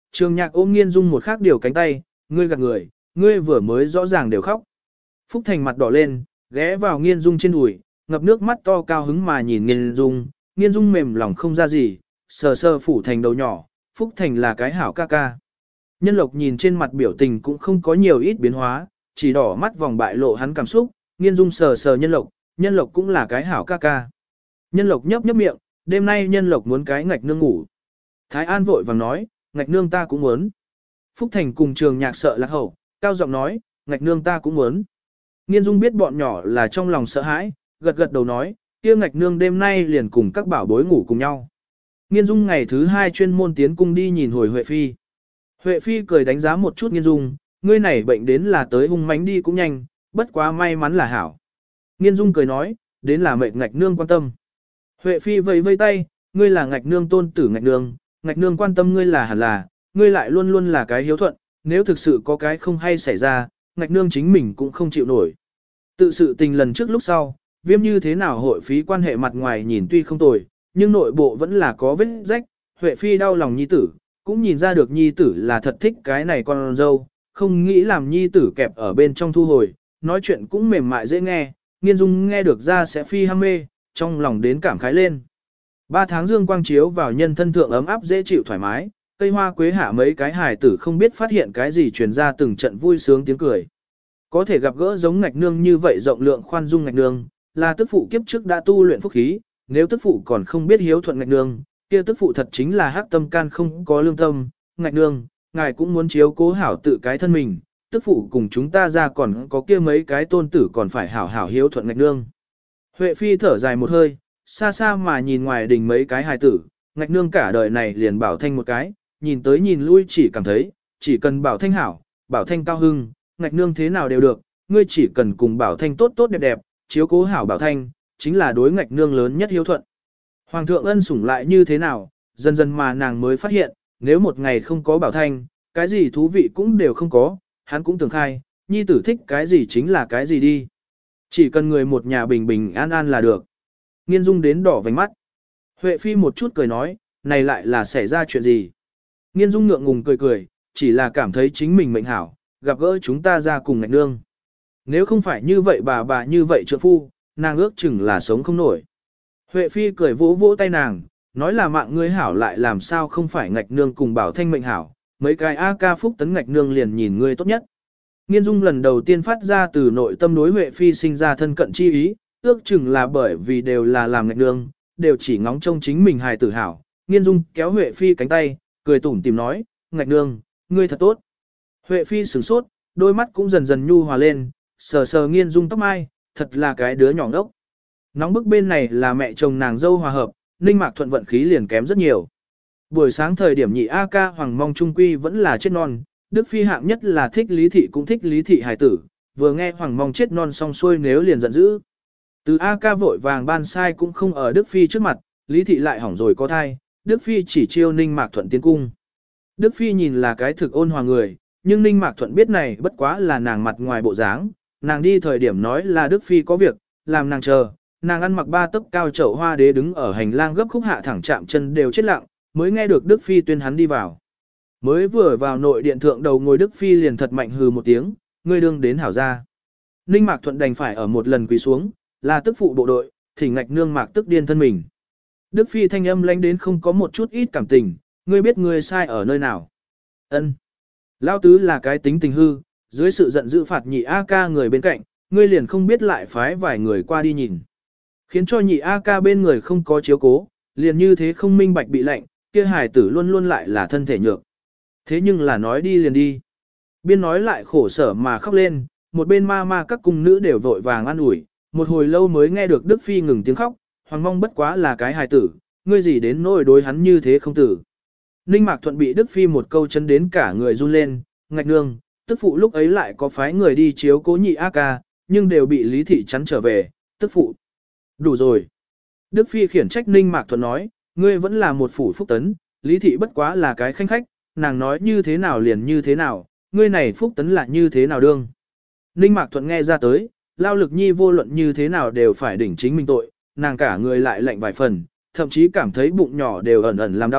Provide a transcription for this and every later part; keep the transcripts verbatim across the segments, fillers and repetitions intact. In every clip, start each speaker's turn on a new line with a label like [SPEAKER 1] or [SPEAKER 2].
[SPEAKER 1] Trường Nhạc ôm Nghiên Dung một khác điều cánh tay, ngươi gạt người, ngươi vừa mới rõ ràng đều khóc. Phúc Thành mặt đỏ lên, ghé vào Nghiên Dung trên đùi, ngập nước mắt to cao hứng mà nhìn Nghiên Dung, Nghiên Dung mềm lòng không ra gì, sờ sờ Phủ Thành đầu nhỏ, Phúc Thành là cái hảo ca ca. Nhân Lộc nhìn trên mặt biểu tình cũng không có nhiều ít biến hóa, chỉ đỏ mắt vòng bại lộ hắn cảm xúc, Nghiên Dung sờ sờ Nhân Lộc, Nhân Lộc cũng là cái hảo ca ca. Nhân Lộc nhấp nhấp miệng, đêm nay Nhân Lộc muốn cái ngạch nương ngủ. Thái An vội vàng nói, ngạch nương ta cũng muốn. Phúc Thành cùng Trường Nhạc sợ lạc hậu, cao giọng nói, ngạch nương ta cũng muốn. Nghiên Dung biết bọn nhỏ là trong lòng sợ hãi, gật gật đầu nói, kia ngạch nương đêm nay liền cùng các bảo bối ngủ cùng nhau. Nghiên Dung ngày thứ hai chuyên môn tiến cung đi nhìn hồi Huệ Phi. Huệ Phi cười đánh giá một chút Nghiên Dung, ngươi này bệnh đến là tới hung mánh đi cũng nhanh, bất quá may mắn là hảo. Nghiên Dung cười nói, đến là mệnh ngạch nương quan tâm. Huệ Phi vẫy vây tay, ngươi là ngạch nương tôn tử ngạch nương, ngạch nương quan tâm ngươi là hẳn là, ngươi lại luôn luôn là cái hiếu thuận, nếu thực sự có cái không hay xảy ra, ngạch nương chính mình cũng không chịu nổi. Tự sự tình lần trước lúc sau, viêm như thế nào hội phí quan hệ mặt ngoài nhìn tuy không tồi, nhưng nội bộ vẫn là có vết rách, Huệ Phi đau lòng nhi tử, cũng nhìn ra được nhi tử là thật thích cái này con dâu, không nghĩ làm nhi tử kẹp ở bên trong thu hồi, nói chuyện cũng mềm mại dễ nghe, Nghiên Dung nghe được ra sẽ phi ham mê, trong lòng đến cảm khái lên. Ba tháng dương quang chiếu vào nhân thân thượng ấm áp dễ chịu thoải mái, cây hoa quế hạ mấy cái hài tử không biết phát hiện cái gì truyền ra từng trận vui sướng tiếng cười. Có thể gặp gỡ giống ngạch nương như vậy rộng lượng khoan dung ngạch nương, là tức phụ kiếp trước đã tu luyện phúc khí, nếu tức phụ còn không biết hiếu thuận ngạch nương, kia tức phụ thật chính là hắc tâm can không có lương tâm, ngạch nương, ngài cũng muốn chiếu cố hảo tự cái thân mình, tức phụ cùng chúng ta ra còn có kia mấy cái tôn tử còn phải hảo hảo hiếu thuận ngạch nương. Huệ Phi thở dài một hơi, xa xa mà nhìn ngoài đình mấy cái hài tử, ngạch nương cả đời này liền Bảo Thanh một cái, nhìn tới nhìn lui chỉ cảm thấy, chỉ cần Bảo Thanh hảo, Bảo Thanh cao hưng, ngạch nương thế nào đều được, ngươi chỉ cần cùng Bảo Thanh tốt tốt đẹp đẹp, chiếu cố hảo Bảo Thanh, chính là đối ngạch nương lớn nhất hiếu thuận. Hoàng thượng ân sủng lại như thế nào, dần dần mà nàng mới phát hiện, nếu một ngày không có Bảo Thanh, cái gì thú vị cũng đều không có, hắn cũng tưởng khai, nhi tử thích cái gì chính là cái gì đi. Chỉ cần người một nhà bình bình an an là được. Nghiên Dung đến đỏ vành mắt. Huệ Phi một chút cười nói, này lại là xảy ra chuyện gì? Nghiên Dung ngượng ngùng cười cười, chỉ là cảm thấy chính mình mệnh hảo, gặp gỡ chúng ta ra cùng ngạch nương. Nếu không phải như vậy bà bà như vậy trượng phu, nàng ước chừng là sống không nổi. Huệ Phi cười vỗ vỗ tay nàng, nói là mạng ngươi hảo lại làm sao không phải ngạch nương cùng Bảo Thanh mệnh hảo, mấy cái A ca phúc tấn ngạch nương liền nhìn ngươi tốt nhất. Nghiên Dung lần đầu tiên phát ra từ nội tâm đối Huệ Phi sinh ra thân cận chi ý, ước chừng là bởi vì đều là làm ngạch nương, đều chỉ ngóng trông chính mình hài tử hảo. Nghiên Dung kéo Huệ Phi cánh tay, cười tủm tìm nói, ngạch nương, ngươi thật tốt. Huệ Phi sửng sốt, đôi mắt cũng dần dần nhu hòa lên, sờ sờ Nghiên Dung tóc mai, thật là cái đứa nhỏ ngốc. Nóng bức bên này là mẹ chồng nàng dâu hòa hợp, Ninh Mạc Thuận vận khí liền kém rất nhiều. Buổi sáng thời điểm nhị A ca Hoàng Mong Trung Quy vẫn là chết non, Đức Phi hạng nhất là thích Lý Thị cũng thích Lý Thị hài tử, vừa nghe Hoàng Mong chết non xong xuôi nếu liền giận dữ. Từ A ca vội vàng ban sai cũng không ở Đức Phi trước mặt, Lý Thị lại hỏng rồi có thai, Đức Phi chỉ chiêu Ninh Mạc Thuận tiến cung. Đức Phi nhìn là cái thực ôn hòa người, nhưng Ninh Mạc Thuận biết này bất quá là nàng mặt ngoài bộ dáng, nàng đi thời điểm nói là Đức Phi có việc, làm nàng chờ, nàng ăn mặc ba tấc cao chậu hoa đế đứng ở hành lang gấp khúc hạ thẳng chạm chân đều chết lặng, mới nghe được Đức Phi tuyên hắn đi vào. Mới vừa vào nội điện thượng đầu ngồi Đức Phi liền thật mạnh hừ một tiếng, ngươi đương đến hảo gia. Ninh Mạc Thuận đành phải ở một lần quỳ xuống, là tức phụ bộ đội, thỉnh ngạch nương Mạc tức điên thân mình. Đức Phi thanh âm lãnh đến không có một chút ít cảm tình, ngươi biết ngươi sai ở nơi nào. Ân. Lao tứ là cái tính tình hư, dưới sự giận dữ phạt nhị A ca người bên cạnh, ngươi liền không biết lại phái vài người qua đi nhìn. Khiến cho nhị A ca bên người không có chiếu cố, liền như thế không minh bạch bị lệnh, kia hài tử luôn luôn lại là thân thể nhược. Thế nhưng là nói đi liền đi. Biên nói lại khổ sở mà khóc lên, một bên ma ma các cung nữ đều vội vàng an ủi, một hồi lâu mới nghe được Đức Phi ngừng tiếng khóc, Hoàng Mong bất quá là cái hài tử, ngươi gì đến nỗi đối hắn như thế không tử. Ninh Mạc Thuận bị Đức Phi một câu chấn đến cả người run lên, ngạch nương, tức phụ lúc ấy lại có phái người đi chiếu cố nhị A ca, nhưng đều bị Lý Thị chắn trở về, tức phụ. Đủ rồi. Đức Phi khiển trách Ninh Mạc Thuận nói, ngươi vẫn là một phủ phúc tấn, Lý Thị bất quá là cái khanh khách, nàng nói như thế nào liền như thế nào, ngươi này phúc tấn là như thế nào đương. Ninh Mạc Thuận nghe ra tới, Lao Lực Nhi vô luận như thế nào đều phải đỉnh chính mình tội, nàng cả người lại lạnh vài phần, thậm chí cảm thấy bụng nhỏ đều ẩn ẩn làm đau,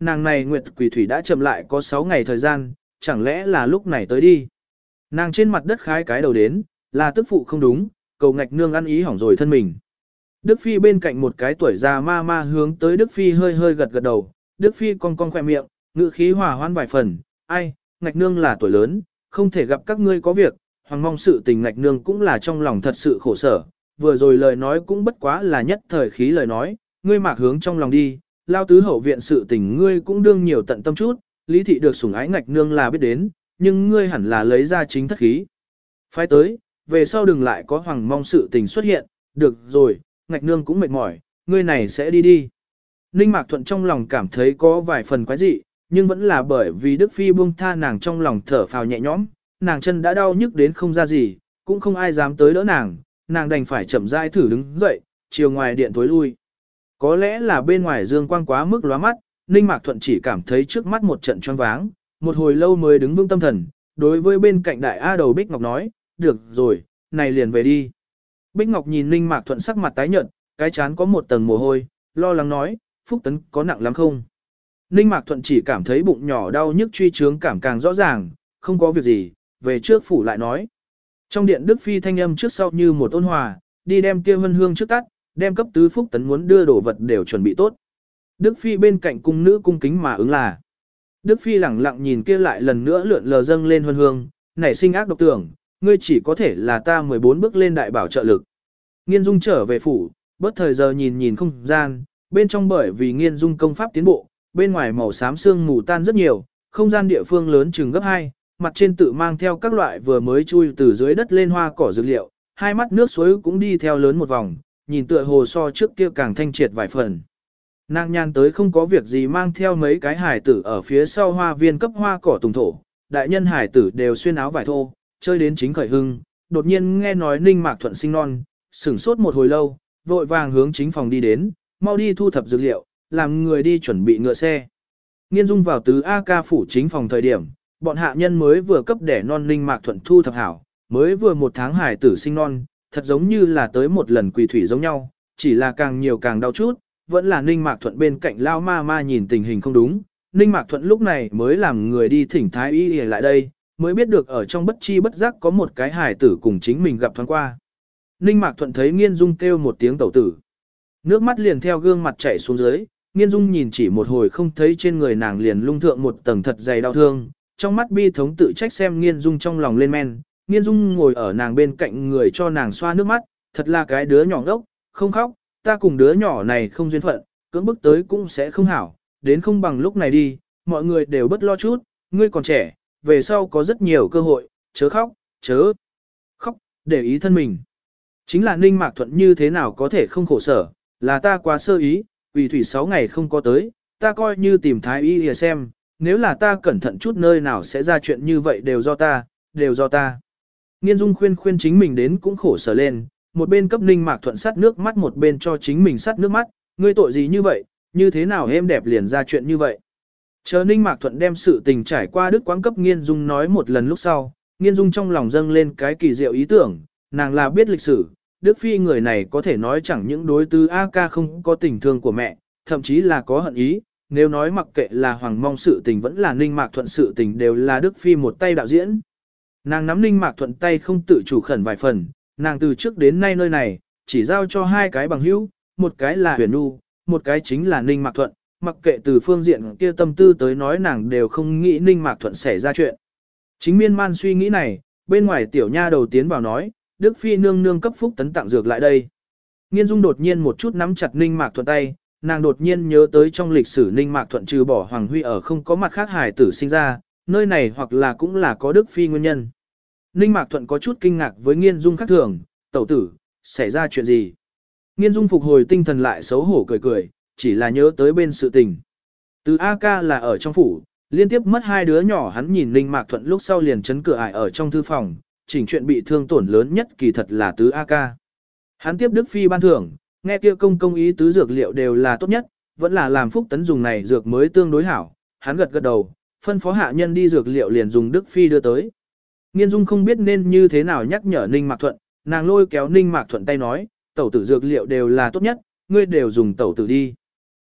[SPEAKER 1] nàng này nguyệt quỷ thủy đã chậm lại có sáu ngày thời gian, chẳng lẽ là lúc này tới đi. Nàng trên mặt đất khái cái đầu đến, là tức phụ không đúng, cầu ngạch nương ăn ý hỏng rồi thân mình. Đức Phi bên cạnh một cái tuổi già ma ma hướng tới Đức Phi hơi hơi gật gật đầu, Đức Phi cong cong khỏe miệng, ngữ khí hòa hoan vài phần, ai, ngạch nương là tuổi lớn, không thể gặp các ngươi có việc, hoàng mong sự tình ngạch nương cũng là trong lòng thật sự khổ sở, vừa rồi lời nói cũng bất quá là nhất thời khí lời nói, ngươi mạc hướng trong lòng đi, lao tứ hậu viện sự tình ngươi cũng đương nhiều tận tâm chút, lý thị được sủng ái ngạch nương là biết đến, nhưng ngươi hẳn là lấy ra chính thất khí. Phải tới, về sau đừng lại có hoàng mong sự tình xuất hiện, được rồi, ngạch nương cũng mệt mỏi, ngươi này sẽ đi đi. Ninh Mạc Thuận trong lòng cảm thấy có vài phần quái dị, nhưng vẫn là bởi vì Đức Phi buông tha nàng trong lòng thở phào nhẹ nhõm, nàng chân đã đau nhức đến không ra gì, cũng không ai dám tới đỡ nàng, nàng đành phải chậm rãi thử đứng dậy, chiều ngoài điện tối lui. Có lẽ là bên ngoài dương quang quá mức lóa mắt, Ninh Mạc Thuận chỉ cảm thấy trước mắt một trận choáng váng, một hồi lâu mới đứng vững tâm thần, đối với bên cạnh đại A đầu Bích Ngọc nói, được rồi, này liền về đi. Bích Ngọc nhìn Ninh Mạc Thuận sắc mặt tái nhợt, cái chán có một tầng mồ hôi, lo lắng nói, Phúc Tấn có nặng lắm không? Ninh Mạc Thuận chỉ cảm thấy bụng nhỏ đau nhức truy trướng cảm càng rõ ràng, không có việc gì, về trước phủ lại nói. Trong điện Đức Phi thanh âm trước sau như một ôn hòa, đi đem kia vân hương trước tắt, đem cấp tứ Phúc Tấn muốn đưa đồ vật đều chuẩn bị tốt. Đức Phi bên cạnh cung nữ cung kính mà ứng là. Đức Phi lẳng lặng nhìn kia lại lần nữa lượn lờ dâng lên vân hương, nảy sinh ác độc tưởng, ngươi chỉ có thể là ta mười bốn bước lên đại bảo trợ lực. Nghiên Dung trở về phủ, bớt thời giờ nhìn nhìn không gian, bên trong bởi vì Nghiên Dung công pháp tiến bộ, bên ngoài màu xám sương mù tan rất nhiều, không gian địa phương lớn chừng gấp hai, mặt trên tự mang theo các loại vừa mới chui từ dưới đất lên hoa cỏ dược liệu, hai mắt nước suối cũng đi theo lớn một vòng, nhìn tựa hồ so trước kia càng thanh triệt vài phần. Nàng nhan tới không có việc gì mang theo mấy cái hải tử ở phía sau hoa viên cấp hoa cỏ tùng thổ, đại nhân hải tử đều xuyên áo vải thô, chơi đến chính khởi hưng, đột nhiên nghe nói Ninh Mạc Thuận sinh non, sửng sốt một hồi lâu, vội vàng hướng chính phòng đi đến, mau đi thu thập dược liệu, làm người đi chuẩn bị ngựa xe. Nghiên Dung vào tứ A ca phủ chính phòng thời điểm, bọn hạ nhân mới vừa cấp đẻ non Ninh Mạc Thuận thu thập hảo, mới vừa một tháng hải tử sinh non, thật giống như là tới một lần quỳ thủy giống nhau, chỉ là càng nhiều càng đau chút, vẫn là Ninh Mạc Thuận bên cạnh lao ma ma nhìn tình hình không đúng. Ninh Mạc Thuận lúc này mới làm người đi thỉnh thái y lại đây, mới biết được ở trong bất chi bất giác có một cái hải tử cùng chính mình gặp thoáng qua. Ninh Mạc Thuận thấy Nghiên Dung kêu một tiếng tẩu tử. Nước mắt liền theo gương mặt chảy xuống dưới, Nghiên Dung nhìn chỉ một hồi không thấy trên người nàng liền lung thượng một tầng thật dày đau thương, trong mắt bi thống tự trách xem Nghiên Dung trong lòng lên men. Nghiên Dung ngồi ở nàng bên cạnh người cho nàng xoa nước mắt, thật là cái đứa nhỏ ngốc, không khóc, ta cùng đứa nhỏ này không duyên phận, cưỡng bức tới cũng sẽ không hảo, đến không bằng lúc này đi, mọi người đều bất lo chút, ngươi còn trẻ, về sau có rất nhiều cơ hội, chớ khóc, chớ khóc, để ý thân mình. Chính là Ninh Mạc Thuận như thế nào có thể không khổ sở, là ta quá sơ ý, vì thủy sáu ngày không có tới, ta coi như tìm thái y để xem, nếu là ta cẩn thận chút nơi nào sẽ ra chuyện như vậy đều do ta, đều do ta. Nghiên Dung khuyên khuyên chính mình đến cũng khổ sở lên, một bên cấp Ninh Mạc Thuận sắt nước mắt một bên cho chính mình sắt nước mắt, ngươi tội gì như vậy, như thế nào êm đẹp liền ra chuyện như vậy. Chờ Ninh Mạc Thuận đem sự tình trải qua đức quãng cấp Nghiên Dung nói một lần lúc sau, Nghiên Dung trong lòng dâng lên cái kỳ diệu ý tưởng, nàng là biết lịch sử, Đức Phi người này có thể nói chẳng những đối tư A ca không có tình thương của mẹ, thậm chí là có hận ý, nếu nói mặc kệ là Hoàng Mong sự tình vẫn là Ninh Mạc Thuận sự tình đều là Đức Phi một tay đạo diễn. Nàng nắm Ninh Mạc Thuận tay không tự chủ khẩn vài phần, nàng từ trước đến nay nơi này, chỉ giao cho hai cái bằng hữu, một cái là Huyền Nu, một cái chính là Ninh Mạc Thuận, mặc kệ từ phương diện kia tâm tư tới nói nàng đều không nghĩ Ninh Mạc Thuận xảy ra chuyện. Chính miên man suy nghĩ này, bên ngoài tiểu nha đầu tiến vào nói, Đức Phi nương nương cấp Phúc Tấn tặng dược lại đây. Nghiên Dung đột nhiên một chút nắm chặt Ninh Mạc Thuận tay, nàng đột nhiên nhớ tới trong lịch sử Ninh Mạc Thuận trừ bỏ Hoàng Huy ở không có mặt khác hài tử sinh ra, nơi này hoặc là cũng là có Đức Phi nguyên nhân. Ninh Mạc Thuận có chút kinh ngạc với Nghiên Dung khác thường, tẩu tử, xảy ra chuyện gì? Nghiên Dung phục hồi tinh thần lại xấu hổ cười cười, chỉ là nhớ tới bên sự tình. Từ A ca là ở trong phủ, liên tiếp mất hai đứa nhỏ hắn nhìn Ninh Mạc Thuận lúc sau liền chấn cửa ải ở trong thư phòng, chỉnh chuyện bị thương tổn lớn nhất kỳ thật là tứ A ca. Hắn tiếp Đức Phi ban thưởng, nghe kia công công ý tứ dược liệu đều là tốt nhất, vẫn là làm Phúc Tấn dùng này dược mới tương đối hảo. Hắn gật gật đầu, phân phó hạ nhân đi dược liệu liền dùng Đức Phi đưa tới. Nghiên Dung không biết nên như thế nào nhắc nhở Ninh Mạc Thuận, nàng lôi kéo Ninh Mạc Thuận tay nói, tẩu tử dược liệu đều là tốt nhất, ngươi đều dùng tẩu tử đi.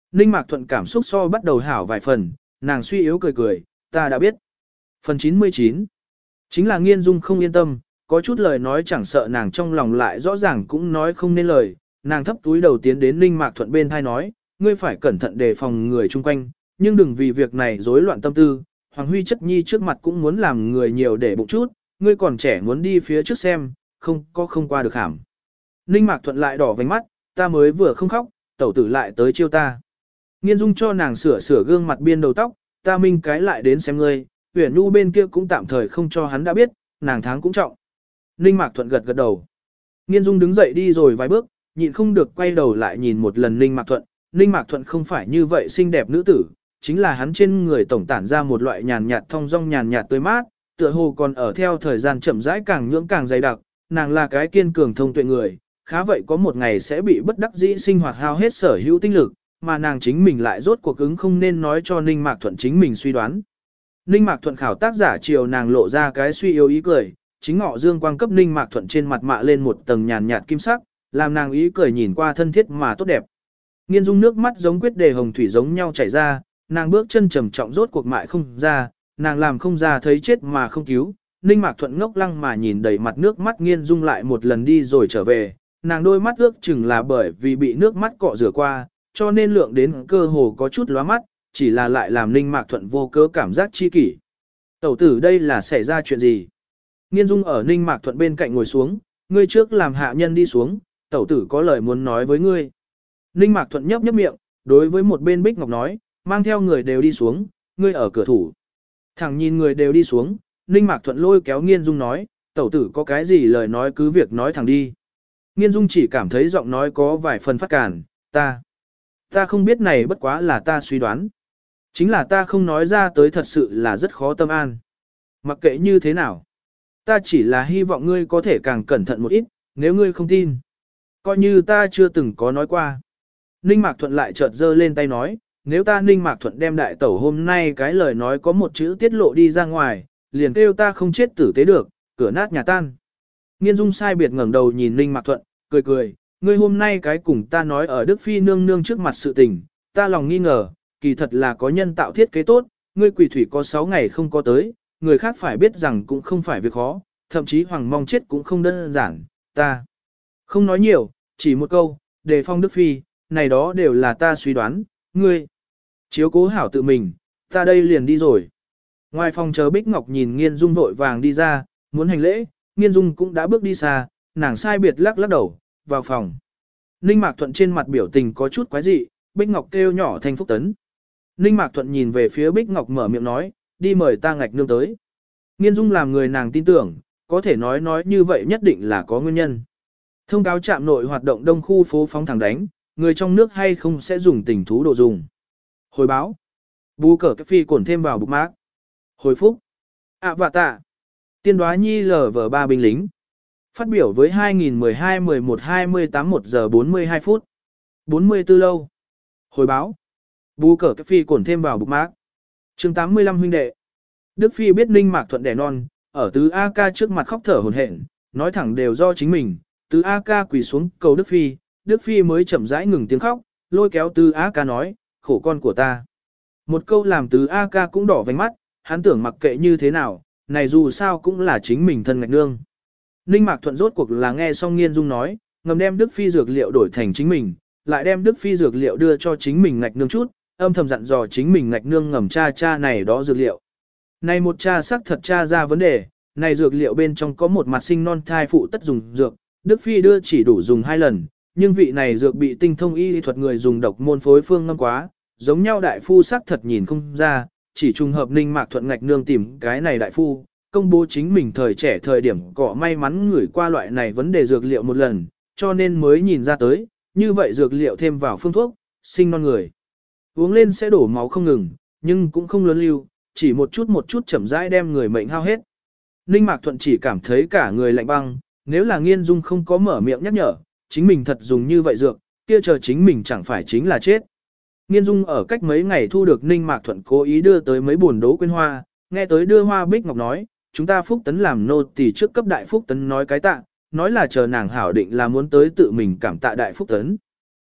[SPEAKER 1] Ninh Mạc Thuận cảm xúc so bắt đầu hảo vài phần, nàng suy yếu cười cười, ta đã biết. Phần chín mươi chín. Chính là Nghiên Dung không yên tâm, có chút lời nói chẳng sợ nàng trong lòng lại rõ ràng cũng nói không nên lời, nàng thấp túi đầu tiến đến Ninh Mạc Thuận bên thai nói, ngươi phải cẩn thận đề phòng người chung quanh, nhưng đừng vì việc này rối loạn tâm tư, Hoàng Huy chất nhi trước mặt cũng muốn làm người nhiều để bụng chút, ngươi còn trẻ muốn đi phía trước xem, không có không qua được hàm. Ninh Mạc Thuận lại đỏ vành mắt, ta mới vừa không khóc, tẩu tử lại tới chiêu ta. Nghiên Dung cho nàng sửa sửa gương mặt biên đầu tóc, ta minh cái lại đến xem ngươi, Uyển Nhu bên kia cũng tạm thời không cho hắn đã biết, nàng tháng cũng trọng. Ninh Mạc Thuận gật gật đầu. Nghiên Dung đứng dậy đi rồi vài bước, nhịn không được quay đầu lại nhìn một lần Ninh Mạc Thuận. Ninh Mạc Thuận không phải như vậy xinh đẹp nữ tử, chính là hắn trên người tổng tản ra một loại nhàn nhạt thông dong nhàn nhạt tươi mát, tựa hồ còn ở theo thời gian chậm rãi càng nhưỡng càng dày đặc, nàng là cái kiên cường thông tuệ người, khá vậy có một ngày sẽ bị bất đắc dĩ sinh hoạt hao hết sở hữu tinh lực, mà nàng chính mình lại rốt cuộc ứng không nên nói cho Ninh Mạc Thuận chính mình suy đoán. Ninh Mạc Thuận khảo tác giả chiều nàng lộ ra cái suy yếu ý cười, chính ngọ dương quang cấp Ninh Mạc Thuận trên mặt mạ lên một tầng nhàn nhạt kim sắc, làm nàng ý cười nhìn qua thân thiết mà tốt đẹp. Nghiên Dung nước mắt giống quyết đề hồng thủy giống nhau chảy ra, nàng bước chân trầm trọng rốt cuộc mại không ra, nàng làm không ra thấy chết mà không cứu. Ninh Mạc Thuận ngốc lăng mà nhìn đầy mặt nước mắt Nghiên Dung lại một lần đi rồi trở về, nàng đôi mắt ước chừng là bởi vì bị nước mắt cọ rửa qua, cho nên lượng đến cơ hồ có chút lóa mắt, chỉ là lại làm Ninh Mạc Thuận vô cớ cảm giác chi kỷ. Tẩu tử đây là xảy ra chuyện gì? Nghiên Dung ở Ninh Mạc Thuận bên cạnh ngồi xuống, ngươi trước làm hạ nhân đi xuống, tẩu tử có lời muốn nói với ngươi. Ninh Mạc Thuận nhấp nhấp miệng, đối với một bên Bích Ngọc nói, mang theo người đều đi xuống, ngươi ở cửa thủ. Thẳng nhìn người đều đi xuống, Ninh Mạc Thuận lôi kéo Nghiên Dung nói, tẩu tử có cái gì lời nói cứ việc nói thẳng đi. Nghiên Dung chỉ cảm thấy giọng nói có vài phần phát cản, ta. Ta không biết này bất quá là ta suy đoán. Chính là ta không nói ra tới thật sự là rất khó tâm an. Mặc kệ như thế nào. Ta chỉ là hy vọng ngươi có thể càng cẩn thận một ít, nếu ngươi không tin. Coi như ta chưa từng có nói qua. Ninh Mạc Thuận lại chợt giơ lên tay nói, nếu ta Ninh Mạc Thuận đem đại tẩu hôm nay cái lời nói có một chữ tiết lộ đi ra ngoài, liền kêu ta không chết tử tế được, cửa nát nhà tan. Nghiên Dung sai biệt ngẩng đầu nhìn Ninh Mạc Thuận, cười cười, ngươi hôm nay cái cùng ta nói ở Đức Phi nương nương trước mặt sự tình, ta lòng nghi ngờ, kỳ thật là có nhân tạo thiết kế tốt, ngươi quỷ thủy có sáu ngày không có tới, người khác phải biết rằng cũng không phải việc khó, thậm chí hoàng mong chết cũng không đơn giản, ta không nói nhiều, chỉ một câu, đề phong Đức Phi, này đó đều là ta suy đoán, ngươi chiếu cố hảo tự mình, ta đây liền đi rồi. Ngoài phòng chờ Bích Ngọc nhìn Nghiên Dung vội vàng đi ra, muốn hành lễ, Nghiên Dung cũng đã bước đi xa, nàng sai biệt lắc lắc đầu, vào phòng. Ninh Mạc Thuận trên mặt biểu tình có chút quái dị, Bích Ngọc kêu nhỏ thanh phúc tấn. Ninh Mạc Thuận nhìn về phía Bích Ngọc mở miệng nói, đi mời ta ngạch nương tới. Nghiên Dung làm người nàng tin tưởng, có thể nói nói như vậy nhất định là có nguyên nhân. Thông cáo trạm nội hoạt động đông khu phố phóng thẳng đánh, người trong nước hay không sẽ dùng tình thú độ dùng. Hồi báo. Bú cờ cái phi cổn thêm vào bục mác. Hồi phúc. ạ vạ tạ. Tiên đoá nhi lờ vờ ba binh lính. Phát biểu với hai nghìn mười hai mười một hai mươi tám một giờ bốn mươi hai phút. bốn mươi tư lâu. Hồi báo. Bú cờ cái phi cổn thêm vào bục mác. chương tám mươi lăm huynh đệ. Đức Phi biết Ninh Mạc Thuận đẻ non, ở tứ A ca trước mặt khóc thở hổn hển, nói thẳng đều do chính mình. Tứ A ca quỳ xuống cầu Đức Phi, Đức Phi mới chậm rãi ngừng tiếng khóc, lôi kéo Tứ A ca nói, khổ con của ta. Một câu làm Tứ A ca cũng đỏ vành mắt, hắn tưởng mặc kệ như thế nào, này dù sao cũng là chính mình thân ngạch nương. Ninh Mạc Thuận rốt cuộc là nghe xong Nghiên Dung nói, ngầm đem Đức Phi dược liệu đổi thành chính mình, lại đem Đức Phi dược liệu đưa cho chính mình ngạch nương chút, âm thầm dặn dò chính mình ngạch nương ngầm cha cha này đó dược liệu. Này một cha sắc thật cha ra vấn đề, này dược liệu bên trong có một mặt sinh non thai phụ tất dùng dược, Đức Phi đưa chỉ đủ dùng hai lần, nhưng vị này dược bị tinh thông y lý thuật người dùng độc môn phối phương ngâm quá, giống nhau đại phu sắc thật nhìn không ra, chỉ trùng hợp Ninh Mạc Thuận ngạch nương tìm cái này đại phu, công bố chính mình thời trẻ thời điểm cọ may mắn ngửi qua loại này vấn đề dược liệu một lần, cho nên mới nhìn ra tới, như vậy dược liệu thêm vào phương thuốc, sinh non người. Uống lên sẽ đổ máu không ngừng, nhưng cũng không lớn lưu, chỉ một chút một chút chậm rãi đem người mệnh hao hết. Ninh Mạc Thuận chỉ cảm thấy cả người lạnh băng, nếu là Nghiên Dung không có mở miệng nhắc nhở, chính mình thật dùng như vậy dược, kia chờ chính mình chẳng phải chính là chết. Nghiên Dung ở cách mấy ngày thu được Ninh Mạc Thuận cố ý đưa tới mấy buồn đố quên hoa, nghe tới đưa hoa Bích Ngọc nói, chúng ta Phúc Tấn làm nô tỳ trước cấp Đại Phúc Tấn nói cái tạ, nói là chờ nàng hảo định là muốn tới tự mình cảm tạ Đại Phúc Tấn.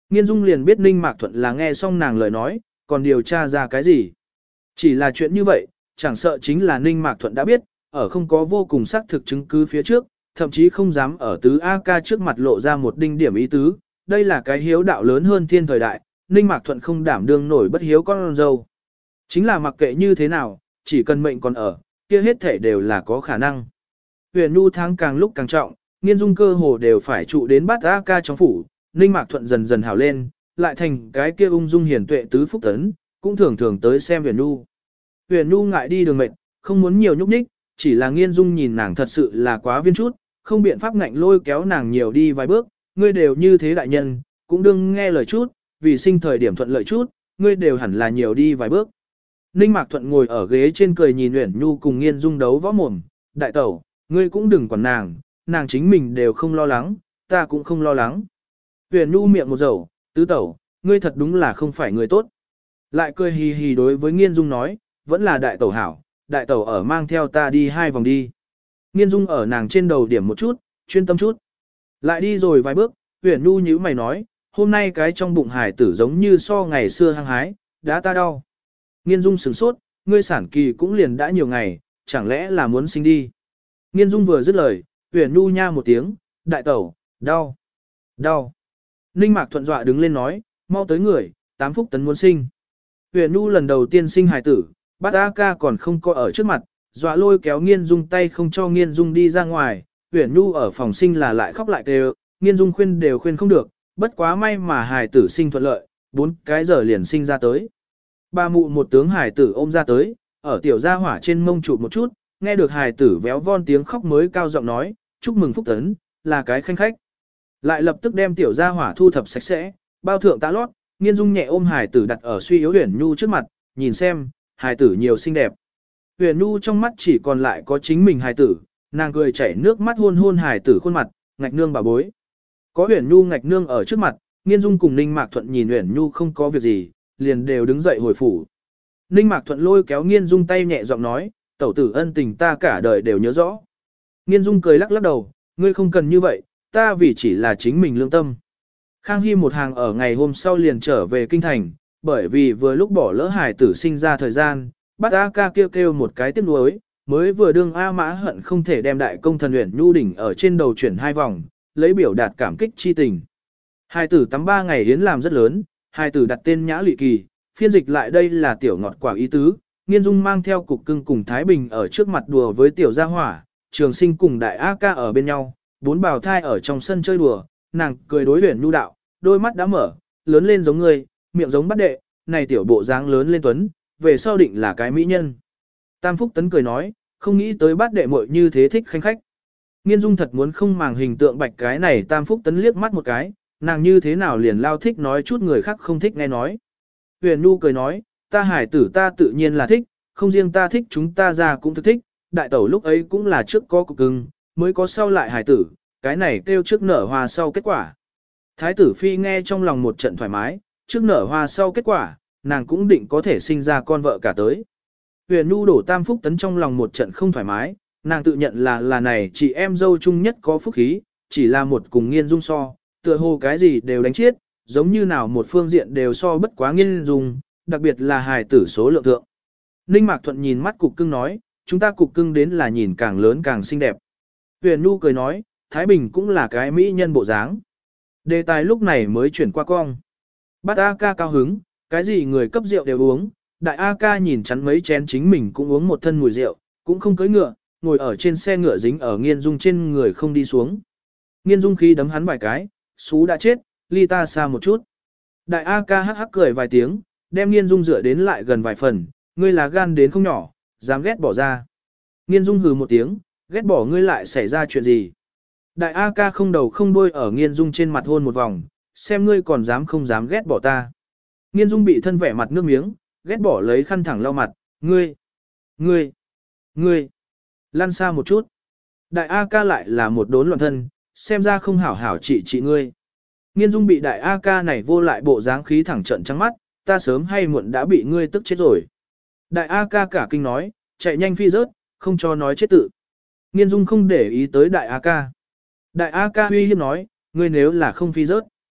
[SPEAKER 1] Nghiên Dung liền biết Ninh Mạc Thuận là nghe xong nàng lời nói, còn điều tra ra cái gì. Chỉ là chuyện như vậy, chẳng sợ chính là Ninh Mạc Thuận đã biết, ở không có vô cùng xác thực chứng cứ phía trước, thậm chí không dám ở tứ A ca trước mặt lộ ra một đinh điểm ý tứ, đây là cái hiếu đạo lớn hơn thiên thời đại, Ninh Mạc Thuận không đảm đương nổi bất hiếu con dâu. Chính là mặc kệ như thế nào, chỉ cần mệnh còn ở, kia hết thể đều là có khả năng. Huyền Nhu tháng càng lúc càng trọng, Nghiên Dung cơ hồ đều phải trụ đến bát A ca trong phủ, Ninh Mạc Thuận dần dần hảo lên, lại thành cái kia ung dung hiền tuệ tứ phúc tấn, cũng thường thường tới xem Huyền Nhu. Huyền Nhu ngại đi đường mệt, không muốn nhiều nhúc nhích, chỉ là Nghiên Dung nhìn nàng thật sự là quá viên chút, không biện pháp ngạnh lôi kéo nàng nhiều đi vài bước, ngươi đều như thế đại nhân, cũng đừng nghe lời chút, vì sinh thời điểm thuận lợi chút, ngươi đều hẳn là nhiều đi vài bước. Ninh Mạc Thuận ngồi ở ghế trên cười nhìn Uyển Nhu cùng Nghiên Dung đấu võ mồm, đại tẩu, ngươi cũng đừng quản nàng, nàng chính mình đều không lo lắng, ta cũng không lo lắng. Uyển Nhu miệng một dầu, tứ tẩu, ngươi thật đúng là không phải người tốt. Lại cười hì hì đối với Nghiên Dung nói, vẫn là đại tẩu hảo, đại tẩu ở mang theo ta đi hai vòng đi. Nghiên Dung ở nàng trên đầu điểm một chút, chuyên tâm chút. Lại đi rồi vài bước, Uyển Nhu nhíu mày nói, hôm nay cái trong bụng hải tử giống như so ngày xưa hăng hái, đã ta đau. Nghiên Dung sửng sốt, ngươi sản kỳ cũng liền đã nhiều ngày, chẳng lẽ là muốn sinh đi. Nghiên Dung vừa dứt lời, Uyển Nhu nha một tiếng, đại tẩu, đau, đau. Ninh Mạc Thuận dọa đứng lên nói, mau tới người, tám phúc tấn muốn sinh. Uyển Nhu lần đầu tiên sinh hài tử, bát A ca còn không có ở trước mặt, dọa lôi kéo Nghiên Dung tay không cho Nghiên Dung đi ra ngoài. Uyển Nhu ở phòng sinh là lại khóc lại kêu, Nghiên Dung khuyên đều khuyên không được, bất quá may mà hài tử sinh thuận lợi, bốn cái giờ liền sinh ra tới. Ba mụ một tướng hài tử ôm ra tới, ở tiểu gia hỏa trên mông chụp một chút, nghe được hài tử véo von tiếng khóc mới cao giọng nói, chúc mừng phúc tấn, là cái khanh khách. Lại lập tức đem tiểu gia hỏa thu thập sạch sẽ, bao thượng tá lót, Nghiên Dung nhẹ ôm hài tử đặt ở suy yếu Uyển Nhu trước mặt, nhìn xem, hài tử nhiều xinh đẹp. Uyển Nhu trong mắt chỉ còn lại có chính mình hài tử, nàng cười chảy nước mắt hôn hôn hài tử khuôn mặt, ngạch nương bà bối. Có Uyển Nhu ngạch nương ở trước mặt, Nghiên Dung cùng Ninh Mạc Thuận nhìn Uyển Nhu không có việc gì, liền đều đứng dậy hồi phủ. Ninh Mạc Thuận lôi kéo Nghiên Dung tay nhẹ giọng nói, tẩu tử ân tình ta cả đời đều nhớ rõ. Nghiên Dung cười lắc lắc đầu, ngươi không cần như vậy, ta vì chỉ là chính mình lương tâm. Khang Hy một hàng ở ngày hôm sau liền trở về kinh thành, bởi vì vừa lúc bỏ lỡ hài tử sinh ra thời gian, bắt A ca kêu kêu một cái tiếc nuối, mới vừa đương A mã hận không thể đem đại công thần Uyển Nhu đỉnh ở trên đầu chuyển hai vòng, lấy biểu đạt cảm kích chi tình. Hài tử tắm ba ngày yến làm rất lớn, hài tử đặt tên Nhã Lụy Kỳ, phiên dịch lại đây là tiểu ngọt quả ý tứ. Nghiên Dung mang theo cục cưng cùng Thái Bình ở trước mặt đùa với tiểu gia hỏa, Trường Sinh cùng đại A ca ở bên nhau, bốn bào thai ở trong sân chơi đùa, nàng cười đối Uyển Nhu đạo, đôi mắt đã mở, lớn lên giống ngươi, miệng giống bắt đệ, này tiểu bộ dáng lớn lên tuấn, về sau định là cái mỹ nhân. Tam Phúc Tấn cười nói, không nghĩ tới bát đệ muội như thế thích khanh khách. Nghiên Dung thật muốn không màng hình tượng bạch cái này Tam Phúc Tấn liếc mắt một cái, nàng như thế nào liền lao thích nói chút người khác không thích nghe nói. Uyển Nhu cười nói, ta hải tử ta tự nhiên là thích, không riêng ta thích chúng ta ra cũng thực thích, đại tẩu lúc ấy cũng là trước có cục cưng, mới có sau lại hải tử, cái này kêu trước nở hoa sau kết quả. Thái tử phi nghe trong lòng một trận thoải mái, trước nở hoa sau kết quả, nàng cũng định có thể sinh ra con vợ cả tới. Uyển Nhu đổ Tam Phúc Tấn trong lòng một trận không thoải mái, nàng tự nhận là là này chị em dâu chung nhất có phúc khí, chỉ là một cùng Nghiên Dung so, tựa hồ cái gì đều đánh chết, giống như nào một phương diện đều so bất quá Nghiên Dung, đặc biệt là hài tử số lượng thượng. Ninh Mạc Thuận nhìn mắt cục cưng nói, chúng ta cục cưng đến là nhìn càng lớn càng xinh đẹp. Uyển Nhu cười nói, Thái Bình cũng là cái mỹ nhân bộ dáng. Đề tài lúc này mới chuyển qua cong. Bát A ca cao hứng, cái gì người cấp rượu đều uống, đại A ca nhìn chắn mấy chén chính mình cũng uống một thân mùi rượu, cũng không cưỡi ngựa, ngồi ở trên xe ngựa dính ở Nghiên Dung trên người không đi xuống. Nghiên Dung khí đấm hắn vài cái, xú đã chết, ly ta xa một chút. Đại A ca hắc hắc cười vài tiếng, đem Nghiên Dung dựa đến lại gần vài phần, ngươi là gan đến không nhỏ, dám ghét bỏ ra. Nghiên Dung hừ một tiếng, ghét bỏ ngươi lại xảy ra chuyện gì. Đại A ca không đầu không đuôi ở Nghiên Dung trên mặt hôn một vòng, xem ngươi còn dám không dám ghét bỏ ta. Nghiên Dung bị thân vẻ mặt nước miếng, ghét bỏ lấy khăn thẳng lau mặt, ngươi, ngươi, ngươi, lăn xa một chút. Đại A ca lại là một đốn loạn thân, xem ra không hảo hảo trị trị ngươi. Nghiên Dung bị đại A ca này vô lại bộ dáng khí thẳng trận trắng mắt, ta sớm hay muộn đã bị ngươi tức chết rồi. Đại A ca cả kinh nói, chạy nhanh phi rớt, không cho nói chết tự. Nghiên Dung không để ý tới đại A ca. Đại A ca uy hiếp nói, ngươi nếu là không phi rớt,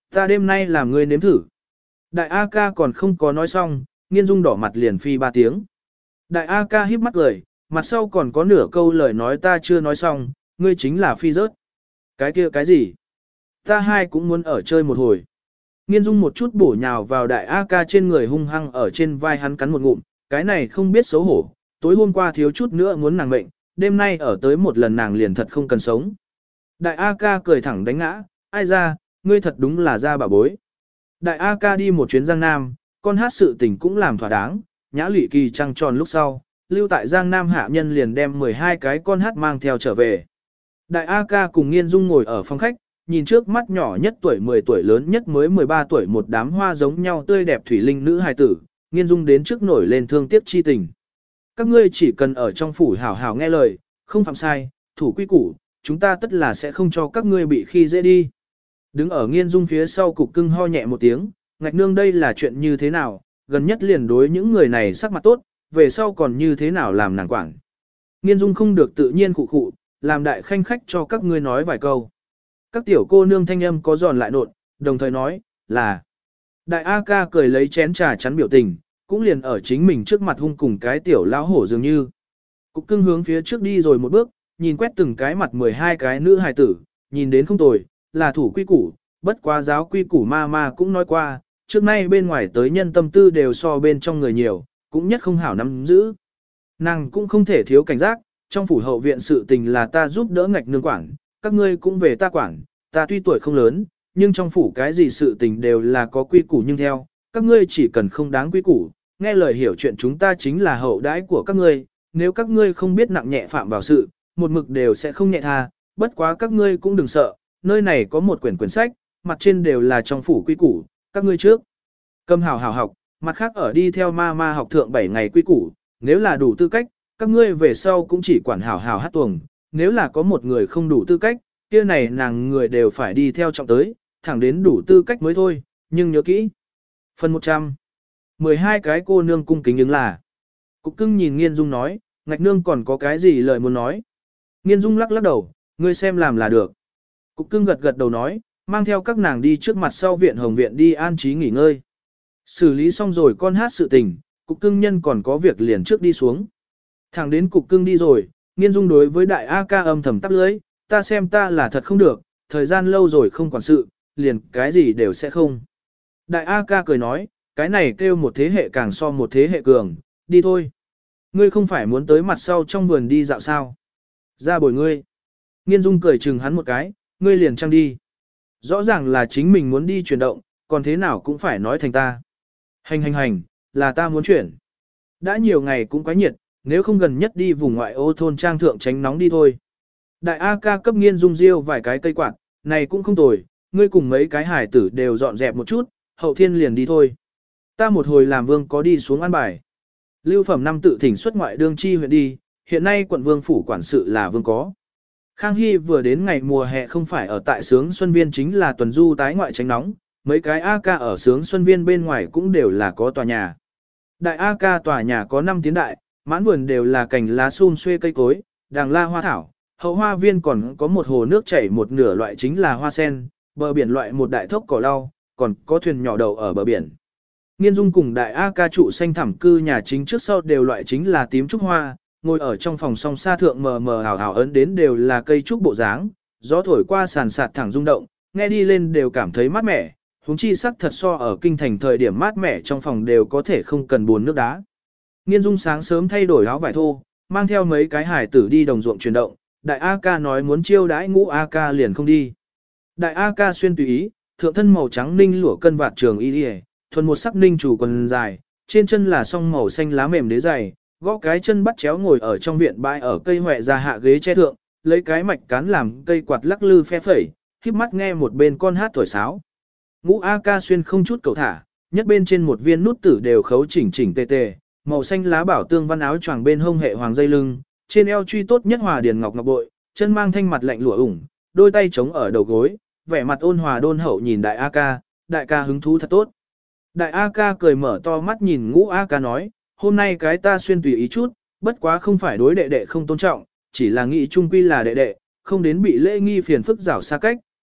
[SPEAKER 1] Ta đêm nay làm ngươi nếm thử. Đại A ca còn không có nói xong, Nghiên Dung đỏ mặt liền phi ba tiếng. Đại A ca híp mắt cười, mặt sau còn có nửa câu lời nói ta chưa nói xong, ngươi chính là phi rớt. Cái kia cái gì? Ta hai cũng muốn ở chơi một hồi. Nghiên Dung một chút bổ nhào vào đại A ca trên người hung hăng ở trên vai hắn cắn một ngụm, cái này không biết xấu hổ, tối hôm qua thiếu chút nữa muốn nàng mệnh, đêm nay ở tới một lần nàng liền thật không cần sống. Đại A ca cười thẳng đánh ngã, ai ra, ngươi thật đúng là ra bà bối. Đại A ca đi một chuyến Giang Nam, con hát sự tình cũng làm thỏa đáng, nhã lụy kỳ trăng tròn lúc sau, lưu tại Giang Nam hạ nhân liền đem mười hai cái con hát mang theo trở về. Đại A ca cùng Nghiên Dung ngồi ở phòng khách, nhìn trước mắt nhỏ nhất tuổi mười tuổi lớn nhất mới mười ba tuổi một đám hoa giống nhau tươi đẹp thủy linh nữ hài tử, Nghiên Dung đến trước nổi lên thương tiếc chi tình. Các ngươi chỉ cần ở trong phủ hảo hảo nghe lời, không phạm sai, thủ quy củ, chúng ta tất là sẽ không cho các ngươi bị khi dễ đi. Đứng ở Nghiên Dung phía sau cục cưng ho nhẹ một tiếng, ngạch nương đây là chuyện như thế nào, gần nhất liền đối những người này sắc mặt tốt, về sau còn như thế nào làm nàng quản. Nghiên Dung không được tự nhiên khụ khụ, làm đại khanh khách cho các ngươi nói vài câu. Các tiểu cô nương thanh âm có giòn lại nộn, đồng thời nói, là. Đại A ca cười lấy chén trà chắn biểu tình, cũng liền ở chính mình trước mặt hung cùng cái tiểu lão hổ dường như. Cục cưng hướng phía trước đi rồi một bước, nhìn quét từng cái mặt mười hai cái nữ hài tử, nhìn đến không tồi, là thủ quy củ, bất quá giáo quy củ ma ma cũng nói qua, trước nay bên ngoài tới nhân tâm tư đều so bên trong người nhiều, cũng nhất không hảo nắm giữ. Nàng cũng không thể thiếu cảnh giác, trong phủ hậu viện sự tình là ta giúp đỡ ngạch nương quản, các ngươi cũng về ta quản, ta tuy tuổi không lớn, nhưng trong phủ cái gì sự tình đều là có quy củ nhưng theo, các ngươi chỉ cần không đáng quy củ, nghe lời hiểu chuyện chúng ta chính là hậu đãi của các ngươi, nếu các ngươi không biết nặng nhẹ phạm vào sự, một mực đều sẽ không nhẹ tha, bất quá các ngươi cũng đừng sợ, nơi này có một quyển quyển sách, mặt trên đều là trong phủ quy củ, các ngươi trước. Cầm hảo hảo học, mặt khác ở đi theo ma ma học thượng bảy ngày quy củ, nếu là đủ tư cách, các ngươi về sau cũng chỉ quản hảo hảo hát tuồng, nếu là có một người không đủ tư cách, kia này nàng người đều phải đi theo trọng tới, thẳng đến đủ tư cách mới thôi, nhưng nhớ kỹ. Phần một trăm. mười hai cái cô nương cung kính ứng là. Cục cưng nhìn Nghiên Dung nói, ngạch nương còn có cái gì lời muốn nói. Nghiên Dung lắc lắc đầu, ngươi xem làm là được. Cục cưng gật gật đầu nói, mang theo các nàng đi trước mặt sau viện hồng viện đi an trí nghỉ ngơi. Xử lý xong rồi con hát sự tình, cục cưng nhân còn có việc liền trước đi xuống. Thẳng đến cục cưng đi rồi, Nghiên Dung đối với đại A ca âm thầm tắp lưới, ta xem ta là thật không được, thời gian lâu rồi không quản sự, liền cái gì đều sẽ không. Đại A ca cười nói, cái này kêu một thế hệ càng so một thế hệ cường, đi thôi. Ngươi không phải muốn tới mặt sau trong vườn đi dạo sao? Ra bồi ngươi. Nghiên Dung cười chừng hắn một cái, ngươi liền trăng đi. Rõ ràng là chính mình muốn đi chuyển động, còn thế nào cũng phải nói thành ta. Hành hành hành, là ta muốn chuyển. Đã nhiều ngày cũng quá nhiệt, nếu không gần nhất đi vùng ngoại ô thôn trang thượng tránh nóng đi thôi. Đại A ca cấp Nghiên Dung riêu vài cái cây quạt, này cũng không tồi, ngươi cùng mấy cái hải tử đều dọn dẹp một chút, hậu thiên liền đi thôi. Ta một hồi làm vương có đi xuống ăn bài. Lưu phẩm năm tự thỉnh xuất ngoại đương chi huyện đi, hiện nay quận vương phủ quản sự là vương có. Khang Hy vừa đến ngày mùa hè không phải ở tại Sướng Xuân Viên chính là tuần du tái ngoại tránh nóng, mấy cái A ca ở Sướng Xuân Viên bên ngoài cũng đều là có tòa nhà. Đại A ca tòa nhà có năm tiến đại, mãn vườn đều là cành lá sum xuê cây cối, đàng la hoa thảo, hậu hoa viên còn có một hồ nước chảy một nửa loại chính là hoa sen, bờ biển loại một đại thốc cỏ lau, còn có thuyền nhỏ đầu ở bờ biển. Nghiên Dung cùng đại A ca trụ xanh thẳm cư nhà chính trước sau đều loại chính là tím trúc hoa, ngồi ở trong phòng song xa thượng mờ mờ ảo ảo ấn đến đều là cây trúc bộ dáng, gió thổi qua sàn sạt thẳng rung động, nghe đi lên đều cảm thấy mát mẻ, huống chi sắc thật so ở kinh thành thời điểm mát mẻ trong phòng đều có thể không cần buồn nước đá. Nghiên Dung sáng sớm thay đổi áo vải thô, mang theo mấy cái hải tử đi đồng ruộng chuyển động, đại A ca nói muốn chiêu đãi ngũ A ca liền không đi. Đại A ca xuyên tùy ý, thượng thân màu trắng ninh lụa cân vạt trường y đi, thuần một sắc ninh chủ quần dài, trên chân là song màu xanh lá mềm đế dày, gõ cái chân bắt chéo ngồi ở trong viện bãi ở cây hoẹ ra hạ ghế che thượng, lấy cái mạch cán làm cây quạt lắc lư phe phẩy, khép mắt nghe một bên con hát thổi sáo. Ngũ A ca xuyên không chút cầu thả, nhất bên trên một viên nút tử đều khấu chỉnh chỉnh tề tề, màu xanh lá bảo tương văn áo choàng bên hông hệ hoàng dây lưng, trên eo truy tốt nhất hòa điền ngọc ngọc bội, chân mang thanh mặt lạnh lụa ủng, đôi tay chống ở đầu gối, vẻ mặt ôn hòa đôn hậu nhìn đại A ca, đại ca hứng thú thật tốt. Đại A ca cười mở to mắt nhìn ngũ A ca nói, hôm nay cái ta xuyên tùy ý chút, bất quá không phải đối đệ đệ không tôn trọng, chỉ là nghĩ chung quy là đệ đệ, không đến bị lễ nghi phiền phức rảo xa cách,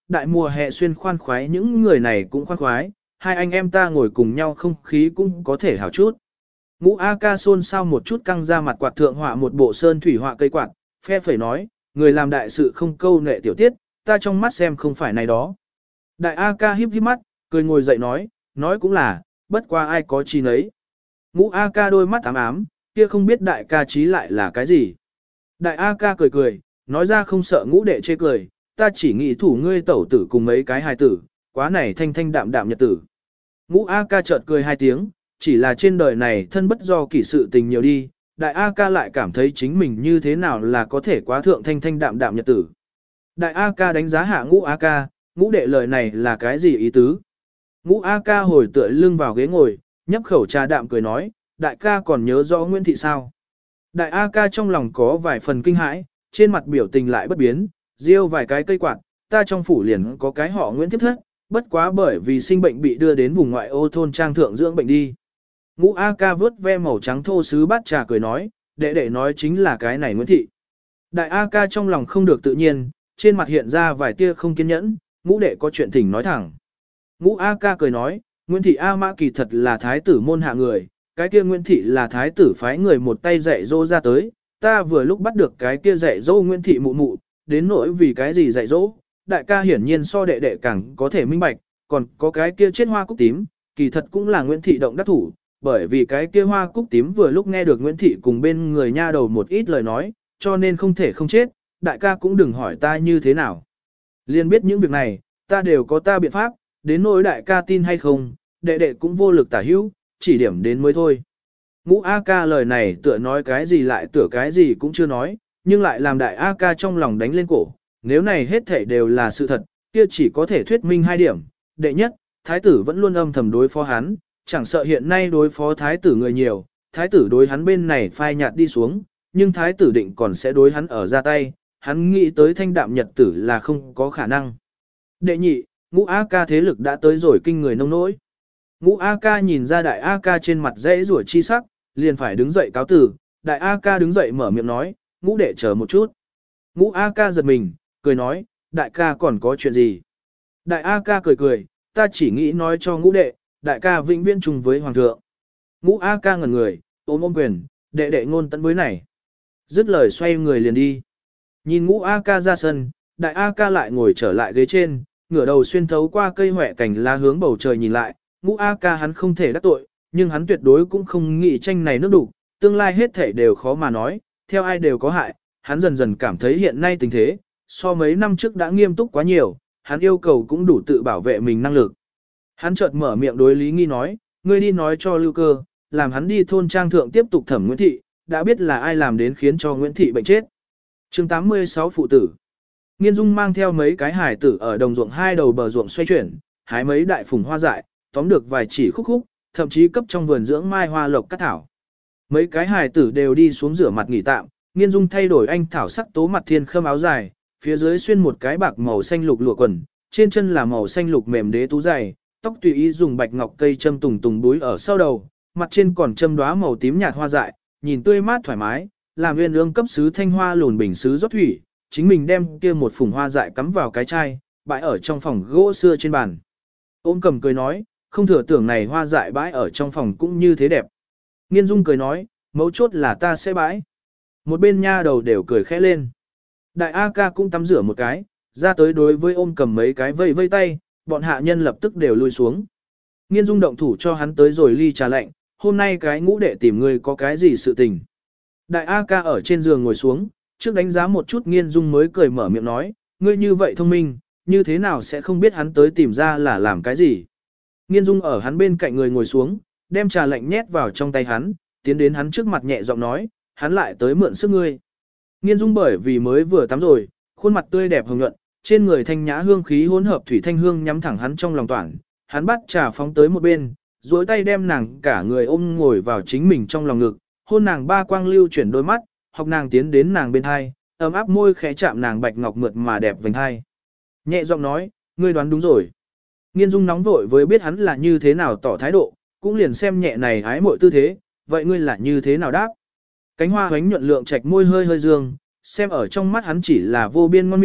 [SPEAKER 1] đại mùa hè xuyên khoan khoái những người này cũng khoan khoái, hai anh em ta ngồi cùng nhau không khí cũng có thể hảo chút. Ngũ A ca xôn xao một chút căng ra mặt quạt thượng họa một bộ sơn thủy họa cây quạt, phe phẩy nói, người làm đại sự không câu nệ tiểu tiết, ta trong mắt xem không phải này đó. Đại A ca híp híp mắt, cười ngồi dậy nói, nói cũng là, bất qua ai có chi nấy. Ngũ A ca đôi mắt ám ám, kia không biết đại ca trí lại là cái gì. Đại A ca cười cười, nói ra không sợ ngũ đệ chê cười, ta chỉ nghĩ thủ ngươi tẩu tử cùng mấy cái hài tử, quá này thanh thanh đạm đạm nhật tử. Ngũ A ca chợt cười hai tiếng, chỉ là trên đời này thân bất do kỷ sự tình nhiều đi, đại A ca lại cảm thấy chính mình như thế nào là có thể quá thượng thanh thanh đạm đạm nhật tử. Đại A ca đánh giá hạ ngũ A ca, ngũ đệ lời này là cái gì ý tứ? Ngũ A ca hồi tựa lưng vào ghế ngồi, nhấp khẩu trà đạm cười nói, đại ca còn nhớ rõ Nguyễn Thị sao? Đại A ca trong lòng có vài phần kinh hãi, trên mặt biểu tình lại bất biến, riêu vài cái cây quạt, ta trong phủ liền có cái họ Nguyễn Thiếp Thất, bất quá bởi vì sinh bệnh bị đưa đến vùng ngoại ô thôn trang thượng dưỡng bệnh đi. Ngũ A ca vớt ve màu trắng thô sứ bát trà cười nói, đệ đệ nói chính là cái này Nguyễn Thị. Đại A ca trong lòng không được tự nhiên, trên mặt hiện ra vài tia không kiên nhẫn, ngũ đệ có chuyện thỉnh nói thẳng. Ngũ A ca cười nói, Nguyễn Thị A Mã kỳ thật là thái tử môn hạ người, cái kia Nguyễn Thị là thái tử phái người một tay dạy dỗ ra tới, ta vừa lúc bắt được cái kia dạy dỗ Nguyễn Thị mụ mụ, đến nỗi vì cái gì dạy dỗ, đại ca hiển nhiên so đệ đệ càng có thể minh bạch, còn có cái kia chết hoa cúc tím, kỳ thật cũng là Nguyễn Thị động đắc thủ, bởi vì cái kia hoa cúc tím vừa lúc nghe được Nguyễn Thị cùng bên người nha đầu một ít lời nói, cho nên không thể không chết, đại ca cũng đừng hỏi ta như thế nào. Liên biết những việc này, ta đều có ta biện pháp, đến nỗi đại ca tin hay không, đệ đệ cũng vô lực tả hữu, chỉ điểm đến mới thôi. Ngũ A ca lời này tựa nói cái gì lại tựa cái gì cũng chưa nói, nhưng lại làm đại A ca trong lòng đánh lên cổ, nếu này hết thảy đều là sự thật, kia chỉ có thể thuyết minh hai điểm. Đệ nhất, thái tử vẫn luôn âm thầm đối phó hắn, chẳng sợ hiện nay đối phó thái tử người nhiều, thái tử đối hắn bên này phai nhạt đi xuống, nhưng thái tử định còn sẽ đối hắn ở ra tay, hắn nghĩ tới thanh đạm nhật tử là không có khả năng. Đệ nhị, ngũ A ca thế lực đã tới rồi kinh người nông nỗi. Ngũ A ca nhìn ra đại A ca trên mặt dễ rủa chi sắc, liền phải đứng dậy cáo tử, đại A ca đứng dậy mở miệng nói, ngũ đệ chờ một chút. Ngũ A ca giật mình, cười nói, đại ca còn có chuyện gì? Đại A ca cười cười, ta chỉ nghĩ nói cho ngũ đệ, đại ca vĩnh viễn chung với hoàng thượng. Ngũ A ca ngẩn người, ôm ôm quyền, đệ đệ ngôn tận với này. Dứt lời xoay người liền đi. Nhìn ngũ A ca ra sân, đại A ca lại ngồi trở lại ghế trên, ngửa đầu xuyên thấu qua cây hoẹ cành lá hướng bầu trời nhìn lại, ngũ A ca hắn không thể đắc tội, nhưng hắn tuyệt đối cũng không nghĩ tranh này nước đủ, tương lai hết thể đều khó mà nói, theo ai đều có hại, hắn dần dần cảm thấy hiện nay tình thế, so mấy năm trước đã nghiêm túc quá nhiều, hắn yêu cầu cũng đủ tự bảo vệ mình năng lực. Hắn chợt mở miệng đối Lý Nghi nói, ngươi đi nói cho Lưu Cơ, làm hắn đi thôn trang thượng tiếp tục thẩm Nguyễn Thị, đã biết là ai làm đến khiến cho Nguyễn Thị bệnh chết. chương tám mươi sáu phụ tử. Nghiên Dung mang theo mấy cái hải tử ở đồng ruộng hai đầu bờ ruộng xoay chuyển, hái mấy đại phùng hoa dại, tóm được vài chỉ khúc khúc, thậm chí cấp trong vườn dưỡng mai hoa lộc cắt thảo. Mấy cái hải tử đều đi xuống rửa mặt nghỉ tạm, Nghiên Dung thay đổi anh thảo sắc tố mặt thiên khâm áo dài, phía dưới xuyên một cái bạc màu xanh lục lụa quần, trên chân là màu xanh lục mềm đế tú dày, tóc tùy ý dùng bạch ngọc cây châm tùng tùng búi ở sau đầu, mặt trên còn châm đóa màu tím nhạt hoa dại, nhìn tươi mát thoải mái, làm nguyên ương cấp sứ thanh hoa lùn bình sứ rót thủy, chính mình đem kia một phùng hoa dại cắm vào cái chai, bãi ở trong phòng gỗ xưa trên bàn. Ôm cầm cười nói, không thừa tưởng này hoa dại bãi ở trong phòng cũng như thế đẹp. Nghiên Dung cười nói, mấu chốt là ta sẽ bãi. Một bên nha đầu đều cười khẽ lên. Đại A ca cũng tắm rửa một cái, ra tới đối với ôm cầm mấy cái vây vây tay, bọn hạ nhân lập tức đều lui xuống. Nghiên Dung động thủ cho hắn tới rồi ly trà lạnh, hôm nay cái ngũ đệ tìm ngươi có cái gì sự tình. Đại A ca ở trên giường ngồi xuống, trước đánh giá một chút Nghiên Dung mới cười mở miệng nói, ngươi như vậy thông minh, như thế nào sẽ không biết hắn tới tìm ra là làm cái gì. Nghiên Dung ở hắn bên cạnh người ngồi xuống, đem trà lạnh nhét vào trong tay hắn, tiến đến hắn trước mặt nhẹ giọng nói, hắn lại tới mượn sức ngươi. Nghiên Dung bởi vì mới vừa tắm rồi, khuôn mặt tươi đẹp hồng nhuận, trên người thanh nhã hương khí hỗn hợp thủy thanh hương nhắm thẳng hắn trong lòng toàn, hắn bắt trà phóng tới một bên, duỗi tay đem nàng cả người ôm ngồi vào chính mình trong lòng ngực, hôn nàng ba quang lưu chuyển đôi mắt, học nàng tiến đến nàng bên hai, ấm áp môi khẽ chạm nàng bạch ngọc mượt mà đẹp vành hai. Nhẹ giọng nói, ngươi đoán đúng rồi. Nghiên Dung nóng vội với biết hắn là như thế nào tỏ thái độ, cũng liền xem nhẹ này ái muội tư thế, vậy ngươi là như thế nào đáp? Cánh hoa hoánh nhuận lượng trạch môi hơi hơi dương, xem ở trong mắt hắn chỉ là vô biên ngon miệng,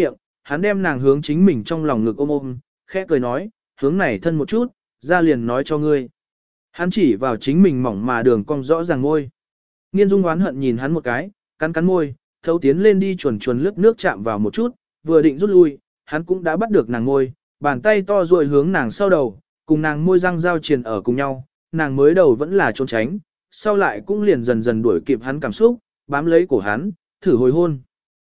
[SPEAKER 1] hắn đem nàng hướng chính mình trong lòng ngực ôm ôm, khẽ cười nói, hướng này thân một chút, ra liền nói cho ngươi. Hắn chỉ vào chính mình mỏng mà đường cong rõ ràng môi. Nghiên Dung oán hận nhìn hắn một cái, cắn cắn môi, thấu tiến lên đi chuồn chuồn lướt nước chạm vào một chút, vừa định rút lui, hắn cũng đã bắt được nàng môi, bàn tay to ruồi hướng nàng sau đầu, cùng nàng môi răng giao triền ở cùng nhau, nàng mới đầu vẫn là trốn tránh, sau lại cũng liền dần dần đuổi kịp hắn cảm xúc, bám lấy cổ hắn, thử hồi hôn.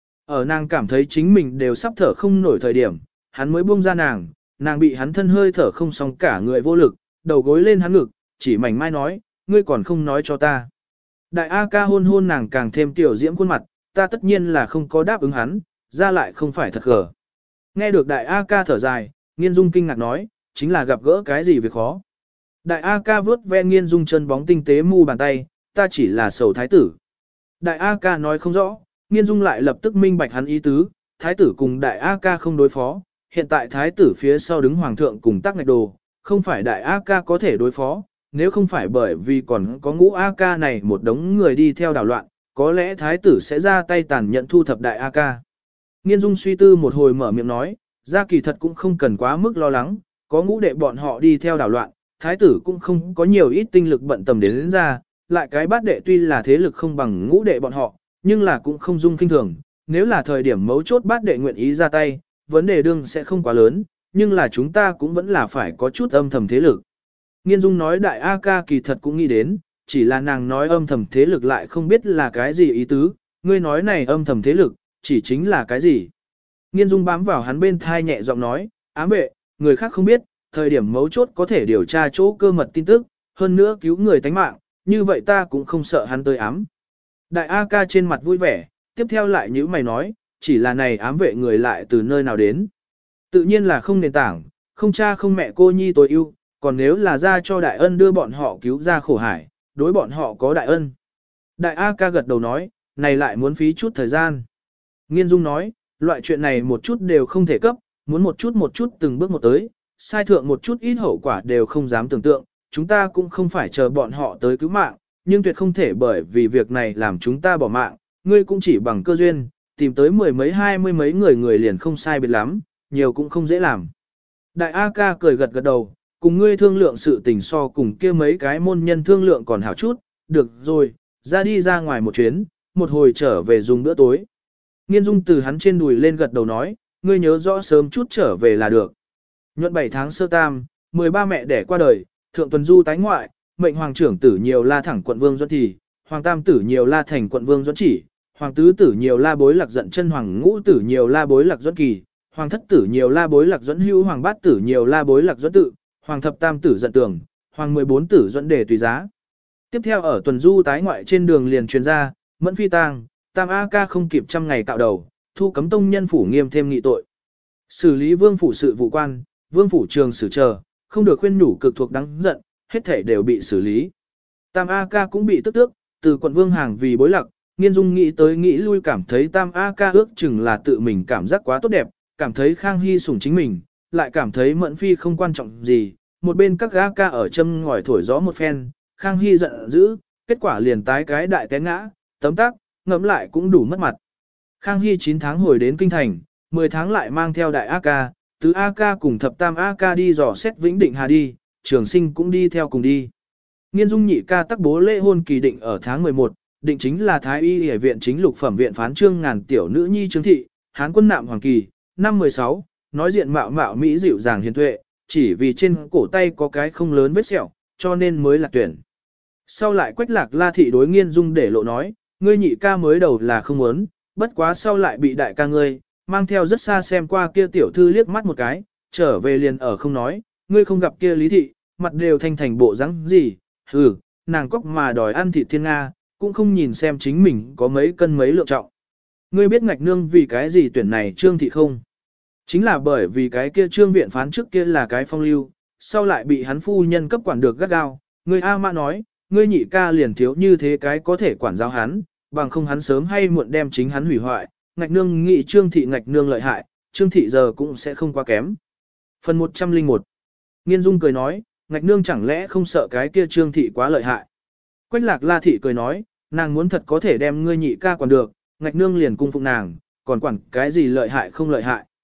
[SPEAKER 1] Ở nàng cảm thấy chính mình đều sắp thở không nổi thời điểm, hắn mới buông ra nàng, nàng bị hắn thân hơi thở không xong cả người vô lực, đầu gối lên hắn ngực, chỉ mảnh mai nói, ngươi còn không nói cho ta. Đại A ca hôn hôn nàng càng thêm tiểu diễm khuôn mặt, ta tất nhiên là không có đáp ứng hắn, ra lại không phải thật gở. Nghe được đại A ca thở dài, Nghiên Dung kinh ngạc nói, chính là gặp gỡ cái gì việc khó. Đại A ca vướt ve Nghiên Dung chân bóng tinh tế mu bàn tay, ta chỉ là sầu thái tử. Đại A ca nói không rõ, Nghiên Dung lại lập tức minh bạch hắn ý tứ, thái tử cùng đại A ca không đối phó, hiện tại thái tử phía sau đứng hoàng thượng cùng tác ngạch đồ, không phải đại A ca có thể đối phó, nếu không phải bởi vì còn có ngũ A ca này một đống người đi theo đảo loạn, có lẽ thái tử sẽ ra tay tàn nhẫn thu thập đại A ca. Nghiên Dung suy tư một hồi mở miệng nói, ra kỳ thật cũng không cần quá mức lo lắng, có ngũ đệ bọn họ đi theo đảo loạn, thái tử cũng không có nhiều ít tinh lực bận tầm đến, đến ra, lại cái bát đệ tuy là thế lực không bằng ngũ đệ bọn họ, nhưng là cũng không dung kinh thường, nếu là thời điểm mấu chốt bát đệ nguyện ý ra tay, vấn đề đương sẽ không quá lớn, nhưng là chúng ta cũng vẫn là phải có chút âm thầm thế lực. Nghiên Dung nói đại A ca kỳ thật cũng nghĩ đến, chỉ là nàng nói âm thầm thế lực lại không biết là cái gì ý tứ, ngươi nói này âm thầm thế lực, chỉ chính là cái gì. Nghiên Dung bám vào hắn bên thai nhẹ giọng nói, ám vệ, người khác không biết, thời điểm mấu chốt có thể điều tra chỗ cơ mật tin tức, hơn nữa cứu người tánh mạng, như vậy ta cũng không sợ hắn tới ám. Đại A ca trên mặt vui vẻ, tiếp theo lại như mày nói, chỉ là này ám vệ người lại từ nơi nào đến. Tự nhiên là không nền tảng, không cha không mẹ cô nhi tối ưu, còn nếu là ra cho đại ân đưa bọn họ cứu ra khổ hải, đối bọn họ có đại ân. Đại A ca gật đầu nói, này lại muốn phí chút thời gian. Nghiên Dung nói, loại chuyện này một chút đều không thể cấp, muốn một chút một chút từng bước một tới, sai thượng một chút ít hậu quả đều không dám tưởng tượng, chúng ta cũng không phải chờ bọn họ tới cứu mạng, nhưng tuyệt không thể bởi vì việc này làm chúng ta bỏ mạng, ngươi cũng chỉ bằng cơ duyên, tìm tới mười mấy hai mươi mấy người người liền không sai biệt lắm, nhiều cũng không dễ làm. Đại A ca cười gật gật đầu, cùng ngươi thương lượng sự tình so cùng kia mấy cái môn nhân thương lượng còn hảo chút, được rồi, ra đi ra ngoài một chuyến, một hồi trở về dùng bữa tối. Nghiên Dung từ hắn trên đùi lên gật đầu nói, ngươi nhớ rõ sớm chút trở về là được. Nhuận bảy tháng sơ tam, mười ba mẹ đẻ qua đời, thượng tuần du tái ngoại, mệnh hoàng trưởng tử nhiều la thẳng quận vương Duẫn Thì, hoàng tam tử nhiều la thành quận vương Duẫn Chỉ, hoàng tứ tử nhiều la bối lạc giận chân hoàng ngũ tử nhiều la bối lạc Duẫn Kỳ, hoàng thất tử nhiều la bối lạc Duẫn Hữu, hoàng bát tử nhiều la bối lạc Duẫn Tự, hoàng thập tam tử giận tường, hoàng mười bốn tử Duẫn Đề tùy giá. Tiếp theo ở tuần du tái ngoại trên đường liền truyền ra, mẫn phi tang, tam A ca không kịp trăm ngày cạo đầu, thu cấm tông nhân phủ nghiêm thêm nghị tội. Xử lý vương phủ sự vụ quan, vương phủ trường xử chờ, không được khuyên nhủ cực thuộc đáng giận, hết thể đều bị xử lý. Tam A ca cũng bị tức tước, từ quận vương hàng vì bối lạc, Nghiên Dung nghĩ tới nghĩ lui cảm thấy Tam A ca ước chừng là tự mình cảm giác quá tốt đẹp, cảm thấy Khang Hy sủng chính mình, lại cảm thấy Mẫn Phi không quan trọng gì, một bên các A ca ở châm ngòi thổi gió một phen, Khang Hy giận dữ, kết quả liền tái cái đại té ngã, tấm tắc, ngẫm lại cũng đủ mất mặt. Khang Hy chín tháng hồi đến kinh thành, mười tháng lại mang theo đại A ca, tứ A ca cùng thập tam A ca đi dò xét Vĩnh Định Hà đi, Trường Sinh cũng đi theo cùng đi. Nghiên Dung nhị ca tắc bố lễ hôn kỳ định ở tháng mười một, định chính là Thái Y Y viện chính lục phẩm viện phán trương ngàn tiểu nữ nhi Trương thị, Hán quân nạm hoàng kỳ, năm mười sáu, nói diện mạo mạo mỹ dịu dàng hiền tuệ, chỉ vì trên cổ tay có cái không lớn vết sẹo, cho nên mới là tuyển. Sau lại Quách Lạc La thị đối Nghiên Dung để lộ nói, ngươi nhị ca mới đầu là không muốn, bất quá sau lại bị đại ca ngươi mang theo rất xa xem qua kia tiểu thư liếc mắt một cái, trở về liền ở không nói, ngươi không gặp kia Lý thị, mặt đều thanh thành bộ dáng gì, hừ, nàng cóc mà đòi ăn thịt thiên nga, cũng không nhìn xem chính mình có mấy cân mấy lượng trọng. Ngươi biết ngạch nương vì cái gì tuyển này Trương thị không? Chính là bởi vì cái kia Trương viện phán trước kia là cái phong lưu, sau lại bị hắn phu nhân cấp quản được gắt gao, ngươi A Mã nói, ngươi nhị ca liền thiếu như thế cái có thể quản giáo hắn, bằng không hắn sớm hay muộn đem chính hắn hủy hoại, ngạch nương nghĩ Trương thị ngạch nương lợi hại, Trương thị giờ cũng sẽ không quá kém. Phần một trăm lẻ một Nghiên Dung cười nói, ngạch nương chẳng lẽ không sợ cái kia Trương thị quá lợi hại. Quách Lạc La thị cười nói, nàng muốn thật có thể đem ngươi nhị ca quản được, ngạch nương liền cung phụng nàng, còn quản cái gì lợi hại không lợi hại.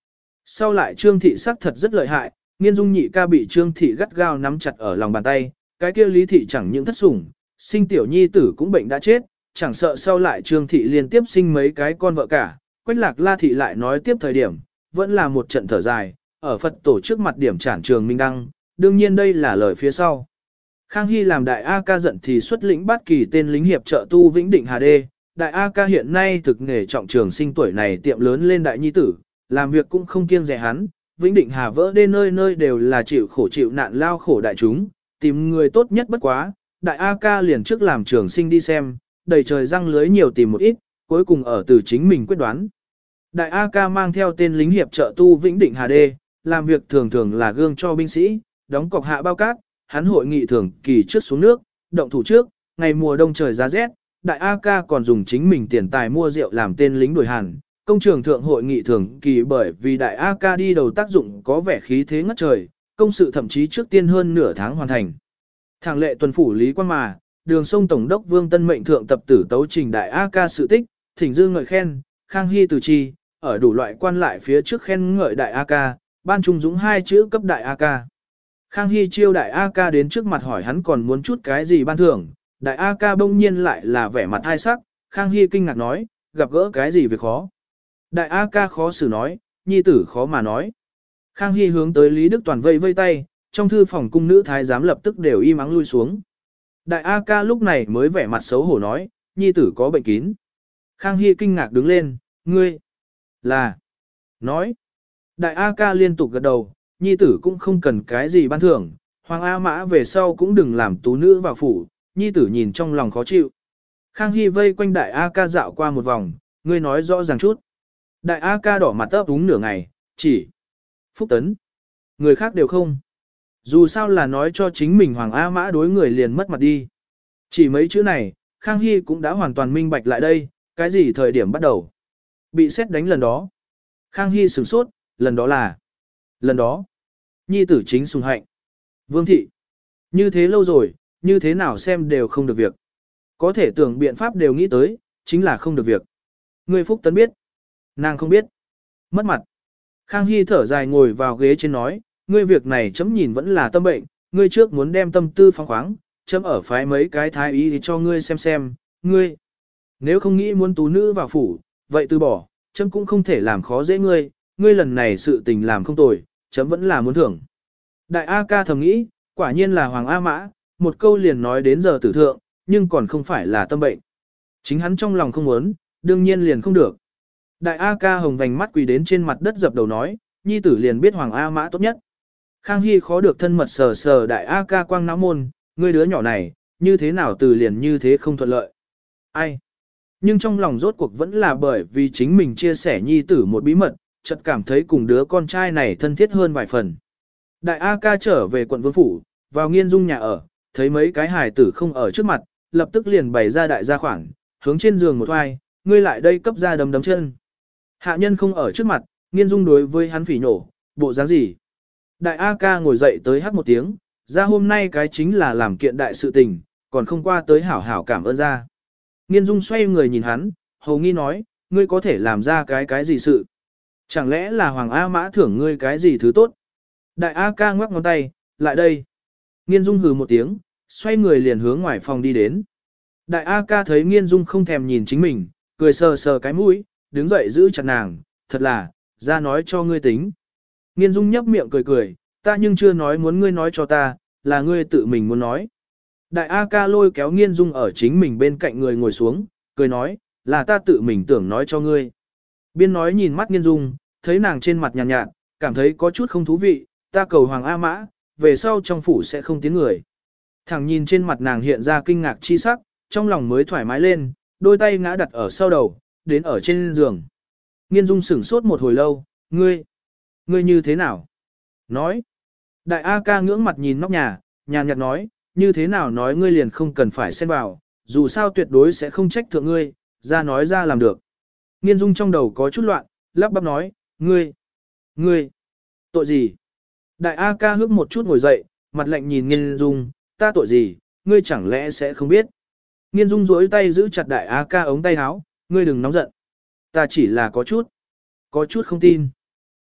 [SPEAKER 1] Sau lại Trương Thị sắc thật rất lợi hại, Nghiên Dung nhị ca bị Trương Thị gắt gao nắm chặt ở lòng bàn tay, cái kia Lý Thị chẳng những thất sủng, sinh tiểu nhi tử cũng bệnh đã chết, chẳng sợ sau lại Trương Thị liên tiếp sinh mấy cái con vợ cả. Quách Lạc La Thị lại nói tiếp thời điểm, vẫn là một trận thở dài, ở Phật tổ trước mặt điểm trản trường minh đăng, đương nhiên đây là lời phía sau. Khang Hy làm đại A ca giận thì xuất lĩnh bát kỳ tên lính hiệp trợ tu Vĩnh Định Hà Đê, đại A ca hiện nay thực nghề trọng trường sinh tuổi này tiệm lớn lên đại nhi tử, làm việc cũng không kiêng dè hắn, Vĩnh Định Hà vỡ đê nơi nơi đều là chịu khổ chịu nạn lao khổ đại chúng, tìm người tốt nhất bất quá, đại A ca liền trước làm trường sinh đi xem, đầy trời răng lưới nhiều tìm một ít, cuối cùng ở từ chính mình quyết đoán. Đại A ca mang theo tên lính hiệp trợ tu Vĩnh Định Hà Đê, làm việc thường thường là gương cho binh sĩ, đóng cọc hạ bao cát, hắn hội nghị thường kỳ trước xuống nước, động thủ trước, ngày mùa đông trời giá rét, đại A ca còn dùng chính mình tiền tài mua rượu làm tên lính đuổi hàn. Công trường thượng hội nghị thường kỳ bởi vì đại A ca đi đầu tác dụng có vẻ khí thế ngất trời, công sự thậm chí trước tiên hơn nửa tháng hoàn thành. Thẳng lệ tuần phủ Lý Quan Mà, đường sông Tổng đốc Vương Tân mệnh thượng tập tử tấu trình đại A ca sự tích, thỉnh dư ngợi khen, Khang Hy từ chi, ở đủ loại quan lại phía trước khen ngợi đại A ca, ban trung dũng hai chữ cấp đại A ca. Khang Hy chiêu đại A ca đến trước mặt hỏi hắn còn muốn chút cái gì ban thưởng, đại A ca bỗng nhiên lại là vẻ mặt hai sắc, Khang Hy kinh ngạc nói, gặp gỡ cái gì việc khó. Đại A ca khó xử nói, nhi tử khó mà nói. Khang Hy hướng tới Lý Đức Toàn vây vây tay, trong thư phòng cung nữ thái giám lập tức đều im ắng lui xuống. Đại A ca lúc này mới vẻ mặt xấu hổ nói, nhi tử có bệnh kín. Khang Hy kinh ngạc đứng lên, ngươi, là, nói. Đại A ca liên tục gật đầu, nhi tử cũng không cần cái gì ban thưởng, Hoàng A Mã về sau cũng đừng làm tú nữ vào phủ, nhi tử nhìn trong lòng khó chịu. Khang Hy vây quanh đại A ca dạo qua một vòng, ngươi nói rõ ràng chút. Đại A ca đỏ mặt ấp úng nửa ngày, chỉ Phúc Tấn. Người khác đều không. Dù sao là nói cho chính mình Hoàng A Mã đối người liền mất mặt đi. Chỉ mấy chữ này, Khang Hy cũng đã hoàn toàn minh bạch lại đây, cái gì thời điểm bắt đầu. Bị xét đánh lần đó. Khang Hy sửng sốt, lần đó là. Lần đó. Nhi tử chính sùng hạnh. Vương thị. Như thế lâu rồi, như thế nào xem đều không được việc. Có thể tưởng biện pháp đều nghĩ tới, chính là không được việc. Người Phúc Tấn biết. Nàng không biết. Mất mặt. Khang Hy thở dài ngồi vào ghế trên nói, ngươi việc này chấm nhìn vẫn là tâm bệnh, ngươi trước muốn đem tâm tư phóng khoáng, chấm ở phái mấy cái thái ý thì cho ngươi xem xem, ngươi. Nếu không nghĩ muốn tú nữ vào phủ, vậy từ bỏ, chấm cũng không thể làm khó dễ ngươi, ngươi lần này sự tình làm không tồi, chấm vẫn là muốn thưởng. Đại A ca thầm nghĩ, quả nhiên là Hoàng A Mã, một câu liền nói đến giờ tử thượng, nhưng còn không phải là tâm bệnh. Chính hắn trong lòng không muốn, đương nhiên liền không được. Đại A ca hồng vành mắt quỳ đến trên mặt đất dập đầu nói, nhi tử liền biết Hoàng A Mã tốt nhất. Khang Hy khó được thân mật sờ sờ đại A ca quang não môn, ngươi đứa nhỏ này, như thế nào từ liền như thế không thuận lợi. Ai? Nhưng trong lòng rốt cuộc vẫn là bởi vì chính mình chia sẻ nhi tử một bí mật, chợt cảm thấy cùng đứa con trai này thân thiết hơn vài phần. Đại A ca trở về quận Vương Phủ, vào Nghiên Dung nhà ở, thấy mấy cái hài tử không ở trước mặt, lập tức liền bày ra đại gia khoản, hướng trên giường một oai, ngươi lại đây cấp ra đấm đấm chân. Hạ nhân không ở trước mặt, Nghiên Dung đối với hắn phỉ nổ, bộ dáng gì. Đại A ca ngồi dậy tới hát một tiếng, ra hôm nay cái chính là làm kiện đại sự tình, còn không qua tới hảo hảo cảm ơn ra. Nghiên Dung xoay người nhìn hắn, hầu nghi nói, ngươi có thể làm ra cái cái gì sự. Chẳng lẽ là Hoàng A Mã thưởng ngươi cái gì thứ tốt? Đại A ca ngoắc ngón tay, lại đây. Nghiên Dung hừ một tiếng, xoay người liền hướng ngoài phòng đi đến. Đại A ca thấy Nghiên Dung không thèm nhìn chính mình, cười sờ sờ cái mũi, đứng dậy giữ chặt nàng, thật là, ra nói cho ngươi tính. Nghiên Dung nhấp miệng cười cười, ta nhưng chưa nói muốn ngươi nói cho ta, là ngươi tự mình muốn nói. Đại A ca lôi kéo Nghiên Dung ở chính mình bên cạnh người ngồi xuống, cười nói, là ta tự mình tưởng nói cho ngươi. Biên nói nhìn mắt Nghiên Dung, thấy nàng trên mặt nhàn nhạt, nhạt, cảm thấy có chút không thú vị, ta cầu Hoàng A Mã, về sau trong phủ sẽ không tiến người. Thẳng nhìn trên mặt nàng hiện ra kinh ngạc chi sắc, trong lòng mới thoải mái lên, đôi tay ngã đặt ở sau đầu, đến ở trên giường. Nghiên Dung sửng sốt một hồi lâu, ngươi, ngươi như thế nào? Nói. Đại A ca ngưỡng mặt nhìn nóc nhà, nhàn nhạt nói, như thế nào nói ngươi liền không cần phải xen vào, dù sao tuyệt đối sẽ không trách thượng ngươi, ra nói ra làm được. Nghiên Dung trong đầu có chút loạn, lắp bắp nói, ngươi, ngươi, tội gì? Đại A ca hước một chút ngồi dậy, mặt lạnh nhìn Nghiên Dung, ta tội gì, ngươi chẳng lẽ sẽ không biết? Nghiên Dung duỗi tay giữ chặt Đại A ca ống tay áo, ngươi đừng nóng giận. Ta chỉ là có chút, có chút không tin.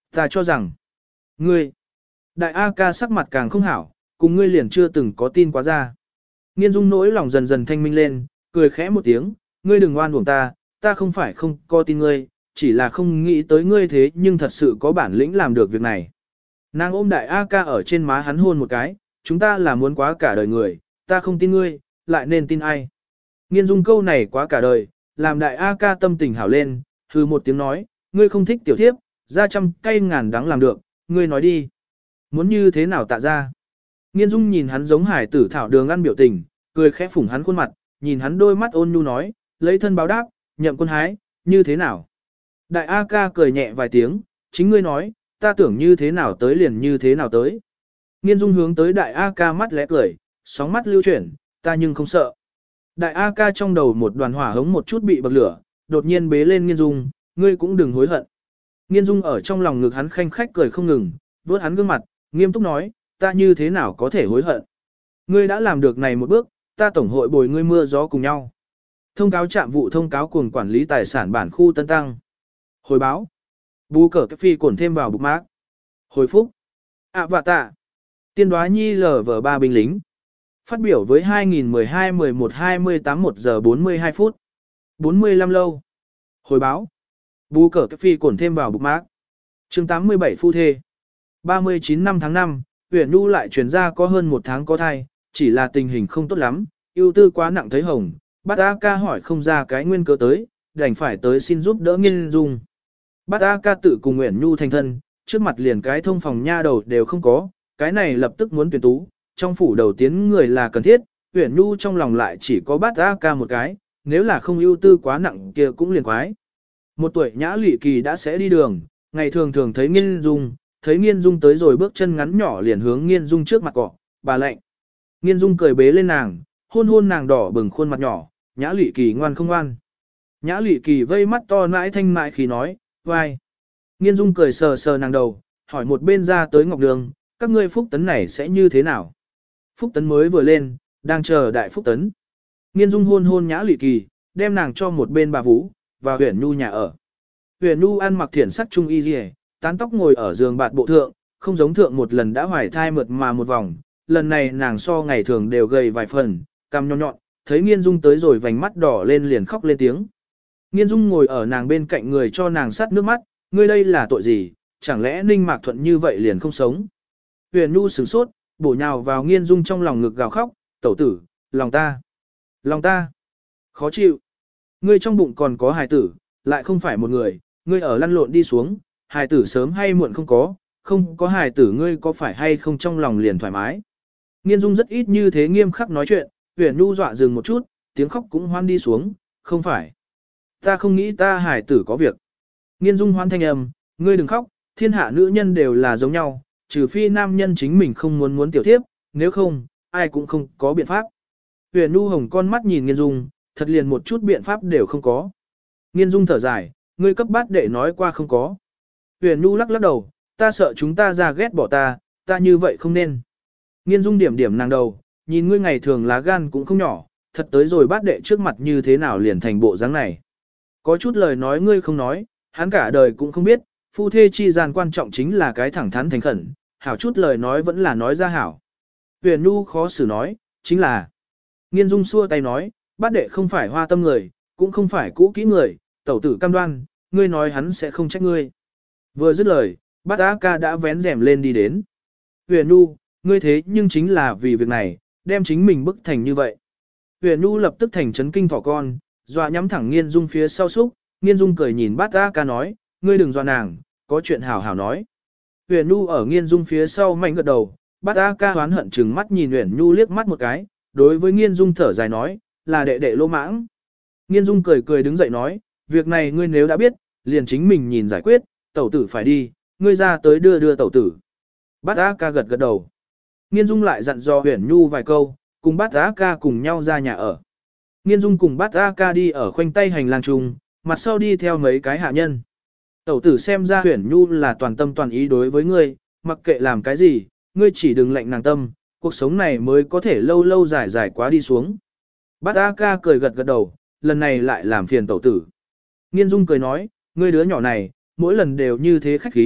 [SPEAKER 1] Ta cho rằng, ngươi, đại A ca sắc mặt càng không hảo, cùng ngươi liền chưa từng có tin quá ra. Nghiên dung nỗi lòng dần dần thanh minh lên, cười khẽ một tiếng, ngươi đừng oan uổng ta, ta không phải không có tin ngươi, chỉ là không nghĩ tới ngươi thế nhưng thật sự có bản lĩnh làm được việc này. Nàng ôm đại A ca ở trên má hắn hôn một cái, chúng ta là muốn quá cả đời người, ta không tin ngươi, lại nên tin ai. Nghiên dung câu này quá cả đời, làm đại A ca tâm tình hảo lên, hừ một tiếng nói, ngươi không thích tiểu thiếp, ra trăm cây ngàn đắng làm được, ngươi nói đi. Muốn như thế nào tạ ra? Nghiên dung nhìn hắn giống hải tử thảo đường ăn biểu tình, cười khẽ phủng hắn khuôn mặt, nhìn hắn đôi mắt ôn nhu nói, lấy thân báo đáp, nhậm quân hái, như thế nào? Đại A ca cười nhẹ vài tiếng, chính ngươi nói, ta tưởng như thế nào tới liền như thế nào tới. Nghiên dung hướng tới đại A ca mắt lẽ cười, sóng mắt lưu chuyển, ta nhưng không sợ. Đại A ca trong đầu một đoàn hỏa hống một chút bị bậc lửa, đột nhiên bế lên nghiên dung, ngươi cũng đừng hối hận. Nghiên dung ở trong lòng ngực hắn khanh khách cười không ngừng, vớt hắn gương mặt, nghiêm túc nói, ta như thế nào có thể hối hận. Ngươi đã làm được này một bước, ta tổng hội bồi ngươi mưa gió cùng nhau. Thông cáo trạm vụ thông cáo cuồng quản lý tài sản bản khu Tân Tăng. Hồi báo. Bú cờ cái phi cổn thêm vào bục mác. Hồi phúc. À và tạ. Tiên đoá nhi lờ vờ ba binh lính. Phát biểu với hai nghìn mười hai mười một hai mươi tám một giờ bốn mươi hai phút. bốn mươi lăm lâu. Hồi báo. Bú cờ cái phi cổn thêm vào bục mác. chương tám mươi bảy phu thê. ba mươi chín năm tháng năm, Uyển Nhu lại truyền ra có hơn một tháng có thai, chỉ là tình hình không tốt lắm, ưu tư quá nặng thấy hồng, Bát A ca hỏi không ra cái nguyên cớ tới, đành phải tới xin giúp đỡ Nghiên dung. Bát A ca tự cùng Uyển Nhu thành thân, trước mặt liền cái thông phòng nha đầu đều không có, cái này lập tức muốn tuyển tú, trong phủ đầu tiến người là cần thiết, Uyển Nhu trong lòng lại chỉ có Bát A ca một cái, nếu là không ưu tư quá nặng kia cũng liền quái. Một tuổi nhã lụy kỳ đã sẽ đi đường, ngày thường thường thấy Nghiên dung, thấy Nghiên dung tới rồi bước chân ngắn nhỏ liền hướng Nghiên dung trước mặt cọ, bà lạnh. Nghiên dung cười bế lên nàng, hôn hôn nàng đỏ bừng khuôn mặt nhỏ, nhã lụy kỳ ngoan không ngoan. Nhã lụy kỳ vây mắt to nãi thanh mại khi nói, vai. Nghiên dung cười sờ sờ nàng đầu, hỏi một bên ra tới Ngọc Đường, các ngươi phúc tấn này sẽ như thế nào? Phúc tấn mới vừa lên, đang chờ đại phúc tấn. Nghiên dung hôn hôn nhã lụy kỳ, đem nàng cho một bên bà Vũ, và Huyền Nhu nhà ở. Huyền Nhu ăn mặc thiển sắc trung y rìa, tán tóc ngồi ở giường bạt bộ thượng, không giống thượng một lần đã hoài thai mượt mà một vòng, lần này nàng so ngày thường đều gầy vài phần, cằm nhọn nhọn, thấy Nghiên dung tới rồi vành mắt đỏ lên liền khóc lên tiếng. Nghiên dung ngồi ở nàng bên cạnh người cho nàng sát nước mắt, ngươi đây là tội gì, chẳng lẽ Ninh Mạc Thuận như vậy liền không sống. Huyền Nhu sửng sốt, bổ nhào vào Nghiên dung trong lòng ngực gào khóc, tẩu tử, lòng ta, lòng ta, khó chịu. Ngươi trong bụng còn có hài tử, lại không phải một người, ngươi ở lăn lộn đi xuống, hài tử sớm hay muộn không có, không có hài tử ngươi có phải hay không trong lòng liền thoải mái. Nghiên dung rất ít như thế nghiêm khắc nói chuyện, Huyền Nhu dọa dừng một chút, tiếng khóc cũng hoan đi xuống, không phải. Ta không nghĩ ta hài tử có việc. Nghiên dung hoan thanh âm, ngươi đừng khóc, thiên hạ nữ nhân đều là giống nhau, trừ phi nam nhân chính mình không muốn muốn tiểu thiếp, nếu không, ai cũng không có biện pháp. Huyền Nhu hồng con mắt nhìn Nghiên dung, thật liền một chút biện pháp đều không có. Nghiên dung thở dài, ngươi cấp bát đệ nói qua không có. Huyền Nhu lắc lắc đầu, ta sợ chúng ta ra ghét bỏ ta, ta như vậy không nên. Nghiên dung điểm điểm nàng đầu, nhìn ngươi ngày thường lá gan cũng không nhỏ, thật tới rồi bát đệ trước mặt như thế nào liền thành bộ dáng này. Có chút lời nói ngươi không nói, hắn cả đời cũng không biết, phu thê chi gian quan trọng chính là cái thẳng thắn thành khẩn, hảo chút lời nói vẫn là nói ra hảo. Huyền Nhu khó xử nói, chính là. Nghiên dung xua tay nói, bát đệ không phải hoa tâm người, cũng không phải cũ kỹ người, tẩu tử cam đoan, ngươi nói hắn sẽ không trách ngươi. Vừa dứt lời, bát á ca đã vén rèm lên đi đến. Huyền Nhu, ngươi thế nhưng chính là vì việc này, đem chính mình bức thành như vậy. Huyền Nhu lập tức thành chấn kinh thỏ con, dọa nhắm thẳng Nghiên dung phía sau súc, Nghiên dung cười nhìn bát á ca nói, ngươi đừng dọa nàng, có chuyện hảo hảo nói. Huyền Nhu ở Nghiên dung phía sau mạnh gật đầu, bát á ca hoán hận chừng mắt nhìn Huyền Nhu liếc mắt một cái, đối với Nghiên dung thở dài nói, là đệ đệ lô mãng. Nghiên dung cười cười đứng dậy nói, việc này ngươi nếu đã biết, liền chính mình nhìn giải quyết, tẩu tử phải đi, ngươi ra tới đưa đưa tẩu tử. Bát á ca gật gật đầu. Nghiên dung lại dặn dò Huyền Nhu vài câu, cùng bát á ca cùng nhau ra nhà ở. Nghiên dung cùng bát á ca đi ở khoanh tay hành lang chung, mặt sau đi theo mấy cái hạ nhân. Tẩu tử xem ra Huyền Nhu là toàn tâm toàn ý đối với ngươi, mặc kệ làm cái gì, ngươi chỉ đừng lệnh nàng tâm, cuộc sống này mới có thể lâu lâu dài dài quá đi xuống. Bát á ca cười gật gật đầu, lần này lại làm phiền tẩu tử. Nghiên dung cười nói, ngươi đứa nhỏ này, mỗi lần đều như thế khách khí,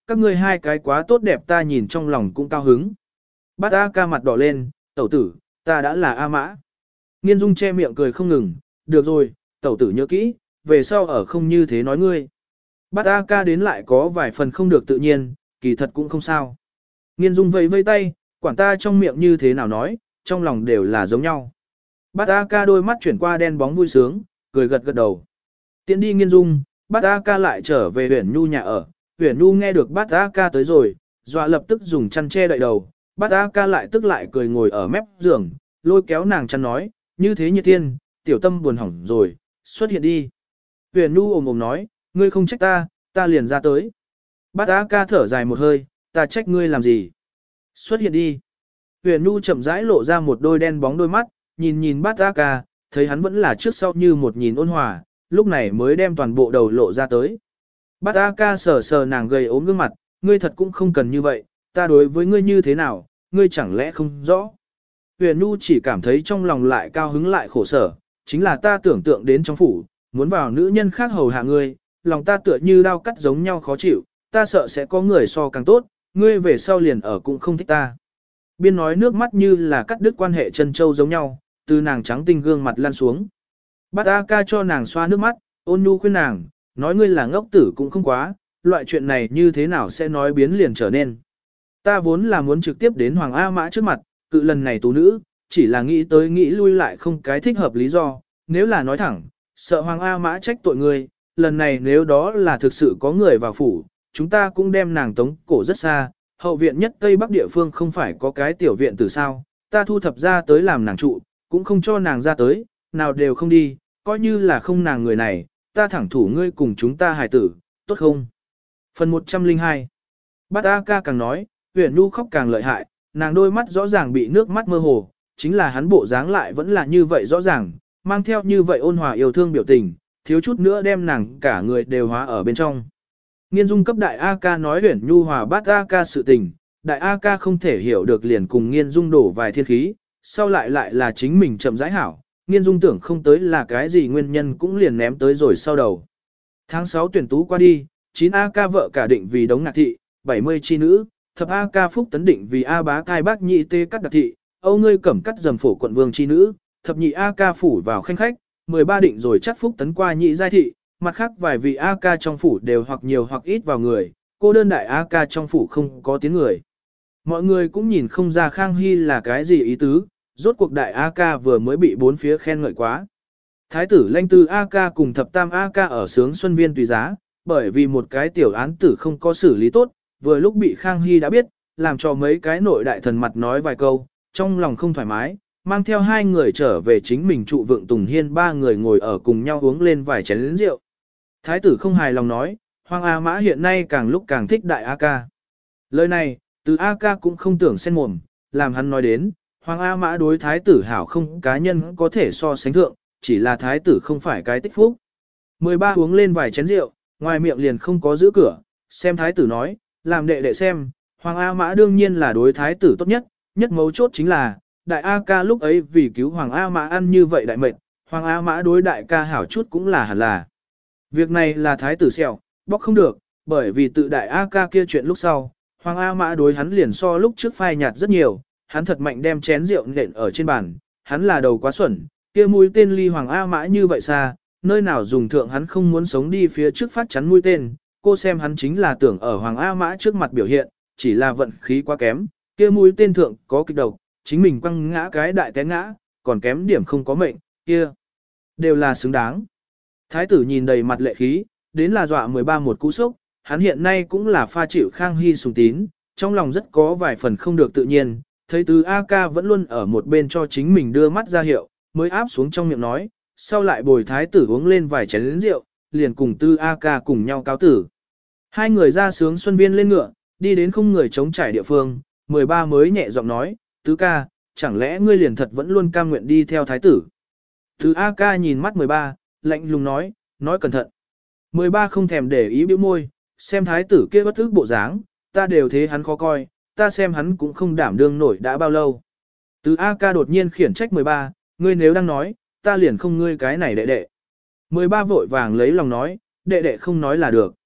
[SPEAKER 1] các ngươi hai cái quá tốt đẹp ta nhìn trong lòng cũng cao hứng. Bát A ca mặt đỏ lên, tẩu tử, ta đã là A Mã. Nghiên Dung che miệng cười không ngừng, được rồi, tẩu tử nhớ kỹ, về sau ở không như thế nói ngươi. Bát A ca đến lại có vài phần không được tự nhiên, kỳ thật cũng không sao. Nghiên Dung vẫy vây tay, quản ta trong miệng như thế nào nói, trong lòng đều là giống nhau. Bát A ca đôi mắt chuyển qua đen bóng vui sướng, cười gật gật đầu. Tiện đi Nghiên Dung, Bát A ca lại trở về Huyền Nhu nhà ở. Huyền Nhu nghe được Bát A ca tới rồi, dọa lập tức dùng chăn che đậy đầu. Bát A ca lại tức lại cười ngồi ở mép giường, lôi kéo nàng chăn nói, như thế nhiệt tiên, tiểu tâm buồn hỏng rồi, xuất hiện đi. Huyền Nhu ồm ồm nói, ngươi không trách ta, ta liền ra tới. Bát A ca thở dài một hơi, ta trách ngươi làm gì? Xuất hiện đi. Huyền Nhu chậm rãi lộ ra một đôi đen bóng đôi mắt, nhìn nhìn Bát A ca, thấy hắn vẫn là trước sau như một nhìn ôn hòa, lúc này mới đem toàn bộ đầu lộ ra tới. Bát A ca sờ sờ nàng gầy ốm gương mặt, ngươi thật cũng không cần như vậy, ta đối với ngươi như thế nào, ngươi chẳng lẽ không rõ. Huyền Nhu chỉ cảm thấy trong lòng lại cao hứng lại khổ sở, chính là ta tưởng tượng đến trong phủ, muốn vào nữ nhân khác hầu hạ ngươi, lòng ta tựa như đao cắt giống nhau khó chịu, ta sợ sẽ có người so càng tốt, ngươi về sau liền ở cũng không thích ta. Biên nói nước mắt như là cắt đứt quan hệ chân châu giống nhau, từ nàng trắng tinh gương mặt lan xuống. Bát A ca cho nàng xoa nước mắt, ôn nhu khuyên nàng, nói ngươi là ngốc tử cũng không quá, loại chuyện này như thế nào sẽ nói biến liền trở nên. Ta vốn là muốn trực tiếp đến Hoàng A Mã trước mặt, cự lần này tú nữ, chỉ là nghĩ tới nghĩ lui lại không cái thích hợp lý do, nếu là nói thẳng, sợ Hoàng A Mã trách tội ngươi, lần này nếu đó là thực sự có người vào phủ, chúng ta cũng đem nàng tống cổ rất xa, hậu viện nhất Tây Bắc địa phương không phải có cái tiểu viện từ sao, ta thu thập ra tới làm nàng trụ, cũng không cho nàng ra tới, nào đều không đi, coi như là không nàng người này, ta thẳng thủ ngươi cùng chúng ta hài tử, tốt không? Phần một trăm lẻ hai Bát A ca càng nói, Huyền Nhu khóc càng lợi hại, nàng đôi mắt rõ ràng bị nước mắt mơ hồ, chính là hắn bộ dáng lại vẫn là như vậy rõ ràng, mang theo như vậy ôn hòa yêu thương biểu tình, thiếu chút nữa đem nàng cả người đều hóa ở bên trong. Nghiên Dung cấp đại A ca nói Huyền Nhu hòa Bát A ca sự tình, đại A ca không thể hiểu được liền cùng Nghiên Dung đổ vài thiên khí, sau lại lại là chính mình chậm rãi hảo, Nghiên Dung tưởng không tới là cái gì nguyên nhân cũng liền ném tới rồi sau đầu. Tháng sáu tuyển tú qua đi, chín A ca vợ cả định vì Đống Ngạc Thị, bảy mươi chi nữ, thập A ca Phúc Tấn định vì A bá cai bác nhị tê cắt đặc thị, Âu ngươi cẩm cắt dầm phổ quận vương chi nữ, thập nhị A ca phủ vào khanh khách, mười ba định rồi chắc Phúc Tấn qua nhị giai thị, mặt khác vài vị A ca trong phủ đều hoặc nhiều hoặc ít vào người, cô đơn đại A ca trong phủ không có tiếng người. Mọi người cũng nhìn không ra Khang Hy là cái gì ý tứ, rốt cuộc đại A ca vừa mới bị bốn phía khen ngợi quá. Thái tử Lanh Tư A ca cùng thập tam A ca ở sướng Xuân Viên tùy giá, bởi vì một cái tiểu án tử không có xử lý tốt, vừa lúc bị Khang Hy đã biết, làm cho mấy cái nội đại thần mặt nói vài câu, trong lòng không thoải mái, mang theo hai người trở về chính mình trụ vượng Tùng Hiên ba người ngồi ở cùng nhau uống lên vài chén rượu. Thái tử không hài lòng nói, Hoàng A Mã hiện nay càng lúc càng thích đại A ca. Lời này, từ A ca cũng không tưởng xen mồm, làm hắn nói đến, Hoàng A Mã đối thái tử hảo không cá nhân có thể so sánh thượng, chỉ là thái tử không phải cái tích phúc. mười ba uống lên vài chén rượu, ngoài miệng liền không có giữ cửa, xem thái tử nói, làm đệ đệ xem, Hoàng A Mã đương nhiên là đối thái tử tốt nhất, nhất mấu chốt chính là, đại A ca lúc ấy vì cứu Hoàng A Mã ăn như vậy đại mệnh, Hoàng A Mã đối đại ca hảo chút cũng là hẳn là. Việc này là thái tử sẹo, bóc không được, bởi vì tự đại A ca kia chuyện lúc sau, Hoàng A Mã đối hắn liền so lúc trước phai nhạt rất nhiều, hắn thật mạnh đem chén rượu nện ở trên bàn, hắn là đầu quá xuẩn, kia mũi tên ly Hoàng A Mã như vậy xa, nơi nào dùng thượng hắn không muốn sống đi phía trước phát chắn mũi tên, cô xem hắn chính là tưởng ở Hoàng A Mã trước mặt biểu hiện, chỉ là vận khí quá kém, kia mũi tên thượng có kịch độc, chính mình quăng ngã cái đại té ngã, còn kém điểm không có mệnh, kia đều là xứng đáng. Thái tử nhìn đầy mặt lệ khí, đến là dọa mười ba một cú sốc, hắn hiện nay cũng là pha chịu Khang Hy sùng tín, trong lòng rất có vài phần không được tự nhiên, thấy tứ A ca vẫn luôn ở một bên cho chính mình đưa mắt ra hiệu, mới áp xuống trong miệng nói, sau lại bồi thái tử uống lên vài chén rượu, liền cùng tư A ca cùng nhau cáo tử. Hai người ra sướng Xuân Viên lên ngựa, đi đến không người chống trải địa phương, mười ba mới nhẹ giọng nói, tứ ca, chẳng lẽ ngươi liền thật vẫn luôn cam nguyện đi theo thái tử. Tứ A ca nhìn mắt mười ba, lạnh lùng nói, nói cẩn thận. mười ba không thèm để ý bĩu môi, xem thái tử kia bất ức bộ dáng, ta đều thế hắn khó coi, ta xem hắn cũng không đảm đương nổi đã bao lâu. Tứ A ca đột nhiên khiển trách mười ba, ngươi nếu đang nói, ta liền không ngươi cái này đệ đệ. mười ba vội vàng lấy lòng nói, đệ đệ không nói là được.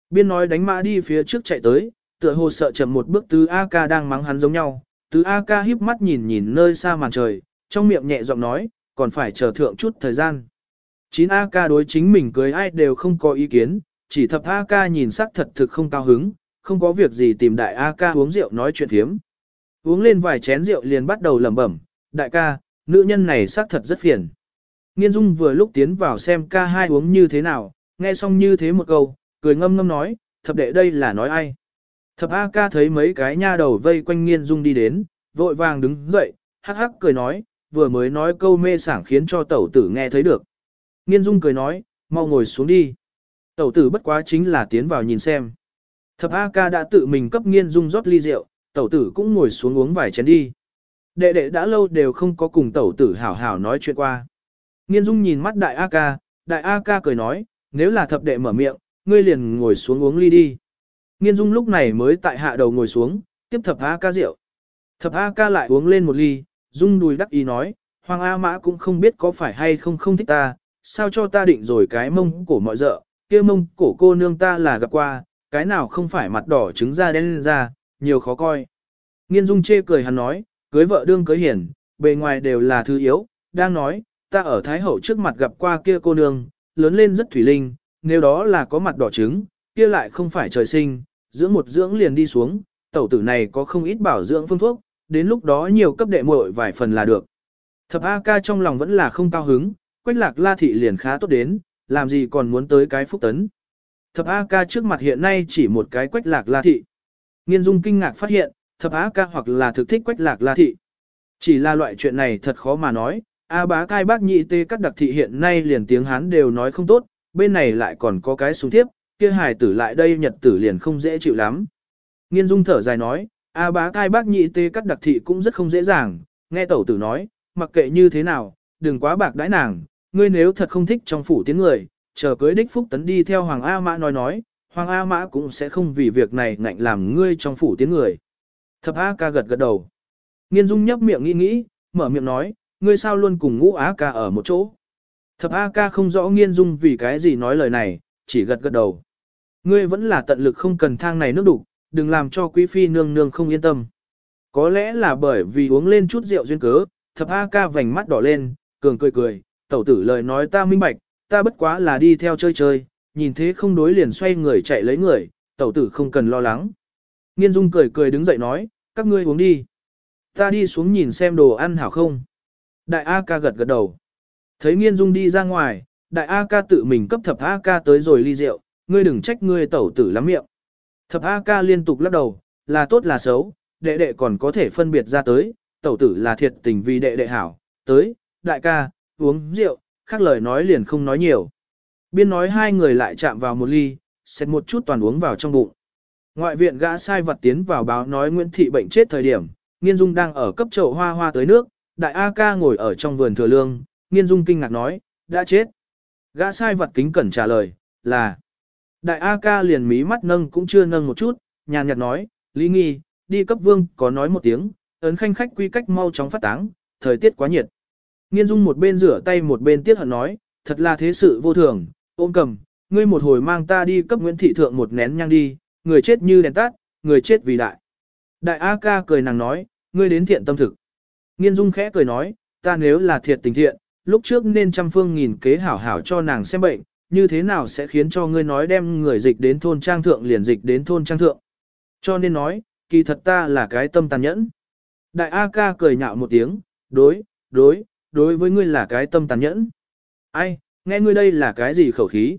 [SPEAKER 1] Biên nói đánh mã đi phía trước chạy tới, tựa hồ sợ chậm một bước tứ A ca đang mắng hắn giống nhau. Tứ A ca híp mắt nhìn nhìn nơi xa màn trời, trong miệng nhẹ giọng nói, còn phải chờ thượng chút thời gian. chín A ca đối chính mình cưới ai đều không có ý kiến, chỉ thập A ca nhìn sắc thật thực không cao hứng, không có việc gì tìm đại A ca uống rượu nói chuyện thiếm. Uống lên vài chén rượu liền bắt đầu lẩm bẩm, đại ca, nữ nhân này sắc thật rất phiền. Nghiên Dung vừa lúc tiến vào xem ca hai uống như thế nào, nghe xong như thế một câu, cười ngâm ngâm nói, thập đệ đây là nói ai. Thập A ca thấy mấy cái nha đầu vây quanh Nghiên Dung đi đến, vội vàng đứng dậy, hắc hắc cười nói, vừa mới nói câu mê sảng khiến cho tẩu tử nghe thấy được. Nghiên Dung cười nói, mau ngồi xuống đi. Tẩu tử bất quá chính là tiến vào nhìn xem. Thập A ca đã tự mình cấp Nghiên Dung rót ly rượu, tẩu tử cũng ngồi xuống uống vài chén đi. Đệ đệ đã lâu đều không có cùng tẩu tử hảo hảo nói chuyện qua. Nghiên Dung nhìn mắt đại A ca, đại A ca cười nói, nếu là thập đệ mở miệng, ngươi liền ngồi xuống uống ly đi. Nghiên Dung lúc này mới tại hạ đầu ngồi xuống, tiếp thập A ca rượu. Thập A ca lại uống lên một ly, Dung đùi đắc ý nói, Hoàng A Mã cũng không biết có phải hay không không thích ta, sao cho ta định rồi cái mông cổ mọi dợ, kia mông cổ cô nương ta là gặp qua, cái nào không phải mặt đỏ trứng da đen lên da, nhiều khó coi. Nghiên Dung chê cười hắn nói, cưới vợ đương cưới hiển, bề ngoài đều là thứ yếu, đang nói, ta ở Thái Hậu trước mặt gặp qua kia cô nương, lớn lên rất thủy linh, nếu đó là có mặt đỏ trứng, kia lại không phải trời sinh, dưỡng một dưỡng liền đi xuống, tẩu tử này có không ít bảo dưỡng phương thuốc, đến lúc đó nhiều cấp đệ muội vài phần là được. Thập A ca trong lòng vẫn là không cao hứng, Quách Lạc La thị liền khá tốt đến, làm gì còn muốn tới cái Phúc Tấn. Thập A ca trước mặt hiện nay chỉ một cái Quách Lạc La thị. Nghiên Dung kinh ngạc phát hiện, Thập A ca hoặc là thực thích Quách Lạc La thị. Chỉ là loại chuyện này thật khó mà nói, A bá cai bác nhị tê các đặc thị hiện nay liền tiếng Hán đều nói không tốt, bên này lại còn có cái súng tiếp, kia hài tử lại đây nhật tử liền không dễ chịu lắm. Nghiên Dung thở dài nói, A bá cai bác nhị tê các đặc thị cũng rất không dễ dàng, nghe tẩu tử nói, mặc kệ như thế nào, đừng quá bạc đãi nàng, ngươi nếu thật không thích trong phủ tiếng người, chờ cưới đích Phúc Tấn đi theo Hoàng A Mã nói nói, Hoàng A Mã cũng sẽ không vì việc này ngạnh làm ngươi trong phủ tiếng người. Thập A ca gật gật đầu. Nghiên Dung nhấp miệng nghĩ nghĩ, mở miệng nói, ngươi sao luôn cùng ngũ A ca ở một chỗ. Thập A ca không rõ Nghiên Dung vì cái gì nói lời này, chỉ gật gật đầu. Ngươi vẫn là tận lực không cần thang này nước đục, đừng làm cho quý phi nương nương không yên tâm. Có lẽ là bởi vì uống lên chút rượu duyên cớ, Thập A ca vành mắt đỏ lên, cường cười cười, tẩu tử lời nói ta minh bạch, ta bất quá là đi theo chơi chơi, nhìn thế không đối liền xoay người chạy lấy người, tẩu tử không cần lo lắng. Nghiên Dung cười cười đứng dậy nói, các ngươi uống đi. Ta đi xuống nhìn xem đồ ăn hảo không. Đại A ca gật gật đầu. Thấy Nghiên Dung đi ra ngoài, Đại A ca tự mình cấp Thập A ca tới rồi ly rượu, ngươi đừng trách ngươi tẩu tử lắm miệng. Thập A ca liên tục lắc đầu, là tốt là xấu, đệ đệ còn có thể phân biệt ra tới, tẩu tử là thiệt tình vì đệ đệ hảo, tới, đại ca, uống rượu, khác lời nói liền không nói nhiều. Biên nói hai người lại chạm vào một ly, xét một chút toàn uống vào trong bụng. Ngoại viện gã sai vật tiến vào báo nói Nguyễn Thị bệnh chết thời điểm, Nghiên Dung đang ở cấp chậu hoa hoa tới nước, đại A ca ngồi ở trong vườn thừa lương, Nghiên Dung kinh ngạc nói, đã chết. Gã sai vật kính cẩn trả lời, là. Đại A ca liền mí mắt nâng cũng chưa nâng một chút, nhàn nhạt nói, Lý Nghi, đi cấp vương có nói một tiếng, ấn khanh khách quy cách mau chóng phát táng, thời tiết quá nhiệt. Nghiên Dung một bên rửa tay một bên tiếc hận nói, thật là thế sự vô thường, ôm cầm, ngươi một hồi mang ta đi cấp Nguyễn Thị Thượng một nén nhang đi, người chết như đèn tắt, người chết vì đại. Đại A ca cười nàng nói, ngươi đến thiện tâm thực. Nghiên Dung khẽ cười nói, ta nếu là thiệt tình thiện, lúc trước nên trăm phương nghìn kế hảo hảo cho nàng xem bệnh, như thế nào sẽ khiến cho ngươi nói đem người dịch đến thôn trang thượng liền dịch đến thôn trang thượng. Cho nên nói, kỳ thật ta là cái tâm tàn nhẫn. Đại A ca cười nhạo một tiếng, đối, đối, đối với ngươi là cái tâm tàn nhẫn. Ai, nghe ngươi đây là cái gì khẩu khí?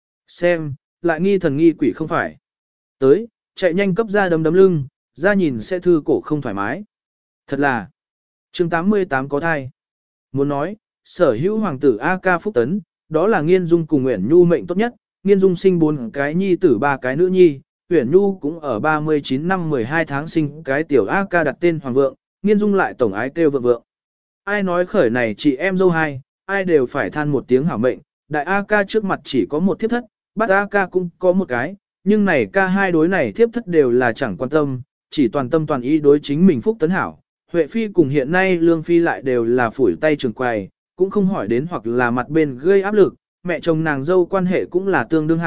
[SPEAKER 1] Xem, lại nghi thần nghi quỷ không phải. Tới, chạy nhanh cấp ra đấm đấm lưng, ra nhìn sẽ thư cổ không thoải mái. Thật là, chương tám mươi tám có thai. Muốn nói, sở hữu hoàng tử A ca Phúc Tấn, đó là Nghiên Dung cùng Uyển Nhu mệnh tốt nhất, Nghiên Dung sinh bốn cái nhi tử ba cái nữ nhi, Uyển Nhu cũng ở ba mươi chín năm mười hai tháng sinh cái tiểu A ca đặt tên Hoàng Vượng, Nghiên Dung lại tổng ái kêu vượng vượng. Ai nói khởi này chị em dâu hai, ai đều phải than một tiếng hảo mệnh, đại A ca trước mặt chỉ có một thiếp thất, bát A ca cũng có một cái, nhưng này ca hai đối này thiếp thất đều là chẳng quan tâm, chỉ toàn tâm toàn ý đối chính mình Phúc Tấn hảo. Huệ Phi cùng hiện nay Lương Phi lại đều là phủi tay trường quầy, cũng không hỏi đến hoặc là mặt bên gây áp lực, mẹ chồng nàng dâu quan hệ cũng là tương đương hảo,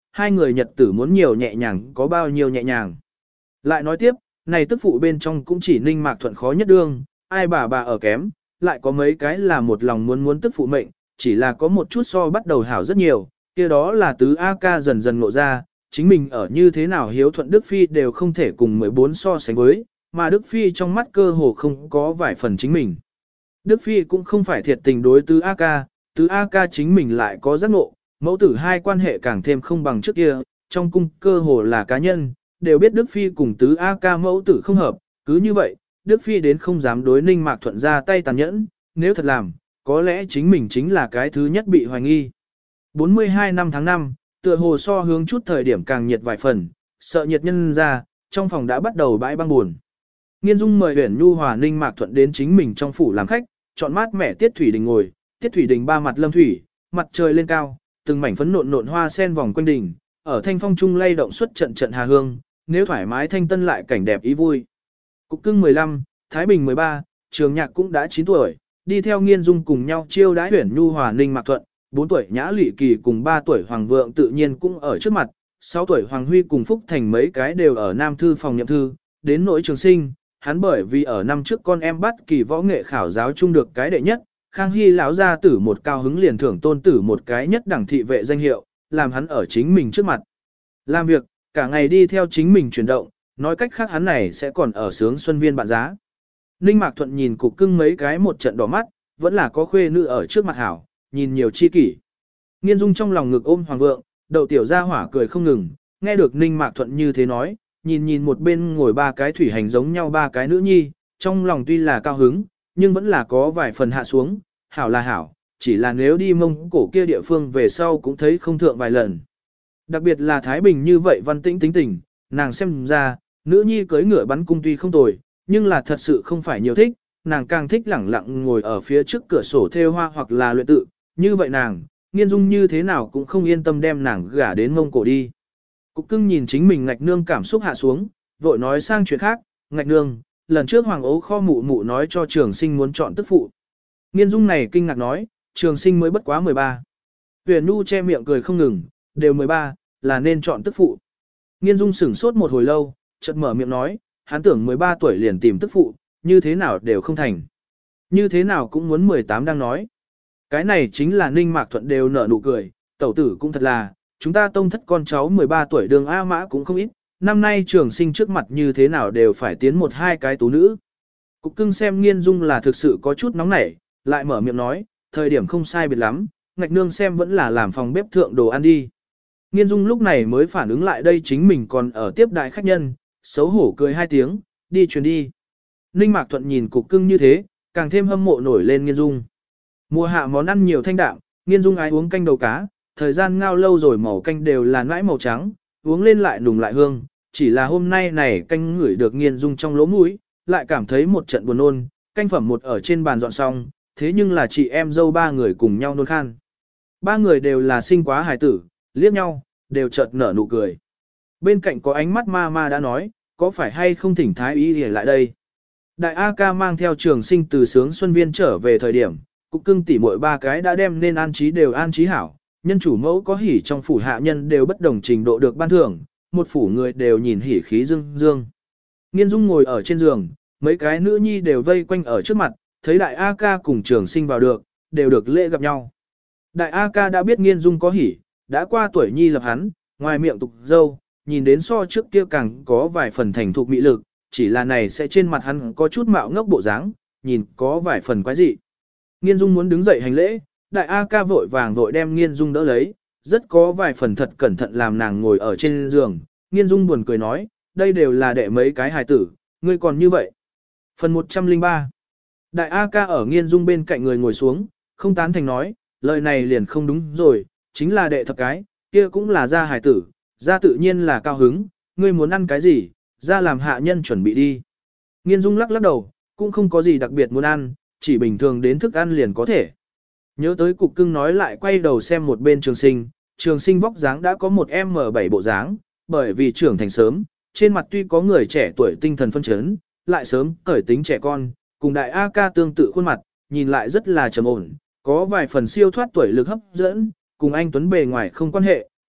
[SPEAKER 1] hai người nhật tử muốn nhiều nhẹ nhàng có bao nhiêu nhẹ nhàng. Lại nói tiếp, này tức phụ bên trong cũng chỉ Ninh Mạc Thuận khó nhất đương, ai bà bà ở kém, lại có mấy cái là một lòng muốn muốn tức phụ mệnh, chỉ là có một chút so bắt đầu hảo rất nhiều, kia đó là tứ A ca dần dần ngộ ra, chính mình ở như thế nào hiếu thuận Đức Phi đều không thể cùng mười bốn so sánh với, mà Đức Phi trong mắt cơ hồ không có vài phần chính mình. Đức Phi cũng không phải thiệt tình đối tứ A ca, tứ A ca chính mình lại có giác ngộ, mẫu tử hai quan hệ càng thêm không bằng trước kia, trong cung cơ hồ là cá nhân, đều biết Đức Phi cùng tứ A ca mẫu tử không hợp, cứ như vậy, Đức Phi đến không dám đối Ninh Mạc Thuận ra tay tàn nhẫn, nếu thật làm, có lẽ chính mình chính là cái thứ nhất bị hoài nghi. bốn mươi hai năm tháng năm, tựa hồ so hướng chút thời điểm càng nhiệt vài phần, sợ nhiệt nhân ra, trong phòng đã bắt đầu bãi băng buồn. Nghiên Dung mời Uyển Nhu Hòa Ninh Mạc Thuận đến chính mình trong phủ làm khách, chọn mát mẻ Tiết Thủy Đình ngồi, Tiết Thủy Đình ba mặt lâm thủy, mặt trời lên cao, từng mảnh phấn nộn nộn hoa sen vòng quanh đỉnh, ở thanh phong trung lay động suốt trận trận hà hương, nếu thoải mái thanh tân lại cảnh đẹp ý vui. Cục Cưng mười lăm, Thái Bình mười ba, Trường Nhạc cũng đã chín tuổi, đi theo Nghiên Dung cùng nhau chiêu đãi Uyển Nhu Hòa Ninh Mạc Thuận, bốn tuổi Nhã Lụy Kỳ cùng ba tuổi Hoàng Vượng tự nhiên cũng ở trước mặt, sáu tuổi Hoàng Huy cùng Phúc Thành mấy cái đều ở Nam thư phòng nhậm thư, đến nỗi Trường Sinh, hắn bởi vì ở năm trước con em bắt kỳ võ nghệ khảo giáo chung được cái đệ nhất, Khang Hy lão gia tử một cao hứng liền thưởng tôn tử một cái nhất đẳng thị vệ danh hiệu, làm hắn ở chính mình trước mặt. Làm việc, cả ngày đi theo chính mình chuyển động, nói cách khác hắn này sẽ còn ở sướng xuân viên bạn giá. Ninh Mạc Thuận nhìn Cục Cưng mấy cái một trận đỏ mắt, vẫn là có khuê nữ ở trước mặt hảo, nhìn nhiều chi kỷ. Nghiên Dung trong lòng ngực ôm Hoàng Vượng, đậu tiểu gia hỏa cười không ngừng, nghe được Ninh Mạc Thuận như thế nói, nhìn nhìn một bên ngồi ba cái thủy hành giống nhau ba cái nữ nhi, trong lòng tuy là cao hứng, nhưng vẫn là có vài phần hạ xuống, hảo là hảo, chỉ là nếu đi Mông Cổ kia địa phương về sau cũng thấy không thượng vài lần. Đặc biệt là Thái Bình như vậy văn tĩnh tính tình, nàng xem ra, nữ nhi cưới ngựa bắn cung tuy không tồi, nhưng là thật sự không phải nhiều thích, nàng càng thích lẳng lặng ngồi ở phía trước cửa sổ thêu hoa hoặc là luyện tự, như vậy nàng, Nghiên Dung như thế nào cũng không yên tâm đem nàng gả đến Mông Cổ đi. Cục Cưng nhìn chính mình Ngạch Nương cảm xúc hạ xuống, vội nói sang chuyện khác, Ngạch Nương, lần trước Hoàng Ấu Kho mụ mụ nói cho Trường Sinh muốn chọn tức phụ. Nghiên Dung này kinh ngạc nói, Trường Sinh mới bất quá mười ba. Huyền Nhu che miệng cười không ngừng, đều mười ba, là nên chọn tức phụ. Nghiên Dung sửng sốt một hồi lâu, chợt mở miệng nói, hắn tưởng mười ba tuổi liền tìm tức phụ, như thế nào đều không thành. Như thế nào cũng muốn mười tám đang nói. Cái này chính là Ninh Mạc Thuận đều nở nụ cười, tẩu tử cũng thật là, chúng ta tông thất con cháu mười ba tuổi đường A Mã cũng không ít, năm nay Trường Sinh trước mặt như thế nào đều phải tiến một hai cái tú nữ. Cục Cưng xem Nghiên Dung là thực sự có chút nóng nảy, lại mở miệng nói, thời điểm không sai biệt lắm, Ngạch Nương xem vẫn là làm phòng bếp thượng đồ ăn đi. Nghiên Dung lúc này mới phản ứng lại đây chính mình còn ở tiếp đại khách nhân, xấu hổ cười hai tiếng, đi truyền đi. Ninh Mạc Thuận nhìn Cục Cưng như thế, càng thêm hâm mộ nổi lên Nghiên Dung. Mùa hạ món ăn nhiều thanh đạm, Nghiên Dung ái uống canh đầu cá, thời gian ngao lâu rồi màu canh đều là nãi màu trắng, uống lên lại nùng lại hương, chỉ là hôm nay này canh ngửi được Nghiên Dung trong lỗ mũi, lại cảm thấy một trận buồn nôn, canh phẩm một ở trên bàn dọn xong, thế nhưng là chị em dâu ba người cùng nhau nôn khan. Ba người đều là sinh quá hài tử, liếc nhau, đều chợt nở nụ cười. Bên cạnh có ánh mắt ma ma đã nói, có phải hay không thỉnh thái y để lại đây. Đại A ca mang theo Trường Sinh từ sướng xuân viên trở về thời điểm, Cục Cưng tỉ muội ba cái đã đem nên an trí đều an trí hảo, nhân chủ mẫu có hỉ trong phủ hạ nhân đều bất đồng trình độ được ban thưởng, một phủ người đều nhìn hỉ khí dương dương. Nghiên Dung ngồi ở trên giường, mấy cái nữ nhi đều vây quanh ở trước mặt, thấy đại A ca cùng Trường Sinh vào được, đều được lễ gặp nhau. Đại A ca đã biết Nghiên Dung có hỉ, đã qua tuổi nhi lập hắn, ngoài miệng tục dâu, nhìn đến so trước kia càng có vài phần thành thục mỹ lực, chỉ là này sẽ trên mặt hắn có chút mạo ngốc bộ dáng, nhìn có vài phần quái dị. Nghiên Dung muốn đứng dậy hành lễ, đại A ca vội vàng vội đem Nghiên Dung đỡ lấy, rất có vài phần thật cẩn thận làm nàng ngồi ở trên giường. Nghiên Dung buồn cười nói, đây đều là đệ mấy cái hài tử, ngươi còn như vậy. Phần một trăm lẻ ba. Đại A ca ở Nghiên Dung bên cạnh người ngồi xuống, không tán thành nói, lời này liền không đúng rồi, chính là đệ thập cái, kia cũng là gia hài tử, gia tự nhiên là cao hứng, ngươi muốn ăn cái gì, gia làm hạ nhân chuẩn bị đi. Nghiên Dung lắc lắc đầu, cũng không có gì đặc biệt muốn ăn, chỉ bình thường đến thức ăn liền có thể. Nhớ tới Cục Cưng nói lại quay đầu xem một bên Trường Sinh, Trường Sinh vóc dáng đã có một em bảy bộ dáng, bởi vì trưởng thành sớm, trên mặt tuy có người trẻ tuổi tinh thần phân chấn, lại sớm cởi tính trẻ con, cùng đại A ca tương tự khuôn mặt, nhìn lại rất là trầm ổn, có vài phần siêu thoát tuổi lực hấp dẫn, cùng anh Tuấn bề ngoài không quan hệ,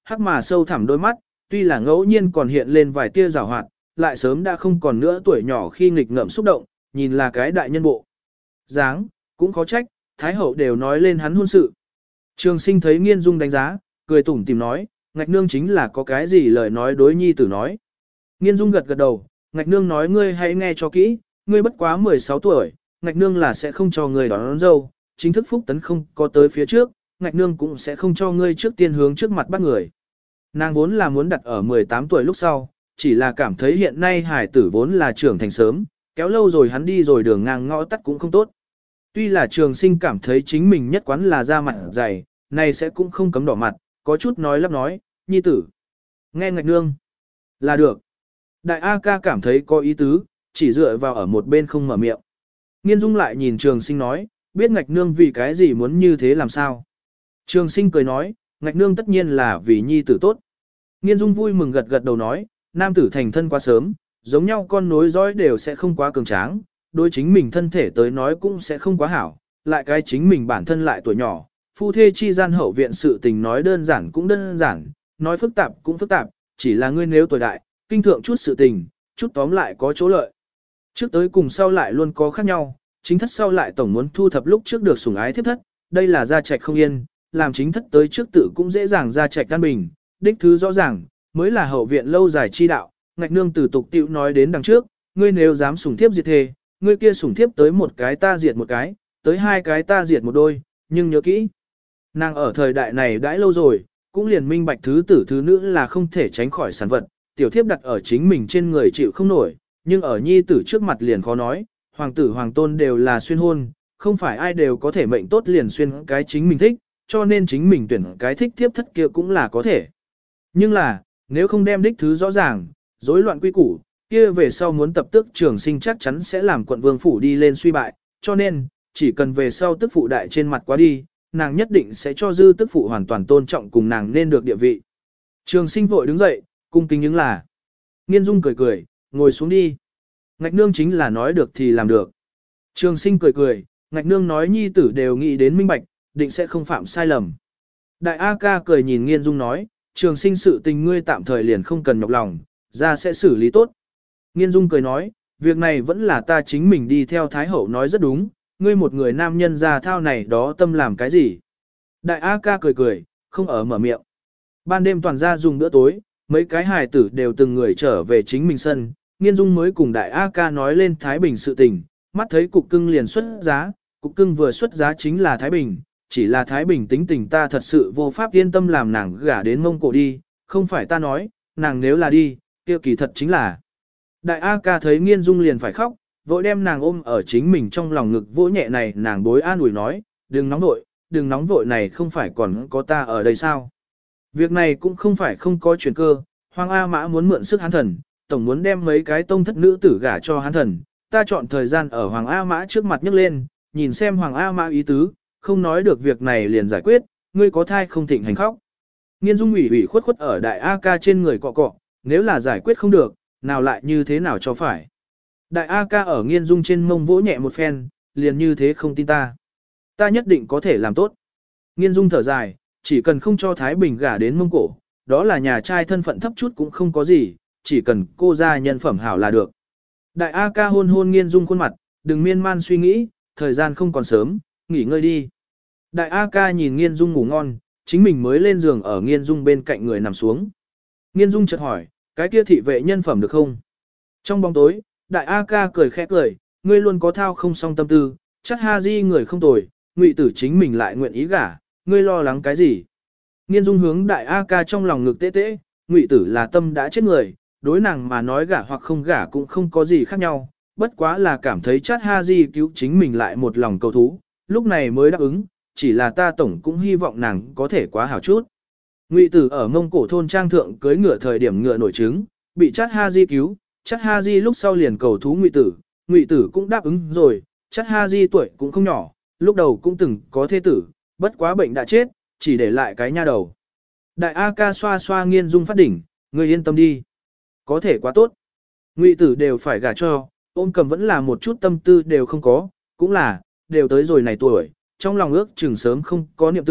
[SPEAKER 1] hắc mà sâu thẳm đôi mắt, tuy là ngẫu nhiên còn hiện lên vài tia rào hoạt, lại sớm đã không còn nữa tuổi nhỏ khi nghịch ngợm xúc động, nhìn là cái đại nhân bộ. Dáng, cũng khó trách, Thái hậu đều nói lên hắn hôn sự. Trường Sinh thấy Nghiên Dung đánh giá, cười tủm tỉm nói, Ngạch nương chính là có cái gì lời nói đối nhi tử nói. Nghiên Dung gật gật đầu, Ngạch nương nói ngươi hãy nghe cho kỹ, ngươi bất quá mười sáu tuổi, Ngạch nương là sẽ không cho ngươi đón, đón dâu, chính thức phúc tấn không có tới phía trước, Ngạch nương cũng sẽ không cho ngươi trước tiên hướng trước mặt bắt người. Nàng vốn là muốn đặt ở mười tám tuổi lúc sau, chỉ là cảm thấy hiện nay hải tử vốn là trưởng thành sớm, kéo lâu rồi hắn đi rồi đường ngang ngõ tắt cũng không tốt. Tuy là Trường Sinh cảm thấy chính mình nhất quán là da mặt dày, này sẽ cũng không cấm đỏ mặt, có chút nói lắp nói, nhi tử. Nghe Ngạch nương. Là được. Đại A ca cảm thấy có ý tứ, chỉ dựa vào ở một bên không mở miệng. Nghiên Dung lại nhìn Trường Sinh nói, biết Ngạch nương vì cái gì muốn như thế làm sao. Trường Sinh cười nói, Ngạch nương tất nhiên là vì nhi tử tốt. Nghiên Dung vui mừng gật gật đầu nói, nam tử thành thân quá sớm, giống nhau con nối dõi đều sẽ không quá cường tráng, đối chính mình thân thể tới nói cũng sẽ không quá hảo, lại cái chính mình bản thân lại tuổi nhỏ, phu thê chi gian hậu viện sự tình nói đơn giản cũng đơn giản, nói phức tạp cũng phức tạp, chỉ là ngươi nếu tuổi đại, kinh thượng chút sự tình, chút tóm lại có chỗ lợi. Trước tới cùng sau lại luôn có khác nhau, chính thất sau lại tổng muốn thu thập lúc trước được sủng ái thiết thất, đây là gia trạch không yên, làm chính thất tới trước tự cũng dễ dàng gia trạch căn bình, đích thứ rõ ràng, mới là hậu viện lâu dài chi đạo, Ngạch nương từ tục tiệu nói đến đằng trước, ngươi nếu dám sủng thiếp diệt thề, ngươi kia sủng thiếp tới một cái ta diệt một cái, tới hai cái ta diệt một đôi, nhưng nhớ kỹ. Nàng ở thời đại này đãi lâu rồi, cũng liền minh bạch thứ tử thứ nữ là không thể tránh khỏi sản vật, tiểu thiếp đặt ở chính mình trên người chịu không nổi, nhưng ở nhi tử trước mặt liền khó nói, hoàng tử hoàng tôn đều là xuyên hôn, không phải ai đều có thể mệnh tốt liền xuyên cái chính mình thích, cho nên chính mình tuyển cái thích thiếp thất kia cũng là có thể. Nhưng là, nếu không đem đích thứ rõ ràng, rối loạn quy củ, kia về sau muốn tập tức Trường Sinh chắc chắn sẽ làm quận vương phủ đi lên suy bại, cho nên, chỉ cần về sau tức phụ đại trên mặt quá đi, nàng nhất định sẽ cho dư tức phụ hoàn toàn tôn trọng cùng nàng nên được địa vị. Trường Sinh vội đứng dậy, cung kính những là. Nghiên Dung cười cười, ngồi xuống đi. Ngạch nương chính là nói được thì làm được. Trường Sinh cười cười, Ngạch nương nói nhi tử đều nghĩ đến minh bạch, định sẽ không phạm sai lầm. Đại A ca cười nhìn Nghiên Dung nói, Trường Sinh sự tình ngươi tạm thời liền không cần nhọc lòng, ra sẽ xử lý tốt. Nghiên Dung cười nói, việc này vẫn là ta chính mình đi theo Thái Hậu nói rất đúng, ngươi một người nam nhân ra thao này đó tâm làm cái gì. Đại A ca cười cười, không ở mở miệng. Ban đêm toàn ra dùng bữa tối, mấy cái hài tử đều từng người trở về chính mình sân, Nghiên Dung mới cùng Đại A ca nói lên Thái Bình sự tình, mắt thấy cục cưng liền xuất giá, cục cưng vừa xuất giá chính là Thái Bình, chỉ là Thái Bình tính tình ta thật sự vô pháp yên tâm làm nàng gả đến Mông Cổ đi, không phải ta nói, nàng nếu là đi, kia kỳ thật chính là. Đại A ca thấy Nghiên Dung liền phải khóc, vội đem nàng ôm ở chính mình trong lòng ngực vỗ nhẹ này, nàng bối an ủi nói, đừng nóng vội, đừng nóng vội, này không phải còn có ta ở đây sao. Việc này cũng không phải không có chuyển cơ, Hoàng A Mã muốn mượn sức hán thần, tổng muốn đem mấy cái tông thất nữ tử gả cho hán thần, ta chọn thời gian ở Hoàng A Mã trước mặt nhấc lên, nhìn xem Hoàng A Mã ý tứ, không nói được việc này liền giải quyết, ngươi có thai không thịnh hành khóc. Nghiên Dung ủy ủy khuất khuất ở Đại A ca trên người cọ cọ, nếu là giải quyết không được, nào lại như thế nào cho phải. Đại A ca ở Nghiên Dung trên mông vỗ nhẹ một phen, liền như thế không tin ta. Ta nhất định có thể làm tốt. Nghiên Dung thở dài, chỉ cần không cho Thái Bình gả đến Mông Cổ, đó là nhà trai thân phận thấp chút cũng không có gì, chỉ cần cô ra nhân phẩm hảo là được. Đại A ca hôn hôn Nghiên Dung khuôn mặt, đừng miên man suy nghĩ, thời gian không còn sớm, nghỉ ngơi đi. Đại A ca nhìn Nghiên Dung ngủ ngon, chính mình mới lên giường ở Nghiên Dung bên cạnh người nằm xuống. Nghiên Dung chợt hỏi, cái kia thị vệ nhân phẩm được không? Trong bóng tối, Đại A ca cười khẽ cười, ngươi luôn có thao không song tâm tư, chắc ha di người không tồi, Ngụy tử chính mình lại nguyện ý gả, ngươi lo lắng cái gì? Nghiên Dung hướng Đại A ca trong lòng ngực tê tê, Ngụy tử là tâm đã chết người, đối nàng mà nói gả hoặc không gả cũng không có gì khác nhau, bất quá là cảm thấy chát ha di cứu chính mình lại một lòng cầu thú, lúc này mới đáp ứng, chỉ là ta tổng cũng hy vọng nàng có thể quá hảo chút. Ngụy tử ở Mông Cổ thôn trang thượng cưới ngựa thời điểm ngựa nổi trứng, bị chát ha di cứu, chát ha di lúc sau liền cầu thú Ngụy tử, Ngụy tử cũng đáp ứng rồi, chát ha di tuổi cũng không nhỏ, lúc đầu cũng từng có thê tử, bất quá bệnh đã chết, chỉ để lại cái nha đầu. Đại A ca xoa xoa Nghiên Dung phát đỉnh, ngươi yên tâm đi. Có thể quá tốt. Ngụy tử đều phải gả cho, ôm cầm vẫn là một chút tâm tư đều không có, cũng là, đều tới rồi này tuổi, trong lòng ước chừng sớm không có niệm tưởng,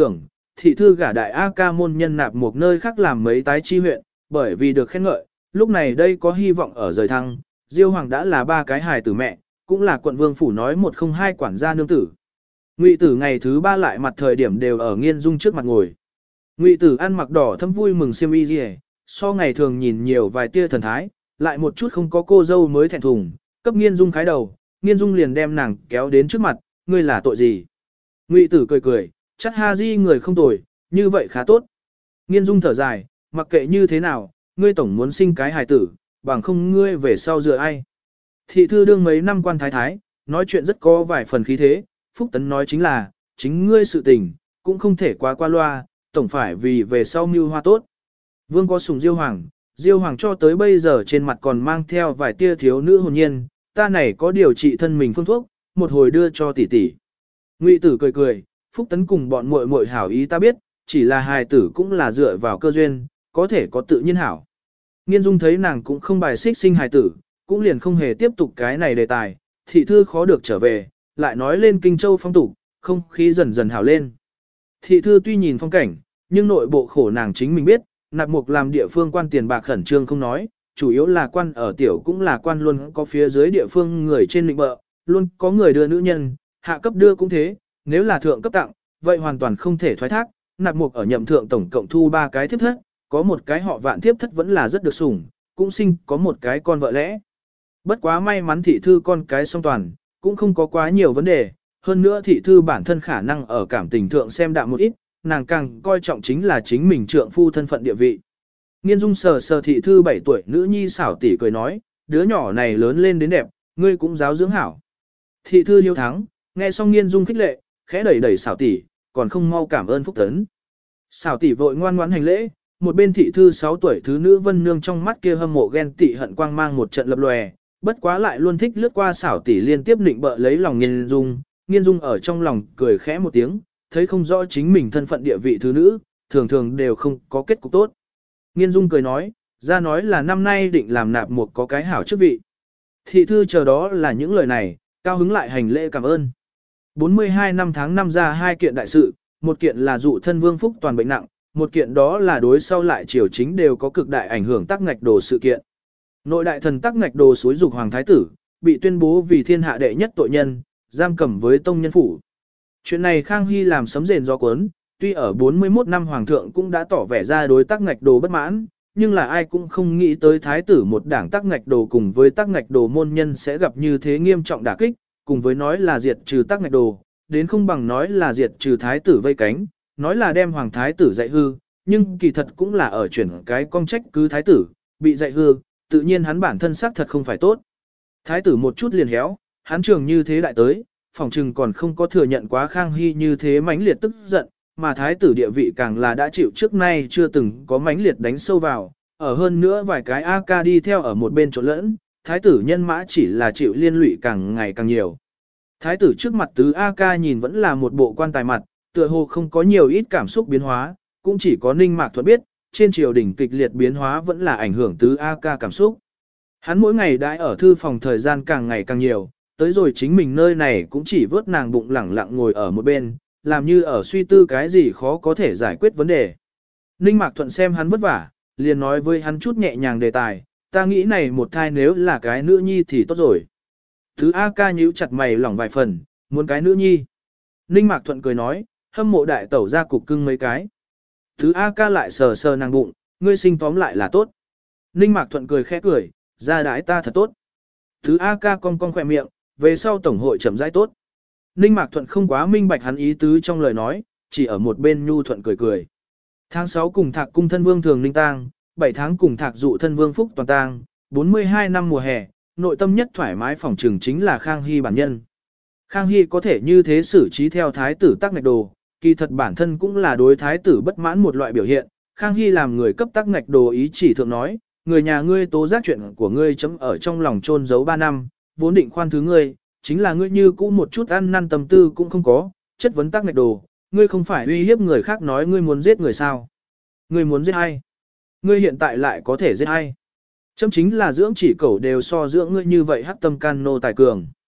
[SPEAKER 1] thị thư gả đại A ca môn nhân nạp một nơi khác làm mấy tái chi huyện, bởi vì được khen ngợi, lúc này đây có hy vọng ở rời thăng, Diêu Hoàng đã là ba cái hài tử mẹ, cũng là quận vương phủ nói một không hai quản gia nương tử. Ngụy Tử ngày thứ ba lại mặt thời điểm đều ở Nghiên Dung trước mặt ngồi. Ngụy Tử ăn mặc đỏ thâm vui mừng xiêm y liề, so ngày thường nhìn nhiều vài tia thần thái, lại một chút không có cô dâu mới thẹn thùng, cấp Nghiên Dung khái đầu, Nghiên Dung liền đem nàng kéo đến trước mặt, ngươi là tội gì? Ngụy Tử cười cười, chắc ha di người không tồi, như vậy khá tốt. Nghiên Dung thở dài, mặc kệ như thế nào, ngươi tổng muốn sinh cái hài tử, bằng không ngươi về sau dựa ai. Thị thư đương mấy năm quan thái thái, nói chuyện rất có vài phần khí thế, Phúc Tấn nói chính là, chính ngươi sự tình, cũng không thể quá qua loa, tổng phải vì về sau mưu hoa tốt. Vương có sùng Diêu Hoàng, Diêu Hoàng cho tới bây giờ trên mặt còn mang theo vài tia thiếu nữ hồn nhiên, ta này có điều trị thân mình phương thuốc, một hồi đưa cho tỷ tỷ. Ngụy Tử cười cười, Phúc Tấn cùng bọn muội muội hảo ý ta biết, chỉ là hài tử cũng là dựa vào cơ duyên, có thể có tự nhiên hảo. Nghiên Dung thấy nàng cũng không bài xích sinh hài tử, cũng liền không hề tiếp tục cái này đề tài, thị thư khó được trở về, lại nói lên Kinh Châu phong tục, không khí dần dần hảo lên. Thị thư tuy nhìn phong cảnh, nhưng nội bộ khổ nàng chính mình biết, nạp mục làm địa phương quan tiền bạc khẩn trương không nói, chủ yếu là quan ở tiểu cũng là quan luôn có phía dưới địa phương người trên định bợ, luôn có người đưa nữ nhân, hạ cấp đưa cũng thế, nếu là thượng cấp tặng, vậy hoàn toàn không thể thoái thác, nạp mục ở nhậm thượng tổng cộng thu ba cái thiếp thất, có một cái họ vạn thiếp thất vẫn là rất được sủng, cũng sinh có một cái con vợ lẽ. Bất quá may mắn thị thư con cái song toàn, cũng không có quá nhiều vấn đề, hơn nữa thị thư bản thân khả năng ở cảm tình thượng xem đạm một ít, nàng càng coi trọng chính là chính mình trượng phu thân phận địa vị. Nghiên Dung sờ sờ thị thư bảy tuổi nữ nhi xảo tỷ cười nói, đứa nhỏ này lớn lên đến đẹp, ngươi cũng giáo dưỡng hảo. Thị thư hiếu thắng, nghe xong Nghiên Dung khích lệ, khẽ đẩy đẩy xảo tỷ, còn không mau cảm ơn Phúc Tấn. Xảo tỷ vội ngoan ngoãn hành lễ, một bên thị thư sáu tuổi thứ nữ Vân Nương trong mắt kia hâm mộ ghen tị hận quang mang một trận lập lòe, bất quá lại luôn thích lướt qua xảo tỷ liên tiếp định bợ lấy lòng Nghiên Dung, Nghiên Dung ở trong lòng cười khẽ một tiếng, thấy không rõ chính mình thân phận địa vị thứ nữ, thường thường đều không có kết cục tốt. Nghiên Dung cười nói, ra nói là năm nay định làm nạp một có cái hảo chức vị. Thị thư chờ đó là những lời này, cao hứng lại hành lễ cảm ơn. bốn mươi hai năm tháng năm ra hai kiện đại sự, một kiện là dụ thân Vương Phúc toàn bệnh nặng, một kiện đó là đối sau lại triều chính đều có cực đại ảnh hưởng tắc ngạch đồ sự kiện. Nội đại thần tắc ngạch đồ xúi dục hoàng thái tử, bị tuyên bố vì thiên hạ đệ nhất tội nhân, giam cầm với tông nhân phủ. Chuyện này Khang Hy làm sấm rền gió cuốn, tuy ở bốn mươi mốt năm hoàng thượng cũng đã tỏ vẻ ra đối tắc ngạch đồ bất mãn, nhưng là ai cũng không nghĩ tới thái tử một đảng tắc ngạch đồ cùng với tắc ngạch đồ môn nhân sẽ gặp như thế nghiêm trọng đả kích, cùng với nói là diệt trừ tắc ngạch đồ, đến không bằng nói là diệt trừ thái tử vây cánh, nói là đem hoàng thái tử dạy hư, nhưng kỳ thật cũng là ở chuyển cái công trách cứ thái tử, bị dạy hư, tự nhiên hắn bản thân xác thật không phải tốt. Thái tử một chút liền héo, hắn trường như thế đại tới, phòng trừng còn không có thừa nhận quá Khang Hy như thế mãnh liệt tức giận, mà thái tử địa vị càng là đã chịu trước nay chưa từng có mãnh liệt đánh sâu vào, ở hơn nữa vài cái A ca đi theo ở một bên chỗ lẫn, thái tử nhân mã chỉ là chịu liên lụy càng ngày càng nhiều. Thái tử trước mặt tứ A ca nhìn vẫn là một bộ quan tài mặt, tựa hồ không có nhiều ít cảm xúc biến hóa, cũng chỉ có Ninh Mạc Thuật biết, trên triều đình kịch liệt biến hóa vẫn là ảnh hưởng tứ A ca cảm xúc. Hắn mỗi ngày đãi ở thư phòng thời gian càng ngày càng nhiều, tới rồi chính mình nơi này cũng chỉ vớt nàng bụng lẳng lặng ngồi ở một bên, làm như ở suy tư cái gì khó có thể giải quyết vấn đề. Ninh Mạc Thuận xem hắn vất vả, liền nói với hắn chút nhẹ nhàng đề tài, ta nghĩ này một thai nếu là cái nữ nhi thì tốt rồi. Thứ A ca nhíu chặt mày lỏng vài phần, muốn cái nữ nhi. Ninh Mạc Thuận cười nói, hâm mộ đại tẩu ra cục cưng mấy cái. Thứ A ca lại sờ sờ nàng bụng, ngươi sinh tóm lại là tốt. Ninh Mạc Thuận cười khẽ cười, ra đãi ta thật tốt. Thứ A ca cong cong khỏe miệng, về sau tổng hội chậm rãi tốt. Ninh Mạc Thuận không quá minh bạch hắn ý tứ trong lời nói, chỉ ở một bên nhu thuận cười cười. Tháng sáu cùng thạc cung thân vương thường ninh tang, bảy tháng cùng thạc dụ thân vương phúc toàn tang, bốn mươi hai năm mùa hè, nội tâm nhất thoải mái phòng trừng chính là Khang Hy bản nhân. Khang Hy có thể như thế xử trí theo thái tử tắc ngạch đồ, kỳ thật bản thân cũng là đối thái tử bất mãn một loại biểu hiện. Khang Hy làm người cấp tắc ngạch đồ ý chỉ thượng nói, người nhà ngươi tố giác chuyện của ngươi chấm ở trong lòng chôn giấu ba năm, vốn định khoan thứ ngươi, chính là ngươi như cũ một chút ăn năn tâm tư cũng không có, chất vấn tắc ngạch đồ, ngươi không phải uy hiếp người khác nói ngươi muốn giết người sao? Ngươi muốn giết ai? Ngươi hiện tại lại có thể giết ai? Chấm chính là dưỡng chỉ cẩu đều so dưỡng ngươi như vậy hắc tâm can nô tài cường.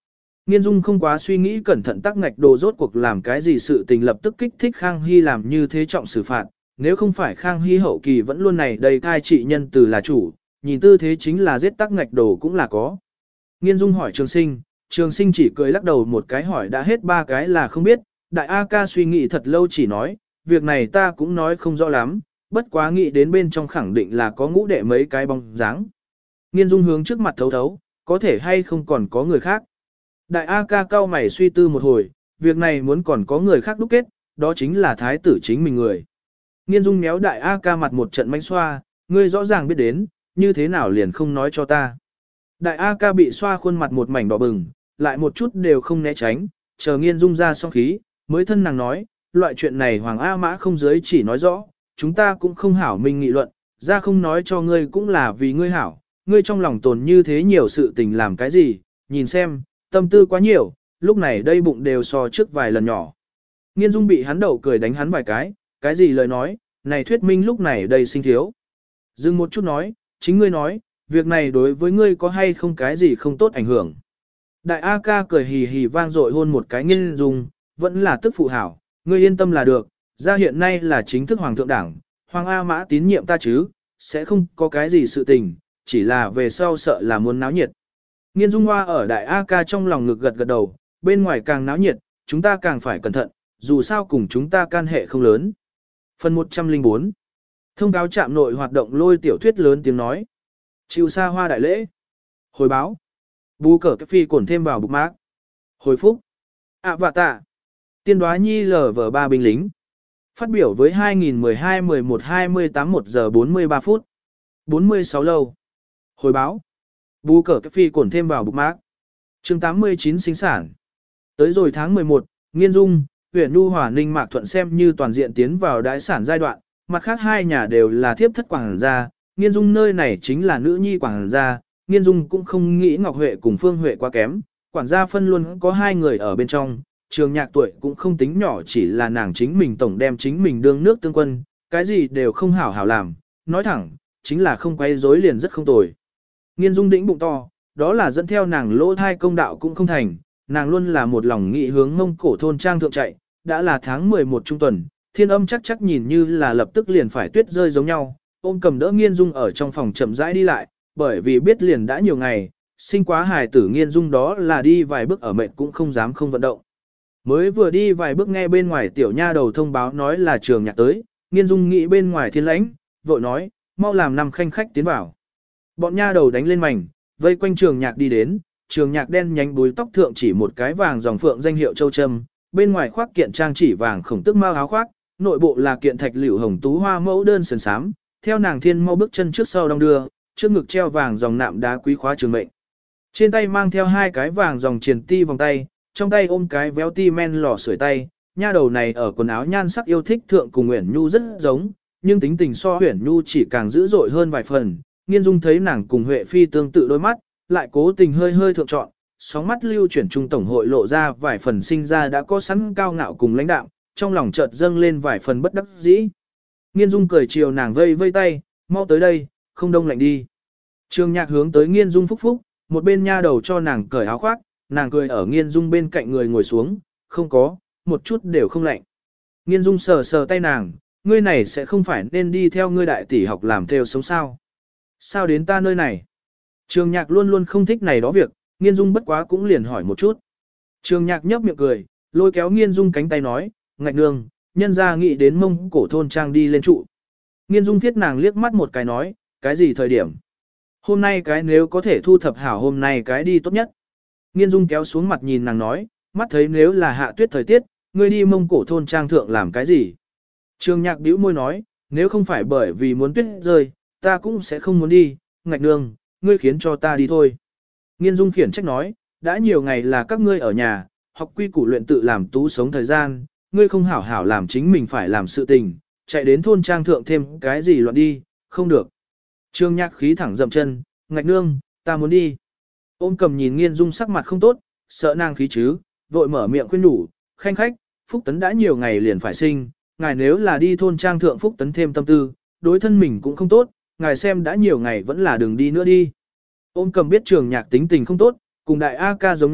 [SPEAKER 1] Nghiên Dung không quá suy nghĩ cẩn thận tắc ngạch đồ rốt cuộc làm cái gì sự tình lập tức kích thích Khang Hy làm như thế trọng xử phạt, nếu không phải Khang Hy hậu kỳ vẫn luôn này đầy cai trị nhân từ là chủ, nhìn tư thế chính là giết tắc ngạch đồ cũng là có. Nghiên Dung hỏi Trường Sinh, Trường Sinh chỉ cười lắc đầu một cái hỏi đã hết ba cái là không biết, đại A ca suy nghĩ thật lâu chỉ nói, việc này ta cũng nói không rõ lắm, bất quá nghĩ đến bên trong khẳng định là có ngũ đệ mấy cái bóng dáng. Nghiên Dung hướng trước mặt thấu thấu, có thể hay không còn có người khác. Đại A ca cao mày suy tư một hồi, việc này muốn còn có người khác đúc kết, đó chính là thái tử chính mình người. Nghiên Dung méo đại A ca mặt một trận manh xoa, ngươi rõ ràng biết đến, như thế nào liền không nói cho ta. Đại A ca bị xoa khuôn mặt một mảnh đỏ bừng, lại một chút đều không né tránh, chờ Nghiên Dung ra xong khí, mới thân nàng nói, loại chuyện này Hoàng A Mã không giới chỉ nói rõ, chúng ta cũng không hảo mình nghị luận, ra không nói cho ngươi cũng là vì ngươi hảo, ngươi trong lòng tồn như thế nhiều sự tình làm cái gì, nhìn xem, tâm tư quá nhiều, lúc này đây bụng đều so trước vài lần nhỏ. Nghiên Dung bị hắn đậu cười đánh hắn vài cái, cái gì lời nói, này thuyết minh lúc này đây sinh thiếu. Dừng một chút nói, chính ngươi nói, việc này đối với ngươi có hay không cái gì không tốt ảnh hưởng. Đại A ca cười hì hì vang dội hôn một cái Nghiên Dung, vẫn là tức phụ hảo, ngươi yên tâm là được, ra hiện nay là chính thức Hoàng thượng đảng, Hoàng A Mã tín nhiệm ta chứ, sẽ không có cái gì sự tình, chỉ là về sau sợ là muốn náo nhiệt. Nghiên Dung Hoa ở Đại A ca trong lòng ngực gật gật đầu, bên ngoài càng náo nhiệt, chúng ta càng phải cẩn thận, dù sao cùng chúng ta can hệ không lớn. Phần một trăm lẻ bốn Thông cáo trạm nội hoạt động lôi tiểu thuyết lớn tiếng nói. Chịu xa hoa đại lễ. Hồi báo. Bù cờ cái phi cổn thêm vào bục mác. Hồi phúc. ạ vạ tạ. Tiên đoá nhi lờ vờ ba binh lính. Phát biểu với hai nghìn mười hai mười một hai mươi tám một giờ bốn mươi ba phút. bốn mươi sáu lâu. Hồi báo. Bù cờ cái phi cổn thêm vào bục mác. chương tám mươi chín sinh sản. Tới rồi tháng mười một, Nghiên Dung, huyện Nhu Hòa Ninh Mạc Thuận xem như toàn diện tiến vào đái sản giai đoạn, mặt khác hai nhà đều là thiếp thất quảng gia, Nghiên Dung nơi này chính là nữ nhi quảng gia, Nghiên Dung cũng không nghĩ Ngọc Huệ cùng Phương Huệ quá kém, quản gia phân luôn có hai người ở bên trong, Trường Nhạc tuổi cũng không tính nhỏ chỉ là nàng chính mình tổng đem chính mình đương nước tương quân, cái gì đều không hảo hảo làm, nói thẳng, chính là không quay rối liền rất không tồi. Nghiên Dung đĩnh bụng to, đó là dẫn theo nàng lỗ thai công đạo cũng không thành, nàng luôn là một lòng nghị hướng Mông Cổ thôn trang thượng chạy, đã là tháng mười một trung tuần, Thiên Âm chắc chắc nhìn như là lập tức liền phải tuyết rơi giống nhau, ôm cầm đỡ Nghiên Dung ở trong phòng chậm rãi đi lại, bởi vì biết liền đã nhiều ngày, sinh quá hài tử Nghiên Dung đó là đi vài bước ở mệt cũng không dám không vận động. Mới vừa đi vài bước nghe bên ngoài tiểu nha đầu thông báo nói là Trường Nhạc tới, Nghiên Dung nghĩ bên ngoài thiên lãnh, vội nói, mau làm năm khanh khách tiến vào. Bọn nha đầu đánh lên mảnh, vây quanh Trường Nhạc đi đến, Trường Nhạc đen nhánh búi tóc thượng chỉ một cái vàng dòng phượng danh hiệu châu trâm, bên ngoài khoác kiện trang chỉ vàng khổng tức mao áo khoác, nội bộ là kiện thạch liễu hồng tú hoa mẫu đơn sườn xám, theo nàng thiên mau bước chân trước sau đong đưa, trước ngực treo vàng dòng nạm đá quý khóa trường mệnh. Trên tay mang theo hai cái vàng dòng triền ti vòng tay, trong tay ôm cái véo ti men lò sưởi tay, nha đầu này ở quần áo nhan sắc yêu thích thượng cùng Uyển Nhu rất giống, nhưng tính tình so Uyển Nhu chỉ càng dữ dội hơn vài phần. Nghiên Dung thấy nàng cùng Huệ Phi tương tự đôi mắt, lại cố tình hơi hơi thượng trọn, sóng mắt lưu chuyển trung tổng hội lộ ra vài phần sinh ra đã có sẵn cao ngạo cùng lãnh đạm, trong lòng chợt dâng lên vài phần bất đắc dĩ. Nghiên Dung cười chiều nàng vây vây tay, mau tới đây, không đông lạnh đi. Trường Nhạc hướng tới Nghiên Dung phúc phúc, một bên nha đầu cho nàng cởi áo khoác, nàng cười ở Nghiên Dung bên cạnh người ngồi xuống, không có, một chút đều không lạnh. Nghiên Dung sờ sờ tay nàng, ngươi này sẽ không phải nên đi theo ngươi đại tỷ học làm theo sống sao. Sao đến ta nơi này? Trường Nhạc luôn luôn không thích này đó việc, Nghiên Dung bất quá cũng liền hỏi một chút. Trường Nhạc nhấp miệng cười, lôi kéo Nghiên Dung cánh tay nói, ngạch nương, nhân ra nghĩ đến Mông Cổ thôn trang đi lên trụ. Nghiên Dung thiết nàng liếc mắt một cái nói, cái gì thời điểm? Hôm nay cái nếu có thể thu thập hảo hôm nay cái đi tốt nhất. Nghiên Dung kéo xuống mặt nhìn nàng nói, mắt thấy nếu là hạ tuyết thời tiết, ngươi đi Mông Cổ thôn trang thượng làm cái gì? Trường Nhạc bĩu môi nói, nếu không phải bởi vì muốn tuyết rơi, ta cũng sẽ không muốn đi, ngạch nương, ngươi khiến cho ta đi thôi. Nghiên Dung khiển trách nói, đã nhiều ngày là các ngươi ở nhà, học quy củ luyện tự làm tú sống thời gian, ngươi không hảo hảo làm chính mình phải làm sự tình, chạy đến thôn trang thượng thêm cái gì loạn đi, không được. Trương Nhạc khí thẳng dậm chân, ngạch nương, ta muốn đi. Ôm cầm nhìn Nghiên Dung sắc mặt không tốt, sợ nàng khí chứ, vội mở miệng khuyên nhủ, khanh khách, Phúc Tấn đã nhiều ngày liền phải sinh, ngài nếu là đi thôn trang thượng Phúc Tấn thêm tâm tư, đối thân mình cũng không tốt, ngài xem đã nhiều ngày vẫn là đừng đi nữa đi. Ôm cầm biết Trường Nhạc tính tình không tốt, cùng đại A ca giống nhau,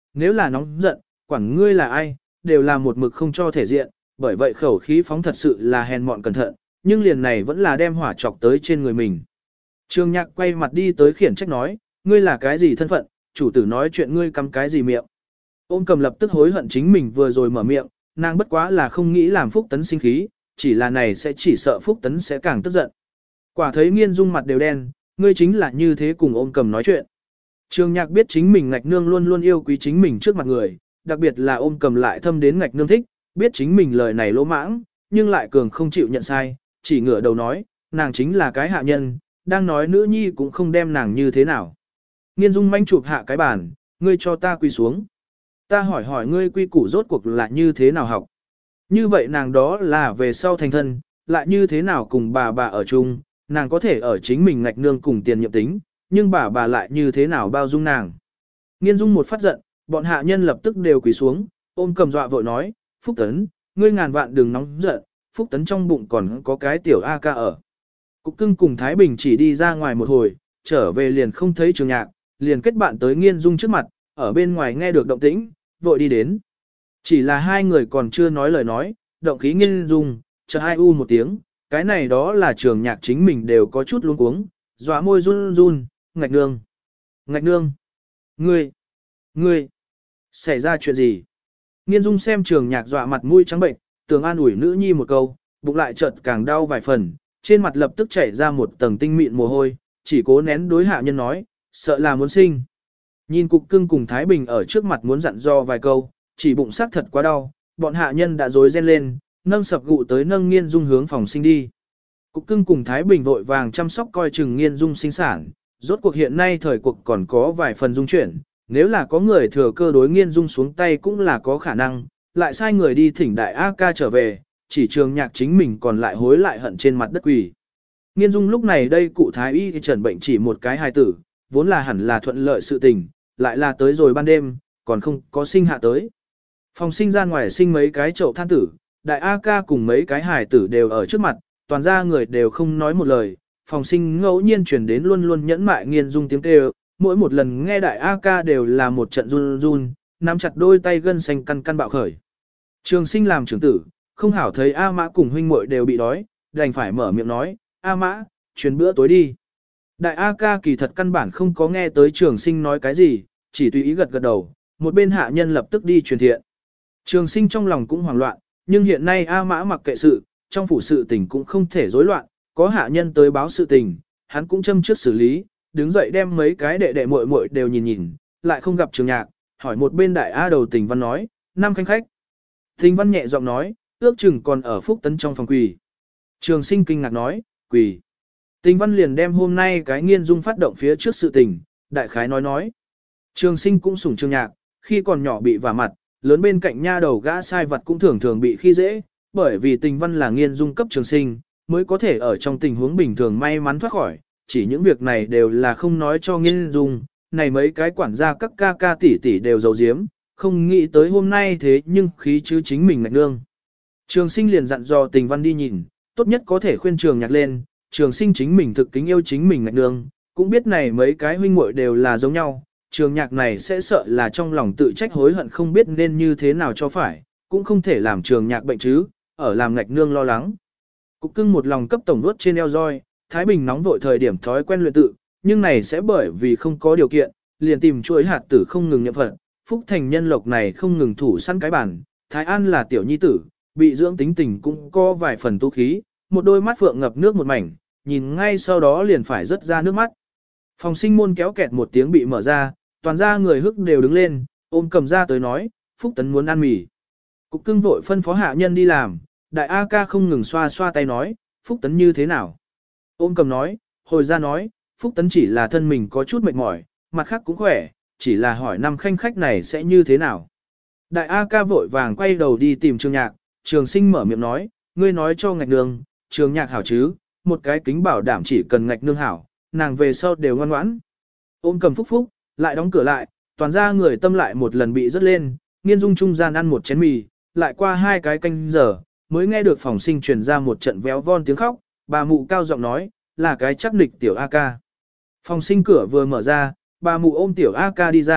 [SPEAKER 1] nếu là nóng giận, quản ngươi là ai, đều là một mực không cho thể diện, bởi vậy khẩu khí phóng thật sự là hèn mọn cẩn thận, nhưng liền này vẫn là đem hỏa chọc tới trên người mình. Trường Nhạc quay mặt đi tới khiển trách nói, ngươi là cái gì thân phận, chủ tử nói chuyện ngươi cắm cái gì miệng. Ôm Cầm lập tức hối hận chính mình vừa rồi mở miệng, nàng bất quá là không nghĩ làm Phúc Tấn sinh khí, chỉ là này sẽ chỉ sợ Phúc Tấn sẽ càng tức giận. Quả thấy Nghiên Dung mặt đều đen, ngươi chính là như thế cùng Ôm Cầm nói chuyện. Trường Nhạc biết chính mình Ngạch Nương luôn luôn yêu quý chính mình trước mặt người, đặc biệt là Ôm Cầm lại thâm đến Ngạch Nương thích, biết chính mình lời này lỗ mãng, nhưng lại cường không chịu nhận sai, chỉ ngửa đầu nói, nàng chính là cái hạ nhân, đang nói nữ nhi cũng không đem nàng như thế nào. Nghiên Dung manh chụp hạ cái bàn, ngươi cho ta quỳ xuống. Ta hỏi hỏi ngươi quy củ rốt cuộc là như thế nào học. Như vậy nàng đó là về sau thành thân, lại như thế nào cùng bà bà ở chung, nàng có thể ở chính mình Ngạch Nương cùng tiền nhiệm tính, nhưng bà bà lại như thế nào bao dung nàng. Nghiên Dung một phát giận, bọn hạ nhân lập tức đều quỳ xuống, Ôm Cầm dọa vội nói, Phúc Tấn, ngươi ngàn vạn đừng nóng giận, Phúc Tấn trong bụng còn có cái tiểu A ca ở. Cục Cưng cùng Thái Bình chỉ đi ra ngoài một hồi, trở về liền không thấy Trường Nhạc, liền kết bạn tới Nghiên Dung trước mặt, ở bên ngoài nghe được động tĩnh, vội đi đến. Chỉ là hai người còn chưa nói lời nói, động khí Nghiên Dung, chợt hai u một tiếng, cái này đó là Trường Nhạc chính mình đều có chút luống cuống, dọa môi run run, Ngạch Nương, Ngạch Nương, ngươi, ngươi, xảy ra chuyện gì? Nghiên Dung xem Trường Nhạc dọa mặt mũi trắng bệnh, tưởng an ủi nữ nhi một câu, bụng lại chợt càng đau vài phần, trên mặt lập tức chảy ra một tầng tinh mịn mồ hôi, chỉ cố nén đối hạ nhân nói, sợ là muốn sinh. Nhìn Cục Cưng cùng Thái Bình ở trước mặt muốn dặn dò vài câu, chỉ bụng xác thật quá đau, bọn hạ nhân đã rối ren lên, nâng sập gụ tới nâng Nghiên Dung hướng phòng sinh đi. Cục Cưng cùng Thái Bình vội vàng chăm sóc coi chừng Nghiên Dung sinh sản, rốt cuộc hiện nay thời cuộc còn có vài phần dung chuyển, nếu là có người thừa cơ đối Nghiên Dung xuống tay cũng là có khả năng, lại sai người đi thỉnh đại A ca trở về, chỉ Trường Nhạc chính mình còn lại hối lại hận trên mặt đất quỳ. Nghiên Dung lúc này đây cụ thái y thì trần bệnh chỉ một cái hài tử, vốn là hẳn là thuận lợi sự tình, lại là tới rồi ban đêm, còn không có sinh hạ tới. Phòng sinh ra ngoài sinh mấy cái chậu than tử, đại A ca cùng mấy cái hài tử đều ở trước mặt, toàn ra người đều không nói một lời, phòng sinh ngẫu nhiên truyền đến luôn luôn nhẫn mại Nghiên Dung tiếng kêu, mỗi một lần nghe đại A ca đều là một trận run run, nắm chặt đôi tay gân xanh căn căn bạo khởi. Trường Sinh làm trưởng tử, không hảo thấy A Mã cùng huynh muội đều bị đói, đành phải mở miệng nói, A Mã, truyền bữa tối đi. Đại A ca kỳ thật căn bản không có nghe tới Trường Sinh nói cái gì, chỉ tùy ý gật gật đầu, một bên hạ nhân lập tức đi truyền thiện. Trường Sinh trong lòng cũng hoảng loạn, nhưng hiện nay A Mã mặc kệ sự, trong phủ sự tình cũng không thể rối loạn, có hạ nhân tới báo sự tình, hắn cũng châm trước xử lý, đứng dậy đem mấy cái đệ đệ muội muội đều nhìn nhìn, lại không gặp Trường Nhạc, hỏi một bên đại A đầu Tình Văn nói, năm khanh khách. Tình Văn nhẹ giọng nói, ước chừng còn ở Phúc Tấn trong phòng quỳ. Trường Sinh kinh ngạc nói, quỳ. Tình Văn liền đem hôm nay cái Nghiên Dung phát động phía trước sự tình, đại khái nói nói. Trường Sinh cũng sủng Trường Nhạc, khi còn nhỏ bị vả mặt, lớn bên cạnh nha đầu gã sai vật cũng thường thường bị khi dễ, bởi vì Tình Văn là Nghiên Dung cấp Trường Sinh, mới có thể ở trong tình huống bình thường may mắn thoát khỏi, chỉ những việc này đều là không nói cho Nghiên Dung, này mấy cái quản gia các ca ca tỷ tỷ đều giấu giếm, không nghĩ tới hôm nay thế nhưng khí chứ chính mình Ngạch Nương. Trường Sinh liền dặn dò Tình Văn đi nhìn, tốt nhất có thể khuyên Trường Nhạc lên, Trường Sinh chính mình thực kính yêu chính mình Ngạch Nương, cũng biết này mấy cái huynh muội đều là giống nhau, Trường Nhạc này sẽ sợ là trong lòng tự trách hối hận không biết nên như thế nào cho phải, cũng không thể làm Trường Nhạc bệnh chứ, ở làm Ngạch Nương lo lắng. Cục Cưng một lòng cấp tổng vuốt trên eo roi, Thái Bình nóng vội thời điểm thói quen luyện tự, nhưng này sẽ bởi vì không có điều kiện, liền tìm chuỗi hạt tử không ngừng nhậm phận, Phúc Thành nhân lộc này không ngừng thủ săn cái bản, Thái An là tiểu nhi tử, bị dưỡng tính tình cũng có vài phần tu khí, một đôi mắt phượng ngập nước một mảnh, nhìn ngay sau đó liền phải rớt ra nước mắt. Phòng sinh môn kéo kẹt một tiếng bị mở ra, toàn ra người hức đều đứng lên, ôm cầm ra tới nói, Phúc Tấn muốn ăn mì. Cục Cưng vội phân phó hạ nhân đi làm, đại A ca không ngừng xoa xoa tay nói, Phúc Tấn như thế nào? Ôm cầm nói, hồi ra nói, Phúc Tấn chỉ là thân mình có chút mệt mỏi, mặt khác cũng khỏe, chỉ là hỏi năm khanh khách này sẽ như thế nào? Đại A ca vội vàng quay đầu đi tìm Trường Nhạc, Trường Sinh mở miệng nói, ngươi nói cho Ngạch Nương, Trường Nhạc hảo chứ, một cái kính bảo đảm chỉ cần Ngạch Nương hảo, nàng về sau đều ngoan ngoãn. Ôm cầm phúc phúc, lại đóng cửa lại, toàn ra người tâm lại một lần bị rớt lên, Nghiên Dung trung gian ăn một chén mì, lại qua hai cái canh giờ, mới nghe được phòng sinh truyền ra một trận véo von tiếng khóc, bà mụ cao giọng nói, là cái chắc nịch tiểu A ca. Phòng sinh cửa vừa mở ra, bà mụ ôm tiểu A ca đi ra,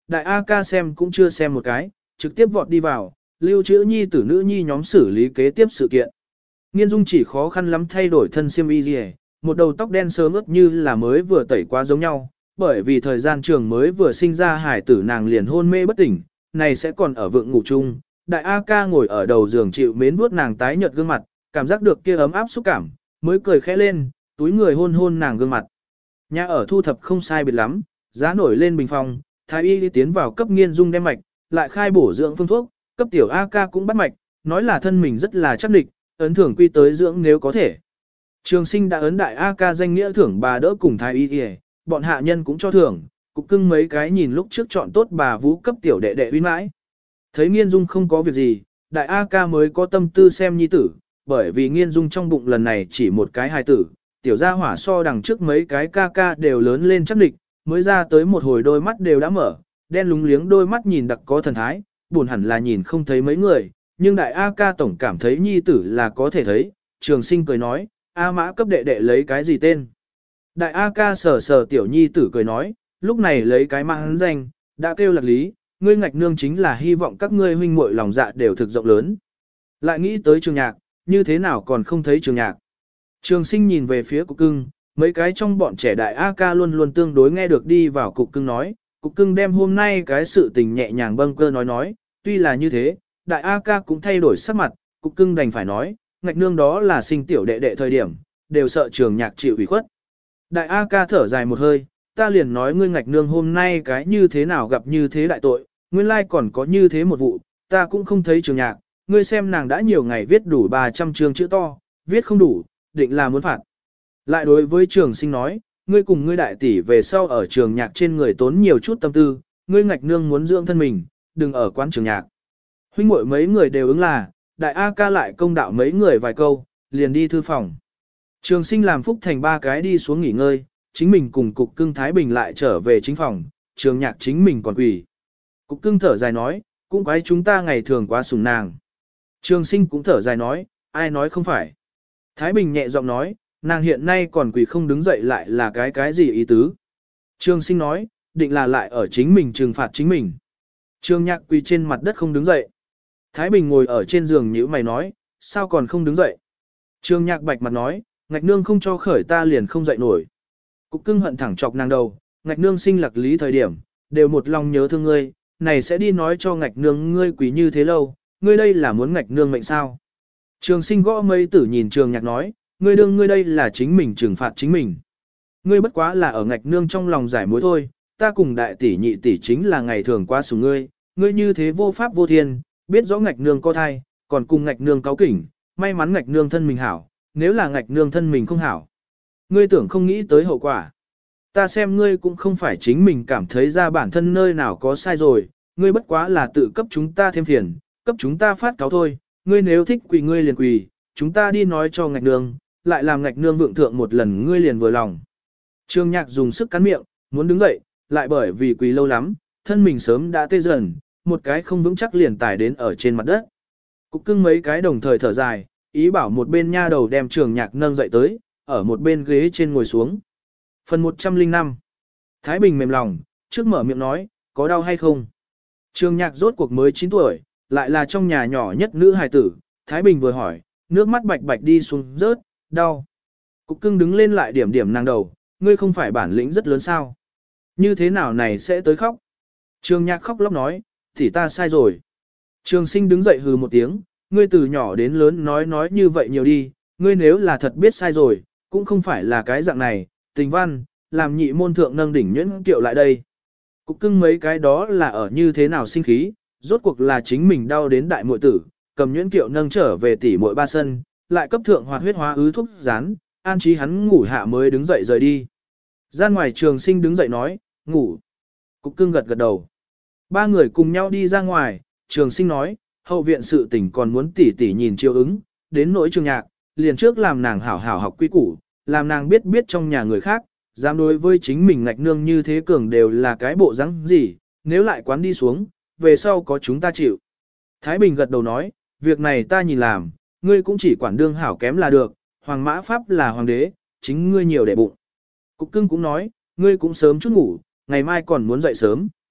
[SPEAKER 1] đại A ca xem cũng chưa xem một cái, trực tiếp vọt đi vào, lưu trữ nhi tử nữ nhi nhóm xử lý kế tiếp sự kiện. Nghiên Dung chỉ khó khăn lắm thay đổi thân xiêm y gì, một đầu tóc đen sớm ướt như là mới vừa tẩy quá giống nhau, bởi vì thời gian trường mới vừa sinh ra hải tử nàng liền hôn mê bất tỉnh, này sẽ còn ở vượng ngủ chung. Đại A ca ngồi ở đầu giường chịu mến vuốt nàng tái nhợt gương mặt, cảm giác được kia ấm áp xúc cảm, mới cười khẽ lên, túi người hôn hôn nàng gương mặt. Nhà ở thu thập không sai biệt lắm, giá nổi lên bình phòng, thái y đi tiến vào cấp Nghiên Dung đem mạch, lại khai bổ dưỡng phương thuốc, cấp tiểu A ca cũng bắt mạch, nói là thân mình rất là chắc địch, ấn thưởng quy tới dưỡng nếu có thể. Trường Sinh đã ấn đại A ca danh nghĩa thưởng bà đỡ cùng thái y y, bọn hạ nhân cũng cho thưởng, cục cưng mấy cái nhìn lúc trước chọn tốt bà vũ cấp tiểu đệ đệ uy mãi. Thấy Nghiên Dung không có việc gì, đại A ca mới có tâm tư xem nhi tử, bởi vì Nghiên Dung trong bụng lần này chỉ một cái hài tử, tiểu gia hỏa so đằng trước mấy cái ca ca đều lớn lên chắc địch, mới ra tới một hồi đôi mắt đều đã mở, đen lúng liếng đôi mắt nhìn đặc có thần thái, buồn hẳn là nhìn không thấy mấy người, nhưng đại A ca tổng cảm thấy nhi tử là có thể thấy, Trường Sinh cười nói, A mã cấp đệ đệ lấy cái gì tên. Đại A ca sờ sờ tiểu nhi tử cười nói, lúc này lấy cái mạng hắn danh, đã kêu lạc lý, ngươi ngạch nương chính là hy vọng các ngươi huynh muội lòng dạ đều thực rộng lớn. Lại nghĩ tới Trường Nhạc, như thế nào còn không thấy Trường Nhạc. Trường Sinh nhìn về phía cục cưng, mấy cái trong bọn trẻ đại A ca luôn luôn tương đối nghe được đi vào cục cưng nói, cục cưng đem hôm nay cái sự tình nhẹ nhàng bâng cơ nói nói, tuy là như thế, đại A ca cũng thay đổi sắc mặt, cục cưng đành phải nói, ngạch nương đó là sinh tiểu đệ đệ thời điểm, đều sợ Trường Nhạc chịu ủy khuất. Đại A ca thở dài một hơi, ta liền nói ngươi ngạch nương hôm nay cái như thế nào gặp như thế đại tội, nguyên lai còn có như thế một vụ, ta cũng không thấy Trường Nhạc, ngươi xem nàng đã nhiều ngày viết đủ ba trăm chương chữ to, viết không đủ, định là muốn phạt. Lại đối với Trường Sinh nói, ngươi cùng ngươi đại tỷ về sau ở Trường Nhạc trên người tốn nhiều chút tâm tư, ngươi ngạch nương muốn dưỡng thân mình, đừng ở quán Trường Nhạc. Huynh muội mấy người đều ứng là, đại A ca lại công đạo mấy người vài câu, liền đi thư phòng. Trường Sinh làm Phúc Thành ba cái đi xuống nghỉ ngơi, chính mình cùng cục cưng Thái Bình lại trở về chính phòng, Trường Nhạc chính mình còn quỳ. Cục cưng thở dài nói, cũng quái chúng ta ngày thường quá sủng nàng. Trường Sinh cũng thở dài nói, ai nói không phải. Thái Bình nhẹ giọng nói, nàng hiện nay còn quỳ không đứng dậy lại là cái cái gì ý tứ. Trường Sinh nói, định là lại ở chính mình trừng phạt chính mình. Trường Nhạc quỳ trên mặt đất không đứng dậy. Thái Bình ngồi ở trên giường nhíu mày nói, sao còn không đứng dậy. Trường Nhạc bạch mặt nói, ngạch nương không cho khởi ta liền không dậy nổi. Cục cưng hận thẳng chọc nàng đầu, ngạch nương sinh lạc lý thời điểm, đều một lòng nhớ thương ngươi, này sẽ đi nói cho ngạch nương ngươi quỳ như thế lâu, ngươi đây là muốn ngạch nương mệnh sao. Trường Sinh gõ mây tử nhìn Trường Nhạc nói, ngươi đương ngươi đây là chính mình trừng phạt chính mình. Ngươi bất quá là ở ngạch nương trong lòng giải mối thôi, ta cùng đại tỷ nhị tỷ chính là ngày thường qua sủng ngươi, ngươi như thế vô pháp vô thiên, biết rõ ngạch nương có thai, còn cùng ngạch nương cáo kỉnh, may mắn ngạch nương thân mình hảo, nếu là ngạch nương thân mình không hảo. Ngươi tưởng không nghĩ tới hậu quả. Ta xem ngươi cũng không phải chính mình cảm thấy ra bản thân nơi nào có sai rồi, ngươi bất quá là tự cấp chúng ta thêm phiền, cấp chúng ta phát cáo thôi, ngươi nếu thích quỳ ngươi liền quỳ, chúng ta đi nói cho ngạch nương, lại làm ngạch nương vượng thượng một lần ngươi liền vừa lòng. Trường Nhạc dùng sức cắn miệng, muốn đứng dậy, lại bởi vì quỳ lâu lắm, thân mình sớm đã tê dần, một cái không vững chắc liền tải đến ở trên mặt đất. Cục cưng mấy cái đồng thời thở dài, ý bảo một bên nha đầu đem Trường Nhạc nâng dậy tới, ở một bên ghế trên ngồi xuống. Phần một trăm linh năm Thái Bình mềm lòng, trước mở miệng nói, có đau hay không? Trường Nhạc rốt cuộc mới chín tuổi, lại là trong nhà nhỏ nhất nữ hài tử, Thái Bình vừa hỏi, nước mắt bạch bạch đi xuống rớt, đau. Cục cưng đứng lên lại điểm điểm nàng đầu, ngươi không phải bản lĩnh rất lớn sao? Như thế nào này sẽ tới khóc? Trường Nhạc khóc lóc nói, thì ta sai rồi. Trường Sinh đứng dậy hừ một tiếng, ngươi từ nhỏ đến lớn nói nói như vậy nhiều đi, ngươi nếu là thật biết sai rồi, cũng không phải là cái dạng này, tình văn, làm nhị môn thượng nâng đỉnh nhuyễn kiệu lại đây. Cục cưng mấy cái đó là ở như thế nào sinh khí, rốt cuộc là chính mình đau đến đại muội tử, cầm nhuyễn kiệu nâng trở về tỉ muội ba sân, lại cấp thượng hoạt huyết hóa ứ thuốc rán, an trí hắn ngủ hạ mới đứng dậy rời đi. Gian ngoài Trường Sinh đứng dậy nói, ngủ. Cục cưng gật gật đầu. Ba người cùng nhau đi ra ngoài, Trường Sinh nói, hậu viện sự tình còn muốn tỉ tỉ nhìn chiêu ứng, đến nỗi Trường Nhạc, liền trước làm nàng hảo hảo học quy củ, làm nàng biết biết trong nhà người khác, dám đối với chính mình ngạch nương như thế cường đều là cái bộ rắn gì, nếu lại quán đi xuống, về sau có chúng ta chịu. Thái Bình gật đầu nói, việc này ta nhìn làm, ngươi cũng chỉ quản đương hảo kém là được, hoàng mã pháp là hoàng đế, chính ngươi nhiều để bụng. Cục cưng cũng nói, ngươi cũng sớm chút ngủ, ngày mai còn muốn dậy sớm.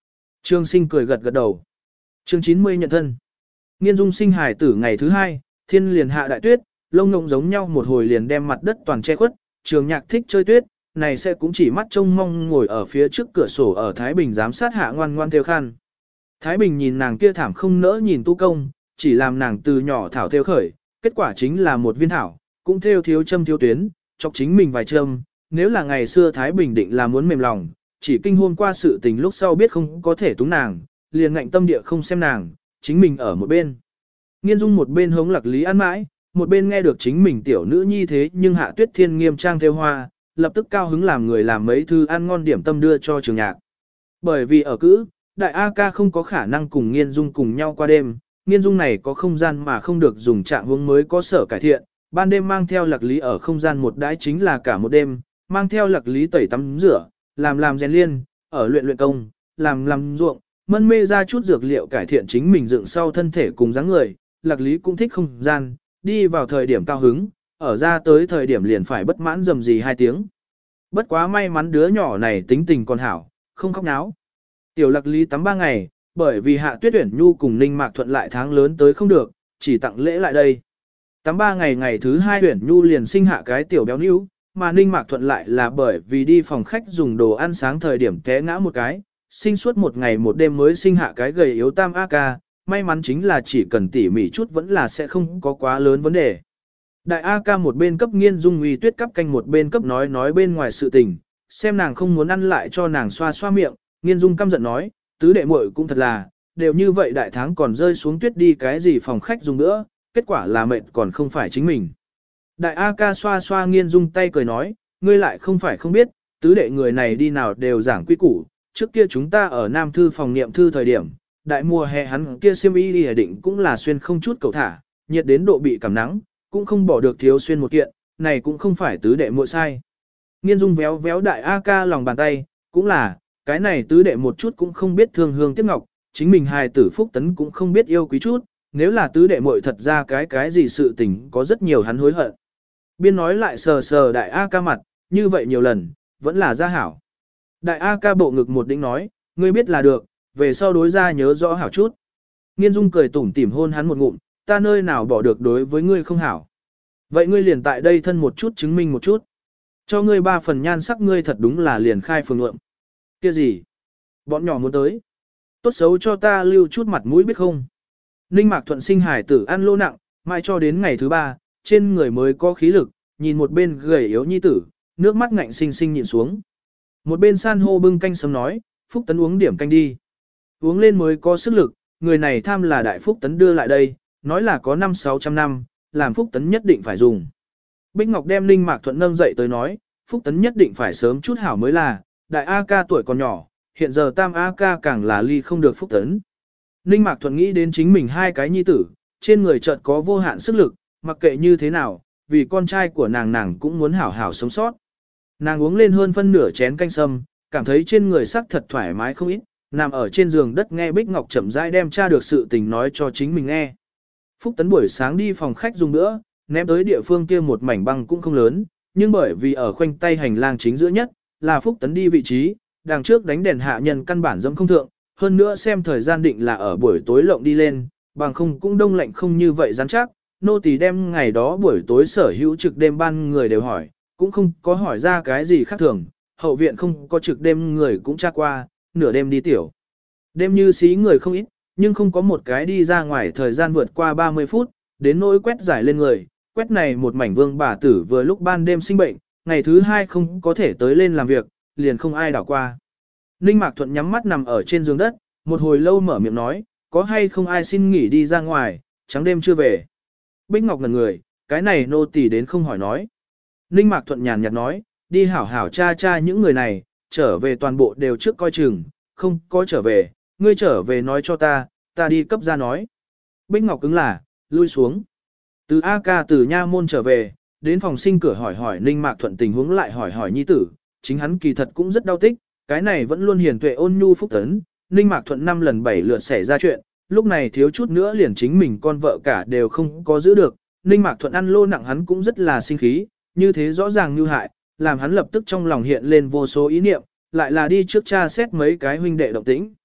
[SPEAKER 1] Trương Sinh cười gật gật đầu. Chương chín mươi nhận thân. Nghiên Dung sinh hài tử ngày thứ hai, thiên liền hạ đại tuyết, lông ngỗng giống nhau một hồi liền đem mặt đất toàn che khuất. Trường Nhạc thích chơi tuyết, này sẽ cũng chỉ mắt trông mong ngồi ở phía trước cửa sổ ở Thái Bình giám sát hạ ngoan ngoan theo khăn. Thái Bình nhìn nàng kia thảm không nỡ nhìn tu công, chỉ làm nàng từ nhỏ thảo theo khởi, kết quả chính là một viên thảo, cũng theo thiếu châm thiếu tuyến, chọc chính mình vài châm. Nếu là ngày xưa Thái Bình định là muốn mềm lòng, chỉ kinh hôn qua sự tình lúc sau biết không có thể túng nàng, liền ngạnh tâm địa không xem nàng, chính mình ở một bên. Nghiên Dung một bên hống Lạc Lý ăn mãi, một bên nghe được chính mình tiểu nữ nhi thế nhưng Hạ Tuyết Thiên nghiêm trang theo hoa, lập tức cao hứng làm người làm mấy thứ ăn ngon điểm tâm đưa cho Trường Nhạc. Bởi vì ở cữ, đại A ca không có khả năng cùng Nghiên Dung cùng nhau qua đêm, Nghiên Dung này có không gian mà không được dùng trạng hướng mới có sở cải thiện, ban đêm mang theo Lạc Lý ở không gian một đãi chính là cả một đêm, mang theo Lạc Lý tẩy tắm rửa, làm làm rèn liên, ở luyện luyện công, làm làm ruộng, mân mê ra chút dược liệu cải thiện chính mình dựng sau thân thể cùng dáng người. Lạc Lý cũng thích không gian, đi vào thời điểm cao hứng, ở ra tới thời điểm liền phải bất mãn dầm gì hai tiếng. Bất quá may mắn đứa nhỏ này tính tình còn hảo, không khóc náo. Tiểu Lạc Lý tắm ba ngày, bởi vì Hạ Tuyết Uyển Nhu cùng Ninh Mạc Thuận lại tháng lớn tới không được, chỉ tặng lễ lại đây. Tắm ba ngày ngày thứ hai Uyển Nhu liền sinh hạ cái tiểu béo níu, mà Ninh Mạc Thuận lại là bởi vì đi phòng khách dùng đồ ăn sáng thời điểm té ngã một cái, sinh suốt một ngày một đêm mới sinh hạ cái gầy yếu tam A ca, may mắn chính là chỉ cần tỉ mỉ chút vẫn là sẽ không có quá lớn vấn đề. Đại A ca một bên cấp Nghiên Dung uy tuyết cắp canh một bên cấp nói nói bên ngoài sự tình, xem nàng không muốn ăn lại cho nàng xoa xoa miệng, Nghiên Dung căm giận nói, tứ đệ muội cũng thật là, đều như vậy đại tháng còn rơi xuống tuyết đi cái gì phòng khách dùng nữa, kết quả là mệt còn không phải chính mình. Đại A ca xoa xoa Nghiên Dung tay cười nói, ngươi lại không phải không biết, tứ đệ người này đi nào đều giảng quy củ, trước kia chúng ta ở Nam Thư phòng niệm thư thời điểm, đại mùa hè hắn kia xiêm y đi định cũng là xuyên không chút cầu thả, nhiệt đến độ bị cảm nắng, cũng không bỏ được thiếu xuyên một kiện, này cũng không phải tứ đệ muội sai. Nghiên Dung véo véo đại A ca lòng bàn tay, cũng là, cái này tứ đệ một chút cũng không biết thương hương tiếc ngọc, chính mình hài tử Phúc Tấn cũng không biết yêu quý chút, nếu là tứ đệ muội thật ra cái cái gì sự tình có rất nhiều hắn hối hận. Biên nói lại sờ sờ đại A ca mặt, như vậy nhiều lần, vẫn là gia hảo. Đại A ca bộ ngực một đĩnh nói, ngươi biết là được, về sau đối ra nhớ rõ hảo chút. Nghiên Dung cười tủm tỉm hôn hắn một ngụm, ta nơi nào bỏ được đối với ngươi không hảo. Vậy ngươi liền tại đây thân một chút chứng minh một chút. Cho ngươi ba phần nhan sắc ngươi thật đúng là liền khai phường lượng. Kia gì? Bọn nhỏ muốn tới. Tốt xấu cho ta lưu chút mặt mũi biết không. Ninh Mạc Thuận sinh hải tử ăn lô nặng, mãi cho đến ngày thứ ba, trên người mới có khí lực, nhìn một bên gầy yếu nhi tử, nước mắt ngạnh sinh sinh nhịn xuống. Một bên san hô bưng canh sớm nói, Phúc Tấn uống điểm canh đi. Uống lên mới có sức lực, người này tham là đại Phúc Tấn đưa lại đây, nói là có năm sáu trăm năm, làm Phúc Tấn nhất định phải dùng. Bích Ngọc đem Ninh Mạc Thuận nâng dậy tới nói, Phúc Tấn nhất định phải sớm chút hảo mới là, đại A ca tuổi còn nhỏ, hiện giờ tam A ca càng là ly không được Phúc Tấn. Ninh Mạc Thuận nghĩ đến chính mình hai cái nhi tử, trên người chợt có vô hạn sức lực, mặc kệ như thế nào, vì con trai của nàng nàng cũng muốn hảo hảo sống sót. Nàng uống lên hơn phân nửa chén canh sâm, cảm thấy trên người sắc thật thoải mái không ít, nằm ở trên giường đất nghe Bích Ngọc chậm rãi đem tra được sự tình nói cho chính mình nghe. Phúc Tấn buổi sáng đi phòng khách dùng nữa, ném tới địa phương kia một mảnh băng cũng không lớn, nhưng bởi vì ở khoanh tay hành lang chính giữa nhất, là Phúc Tấn đi vị trí, đằng trước đánh đèn hạ nhân căn bản dẫm không thượng, hơn nữa xem thời gian định là ở buổi tối lộng đi lên, bằng không cũng đông lạnh không như vậy rắn chắc, nô tỳ đem ngày đó buổi tối sở hữu trực đêm ban người đều hỏi, cũng không có hỏi ra cái gì khác thường, hậu viện không có trực đêm người cũng tra qua, nửa đêm đi tiểu. Đêm như xí người không ít, nhưng không có một cái đi ra ngoài thời gian vượt qua ba mươi phút, đến nỗi quét giải lên người, quét này một mảnh vương bà tử vừa lúc ban đêm sinh bệnh, ngày thứ hai không có thể tới lên làm việc, liền không ai đảo qua. Ninh Mạc Thuận nhắm mắt nằm ở trên giường đất, một hồi lâu mở miệng nói, có hay không ai xin nghỉ đi ra ngoài, trắng đêm chưa về. Bích Ngọc ngẩn người, cái này nô tỳ đến không hỏi nói. Ninh Mạc Thuận nhàn nhạt nói, đi hảo hảo cha cha những người này, trở về toàn bộ đều trước coi chừng, không có trở về, ngươi trở về nói cho ta, ta đi cấp ra nói. Bích Ngọc cứng là, lui xuống. Từ A ca từ nha môn trở về, đến phòng sinh cửa hỏi hỏi Ninh Mạc Thuận tình huống lại hỏi hỏi nhi tử, chính hắn kỳ thật cũng rất đau tích, cái này vẫn luôn hiền tuệ ôn nhu Phúc Tấn, Ninh Mạc Thuận năm lần bảy lượt xảy ra chuyện, lúc này thiếu chút nữa liền chính mình con vợ cả đều không có giữ được, Ninh Mạc Thuận ăn lô nặng hắn cũng rất là sinh khí, như thế rõ ràng như hại, làm hắn lập tức trong lòng hiện lên vô số ý niệm, lại là đi trước tra xét mấy cái huynh đệ động tĩnh.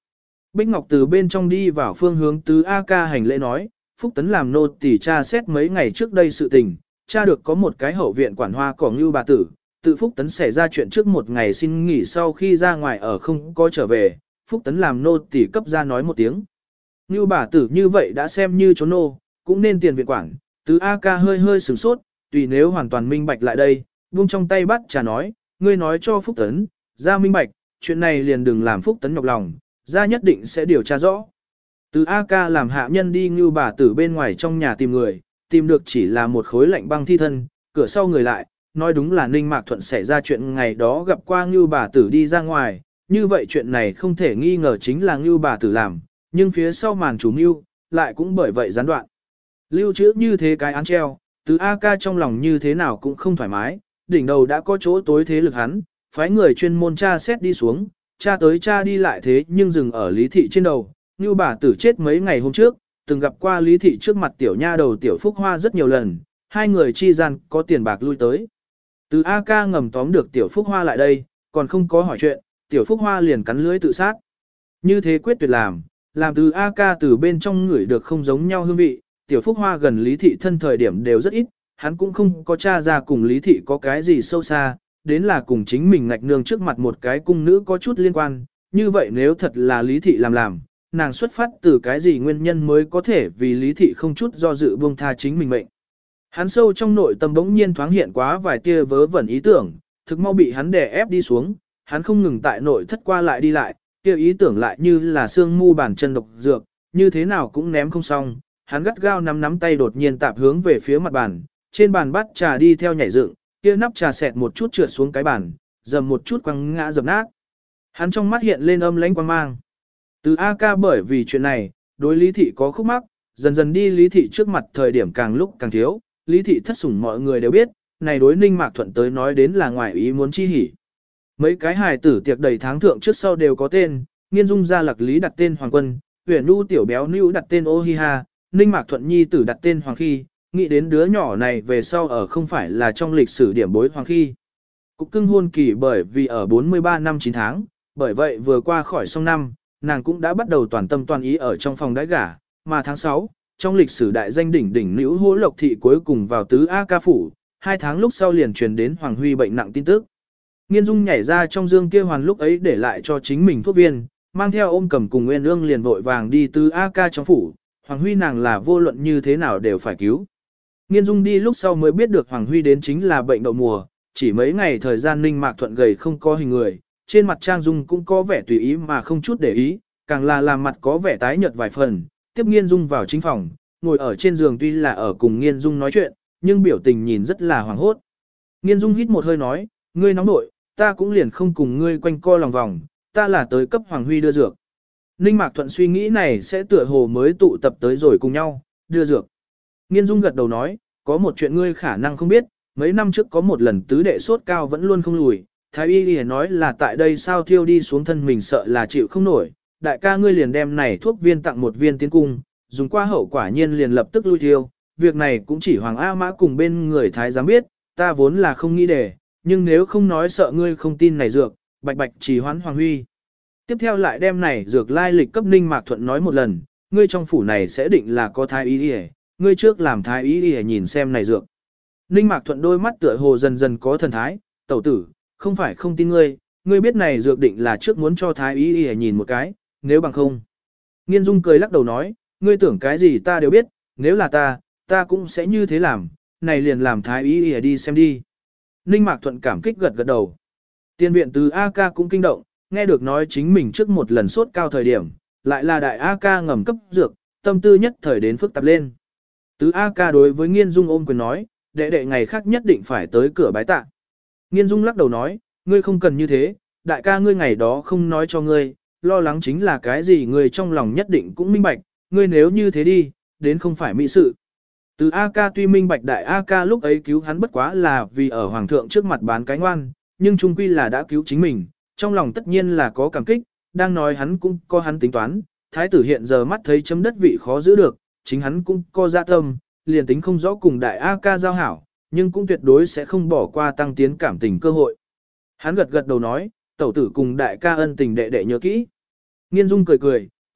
[SPEAKER 1] Bích Ngọc từ bên trong đi vào phương hướng tứ A ca hành lễ nói, Phúc Tấn làm nô tỳ tra xét mấy ngày trước đây sự tình, tra được có một cái hậu viện quản hoa cỏ ngưu bà tử, tự Phúc Tấn xảy ra chuyện trước một ngày xin nghỉ sau khi ra ngoài ở không có trở về, Phúc Tấn làm nô tỳ cấp ra nói một tiếng. Ngưu bà tử như vậy đã xem như trốn nô, cũng nên tiền viện quản, tứ A ca hơi hơi sửng sốt, tùy nếu hoàn toàn minh bạch lại đây, buông trong tay bắt trà nói, ngươi nói cho Phúc Tấn, ra minh bạch, chuyện này liền đừng làm Phúc Tấn nhọc lòng, ra nhất định sẽ điều tra rõ. Từ A ca làm hạ nhân đi Ngưu bà tử bên ngoài trong nhà tìm người, tìm được chỉ là một khối lạnh băng thi thân, cửa sau người lại, nói đúng là Ninh Mạc Thuận xảy ra chuyện ngày đó gặp qua Ngưu bà tử đi ra ngoài, như vậy chuyện này không thể nghi ngờ chính là Ngưu bà tử làm, nhưng phía sau màn chủ mưu, lại cũng bởi vậy gián đoạn. Lưu trữ như thế cái án treo, từ A ca trong lòng như thế nào cũng không thoải mái, đỉnh đầu đã có chỗ tối thế lực hắn, phái người chuyên môn tra xét đi xuống, tra tới tra đi lại thế nhưng dừng ở Lý Thị trên đầu. Ngưu bà tử chết mấy ngày hôm trước, từng gặp qua Lý Thị trước mặt tiểu nha đầu tiểu Phúc Hoa rất nhiều lần, hai người chi gian có tiền bạc lui tới. Từ A ca ngầm tóm được tiểu Phúc Hoa lại đây, còn không có hỏi chuyện, tiểu Phúc Hoa liền cắn lưới tự sát. Như thế quyết tuyệt làm, làm từ A ca từ bên trong người được không giống nhau hương vị, tiểu Phúc Hoa gần Lý Thị thân thời điểm đều rất ít, hắn cũng không có tra ra cùng Lý Thị có cái gì sâu xa, đến là cùng chính mình ngạch nương trước mặt một cái cung nữ có chút liên quan, như vậy nếu thật là Lý Thị làm làm, nàng xuất phát từ cái gì nguyên nhân mới có thể vì Lý Thị không chút do dự buông tha chính mình mệnh. Hắn sâu trong nội tâm bỗng nhiên thoáng hiện quá vài tia vớ vẩn ý tưởng, thực mau bị hắn đè ép đi xuống, hắn không ngừng tại nội thất qua lại đi lại, kia ý tưởng lại như là xương mu bàn chân độc dược, như thế nào cũng ném không xong, hắn gắt gao nắm nắm tay đột nhiên tạp hướng về phía mặt bàn, trên bàn bát trà đi theo nhảy dựng, kia nắp trà xẹt một chút trượt xuống cái bàn, dầm một chút quăng ngã dập nát. Hắn trong mắt hiện lên âm lãnh quang mang. Từ A ca bởi vì chuyện này, đối Lý Thị có khúc mắc, dần dần đi Lý Thị trước mặt thời điểm càng lúc càng thiếu, Lý Thị thất sủng mọi người đều biết, này đối Ninh Mạc Thuận tới nói đến là ngoài ý muốn chi hỉ. Mấy cái hài tử tiệc đầy tháng thượng trước sau đều có tên, Nghiên Dung gia Lạc Lý đặt tên Hoàng Quân, Huyền Nu tiểu béo Nưu đặt tên Ô Hi Ha, Ninh Mạc Thuận nhi tử đặt tên Hoàng Khi, nghĩ đến đứa nhỏ này về sau ở không phải là trong lịch sử điểm bối Hoàng Khi. Cục cưng hôn kỳ bởi vì ở bốn mươi ba năm chín tháng, bởi vậy vừa qua khỏi sông năm, nàng cũng đã bắt đầu toàn tâm toàn ý ở trong phòng đãi gả, mà tháng sáu, trong lịch sử đại danh đỉnh đỉnh nữ hỗ lộc thị cuối cùng vào tứ A ca phủ, hai tháng lúc sau liền truyền đến Hoàng Huy bệnh nặng tin tức. Nghiên Dung nhảy ra trong dương kia hoàn lúc ấy để lại cho chính mình thuốc viên, mang theo ôm cầm cùng Nguyên Ương liền vội vàng đi tứ A ca trong phủ, Hoàng Huy nàng là vô luận như thế nào đều phải cứu. Nghiên Dung đi lúc sau mới biết được Hoàng Huy đến chính là bệnh đậu mùa, chỉ mấy ngày thời gian Ninh Mạc Thuận gầy không có hình người, trên mặt Trang Dung cũng có vẻ tùy ý mà không chút để ý, càng là làm mặt có vẻ tái nhợt vài phần, tiếp Nghiên Dung vào chính phòng, ngồi ở trên giường tuy là ở cùng Nghiên Dung nói chuyện, nhưng biểu tình nhìn rất là hoảng hốt. Nghiên Dung hít một hơi nói, ngươi nóng nội, ta cũng liền không cùng ngươi quanh co lòng vòng, ta là tới cấp Hoàng Huy đưa dược. Ninh Mạc Thuận suy nghĩ này sẽ tựa hồ mới tụ tập tới rồi cùng nhau, đưa dược. Nghiên Dung gật đầu nói, có một chuyện ngươi khả năng không biết, mấy năm trước có một lần tứ đệ sốt cao vẫn luôn không lùi, Thái y lìa nói là tại đây sao thiêu đi xuống thân mình sợ là chịu không nổi, đại ca ngươi liền đem này thuốc viên tặng một viên tiến cung, dùng qua hậu quả nhiên liền lập tức lui thiêu, việc này cũng chỉ Hoàng A Mã cùng bên người Thái giám biết, ta vốn là không nghĩ để, nhưng nếu không nói sợ ngươi không tin này dược, bạch bạch chỉ hoán Hoàng Huy. Tiếp theo lại đem này dược lai lịch cấp Ninh Mạc Thuận nói một lần, ngươi trong phủ này sẽ định là có Thái y lìa, ngươi trước làm Thái y lìa nhìn xem này dược. Ninh Mạc Thuận đôi mắt tựa hồ dần dần có thần thái, tẩu tử, không phải không tin ngươi, ngươi biết này dược định là trước muốn cho Thái y lìa nhìn một cái, nếu bằng không. Nghiên Dung cười lắc đầu nói, ngươi tưởng cái gì ta đều biết, nếu là ta, ta cũng sẽ như thế làm, này liền làm Thái y lìa đi xem đi. Ninh Mạc Thuận cảm kích gật gật đầu. Tiên viện từ A ca cũng kinh động, nghe được nói chính mình trước một lần sốt cao thời điểm, lại là đại A ca ngầm cấp dược, tâm tư nhất thời đến phức tạp lên. Tứ A ca đối với Nghiên Dung ôm quyền nói, đệ đệ ngày khác nhất định phải tới cửa bái tạ. Nghiên Dung lắc đầu nói, ngươi không cần như thế, đại ca ngươi ngày đó không nói cho ngươi, lo lắng chính là cái gì ngươi trong lòng nhất định cũng minh bạch, ngươi nếu như thế đi, đến không phải mỹ sự. Từ A ca tuy minh bạch đại A ca lúc ấy cứu hắn bất quá là vì ở hoàng thượng trước mặt bán cái ngoan, nhưng chung quy là đã cứu chính mình, trong lòng tất nhiên là có cảm kích, đang nói hắn cũng có hắn tính toán, thái tử hiện giờ mắt thấy chấm đất vị khó giữ được, chính hắn cũng có dạ tâm, liền tính không rõ cùng đại A ca giao hảo, nhưng cũng tuyệt đối sẽ không bỏ qua tăng tiến cảm tình cơ hội. Hắn gật gật đầu nói, tẩu tử cùng đại ca ân tình đệ đệ nhớ kỹ. Nghiên Dung cười cười,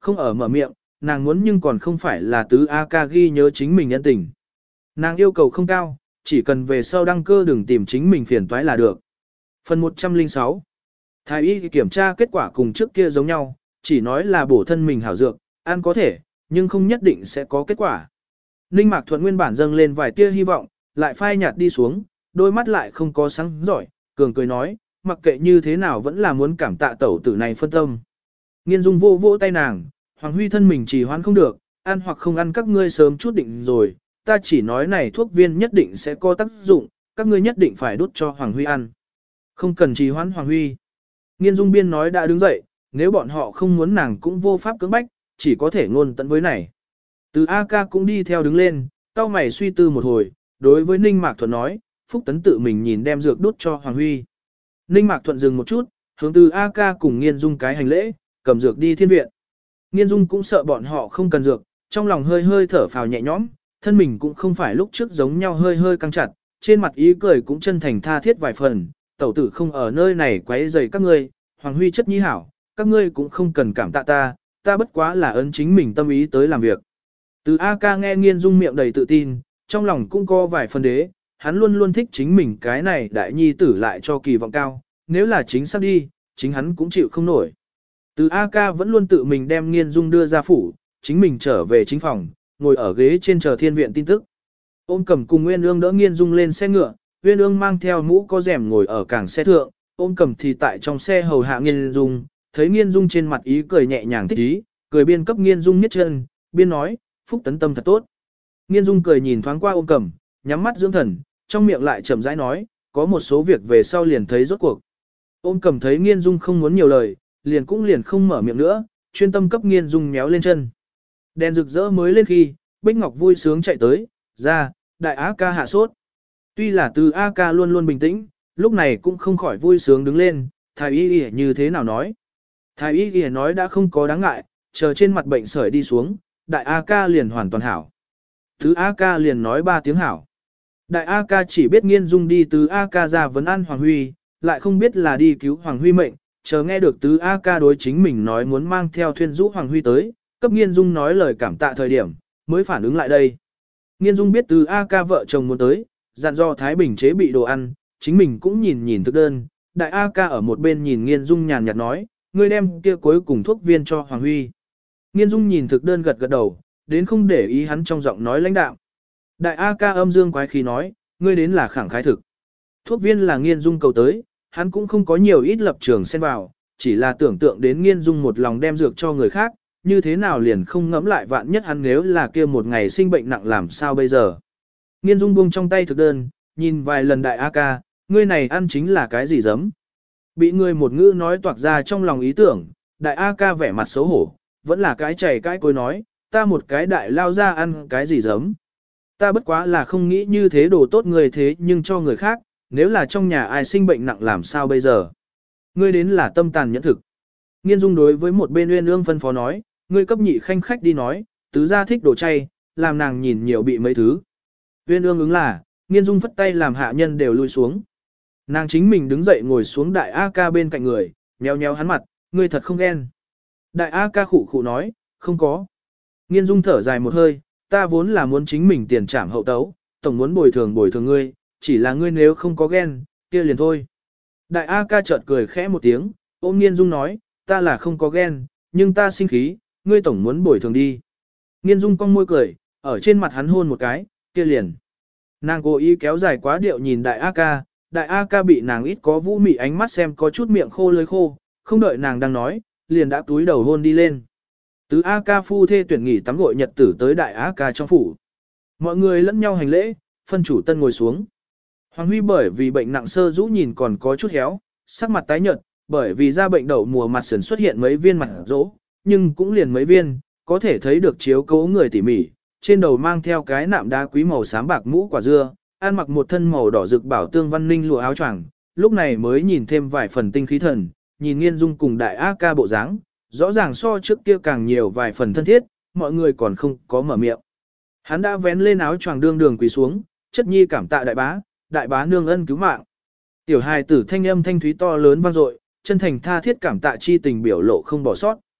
[SPEAKER 1] không ở mở miệng, nàng muốn nhưng còn không phải là tứ A ca ghi nhớ chính mình nhân tình. Nàng yêu cầu không cao, chỉ cần về sau đăng cơ đừng tìm chính mình phiền toái là được. Phần một trăm lẻ sáu. Thái y kiểm tra kết quả cùng trước kia giống nhau, chỉ nói là bổ thân mình hảo dược, ăn có thể, nhưng không nhất định sẽ có kết quả. Ninh Mạc Thuận nguyên bản dâng lên vài tia hy vọng, lại phai nhạt đi xuống, đôi mắt lại không có sáng giỏi, cường cười nói, mặc kệ như thế nào vẫn là muốn cảm tạ tẩu tử này phân tâm. Nghiên Dung vô vô tay nàng, Hoàng Huy thân mình trì hoãn không được, ăn hoặc không ăn các ngươi sớm chút định rồi, ta chỉ nói này thuốc viên nhất định sẽ có tác dụng, các ngươi nhất định phải đút cho Hoàng Huy ăn. Không cần trì hoãn Hoàng Huy. Nghiên Dung biên nói đã đứng dậy, nếu bọn họ không muốn nàng cũng vô pháp cưỡng bách, chỉ có thể ngôn tận với này. Từ A ca cũng đi theo đứng lên, cao mày suy tư một hồi, đối với Ninh Mạc Thuận nói, Phúc Tấn tự mình nhìn đem dược đút cho Hoàng Huy. Ninh Mạc Thuận dừng một chút, hướng từ A ca cùng Nghiên Dung cái hành lễ, cầm dược đi thiên viện. Nghiên Dung cũng sợ bọn họ không cần dược, trong lòng hơi hơi thở phào nhẹ nhõm, thân mình cũng không phải lúc trước giống nhau hơi hơi căng chặt, trên mặt ý cười cũng chân thành tha thiết vài phần, tẩu tử không ở nơi này quấy rầy các ngươi, Hoàng Huy chất nhi hảo, các ngươi cũng không cần cảm tạ ta, ta bất quá là ấn chính mình tâm ý tới làm việc. Từ A ca nghe Nghiên Dung miệng đầy tự tin, trong lòng cũng có vài phần đế, hắn luôn luôn thích chính mình cái này đại nhi tử lại cho kỳ vọng cao, nếu là chính xác đi, chính hắn cũng chịu không nổi. Từ A ca vẫn luôn tự mình đem Nghiên Dung đưa ra phủ, chính mình trở về chính phòng, ngồi ở ghế trên chờ thiên viện tin tức. Ôm Cầm cùng Nguyên Ương đỡ Nghiên Dung lên xe ngựa, Nguyên Ương mang theo mũ có rèm ngồi ở cảng xe thượng, Ôm Cầm thì tại trong xe hầu hạ Nghiên Dung, thấy Nghiên Dung trên mặt ý cười nhẹ nhàng thích ý, cười biên cấp Nghiên Dung miết chân, biên nói, Phúc Tấn tâm thật tốt. Nghiên Dung cười nhìn thoáng qua Ôm Cầm, nhắm mắt dưỡng thần, trong miệng lại chậm rãi nói, có một số việc về sau liền thấy rốt cuộc. Ôm Cầm thấy Nghiên Dung không muốn nhiều lời, liền cũng liền không mở miệng nữa, chuyên tâm cấp Nghiên Dung méo lên chân. Đèn rực rỡ mới lên khi, Bích Ngọc vui sướng chạy tới, ra, đại á ca hạ sốt. Tuy là từ A ca luôn luôn bình tĩnh, lúc này cũng không khỏi vui sướng đứng lên, thái y y như thế nào nói. Thái y y nói đã không có đáng ngại, chờ trên mặt bệnh sởi đi xuống, đại A ca liền hoàn toàn hảo. Tứ A ca liền nói ba tiếng hảo. Đại A ca chỉ biết Nghiên Dung đi tứ A ca ra vấn an Hoàng Huy, lại không biết là đi cứu Hoàng Huy mệnh, chờ nghe được tứ A ca đối chính mình nói muốn mang theo thuyên rũ Hoàng Huy tới, cấp Nghiên Dung nói lời cảm tạ thời điểm, mới phản ứng lại đây. Nghiên Dung biết tứ A ca vợ chồng muốn tới, dặn do Thái Bình chế bị đồ ăn, chính mình cũng nhìn nhìn thực đơn, đại A ca ở một bên nhìn Nghiên Dung nhàn nhạt nói, ngươi đem kia cuối cùng thuốc viên cho Hoàng Huy. Nghiên Dung nhìn thực đơn gật gật đầu, đến không để ý hắn trong giọng nói lãnh đạm. Đại A ca âm dương quái khí nói, ngươi đến là khẳng khái thực. Thuốc viên là Nghiên Dung cầu tới, hắn cũng không có nhiều ít lập trường xen vào, chỉ là tưởng tượng đến Nghiên Dung một lòng đem dược cho người khác, như thế nào liền không ngẫm lại vạn nhất hắn nếu là kia một ngày sinh bệnh nặng làm sao bây giờ. Nghiên Dung buông trong tay thực đơn, nhìn vài lần đại A ca, ngươi này ăn chính là cái gì giấm. Bị người một ngữ nói toạc ra trong lòng ý tưởng, đại A ca vẻ mặt xấu hổ, vẫn là cái chảy cái cối nói, ta một cái đại lao ra ăn cái gì giấm. Ta bất quá là không nghĩ như thế đồ tốt người thế nhưng cho người khác, nếu là trong nhà ai sinh bệnh nặng làm sao bây giờ. Ngươi đến là tâm tàn nhẫn thực. Nghiên Dung đối với một bên Uyên Ương phân phó nói, ngươi cấp nhị khanh khách đi nói, tứ gia thích đồ chay, làm nàng nhìn nhiều bị mấy thứ. Uyên Ương ứng là, Nghiên Dung phất tay làm hạ nhân đều lui xuống. Nàng chính mình đứng dậy ngồi xuống đại A ca bên cạnh người, nheo nheo hắn mặt, ngươi thật không ghen. Đại A ca khụ khụ nói, không có. Nghiên Dung thở dài một hơi, ta vốn là muốn chính mình tiền trảm hậu tấu, tổng muốn bồi thường bồi thường ngươi, chỉ là ngươi nếu không có ghen, kia liền thôi. Đại A ca chợt cười khẽ một tiếng, ôm Nghiên Dung nói, ta là không có ghen, nhưng ta sinh khí, ngươi tổng muốn bồi thường đi. Nghiên Dung cong môi cười, ở trên mặt hắn hôn một cái, kia liền. Nàng cố ý kéo dài quá điệu nhìn đại A ca, đại A ca bị nàng ít có vũ mị ánh mắt xem có chút miệng khô lưỡi khô, không đợi nàng đang nói, liền đã túi đầu hôn đi lên. Tứ A ca phu thê tuyển nghỉ tắm gội nhật tử tới đại A ca trong phủ. Mọi người lẫn nhau hành lễ, phân chủ tân ngồi xuống. Hoàng Huy bởi vì bệnh nặng sơ rũ nhìn còn có chút héo, sắc mặt tái nhợt, bởi vì ra bệnh đậu mùa mặt sườn xuất hiện mấy viên mặt rỗ, nhưng cũng liền mấy viên, có thể thấy được chiếu cố người tỉ mỉ, trên đầu mang theo cái nạm đá quý màu xám bạc mũ quả dưa, ăn mặc một thân màu đỏ rực bảo tương văn ninh lụa áo choàng, lúc này mới nhìn thêm vài phần tinh khí thần, nhìn Nghiên Dung cùng đại A ca bộ dáng, rõ ràng so trước kia càng nhiều vài phần thân thiết, mọi người còn không có mở miệng. Hắn đã vén lên áo choàng đương đường quỳ xuống, chất nhi cảm tạ đại bá, đại bá nương ân cứu mạng. Tiểu hài tử thanh âm thanh thúy to lớn vang dội, chân thành tha thiết cảm tạ chi tình biểu lộ không bỏ sót.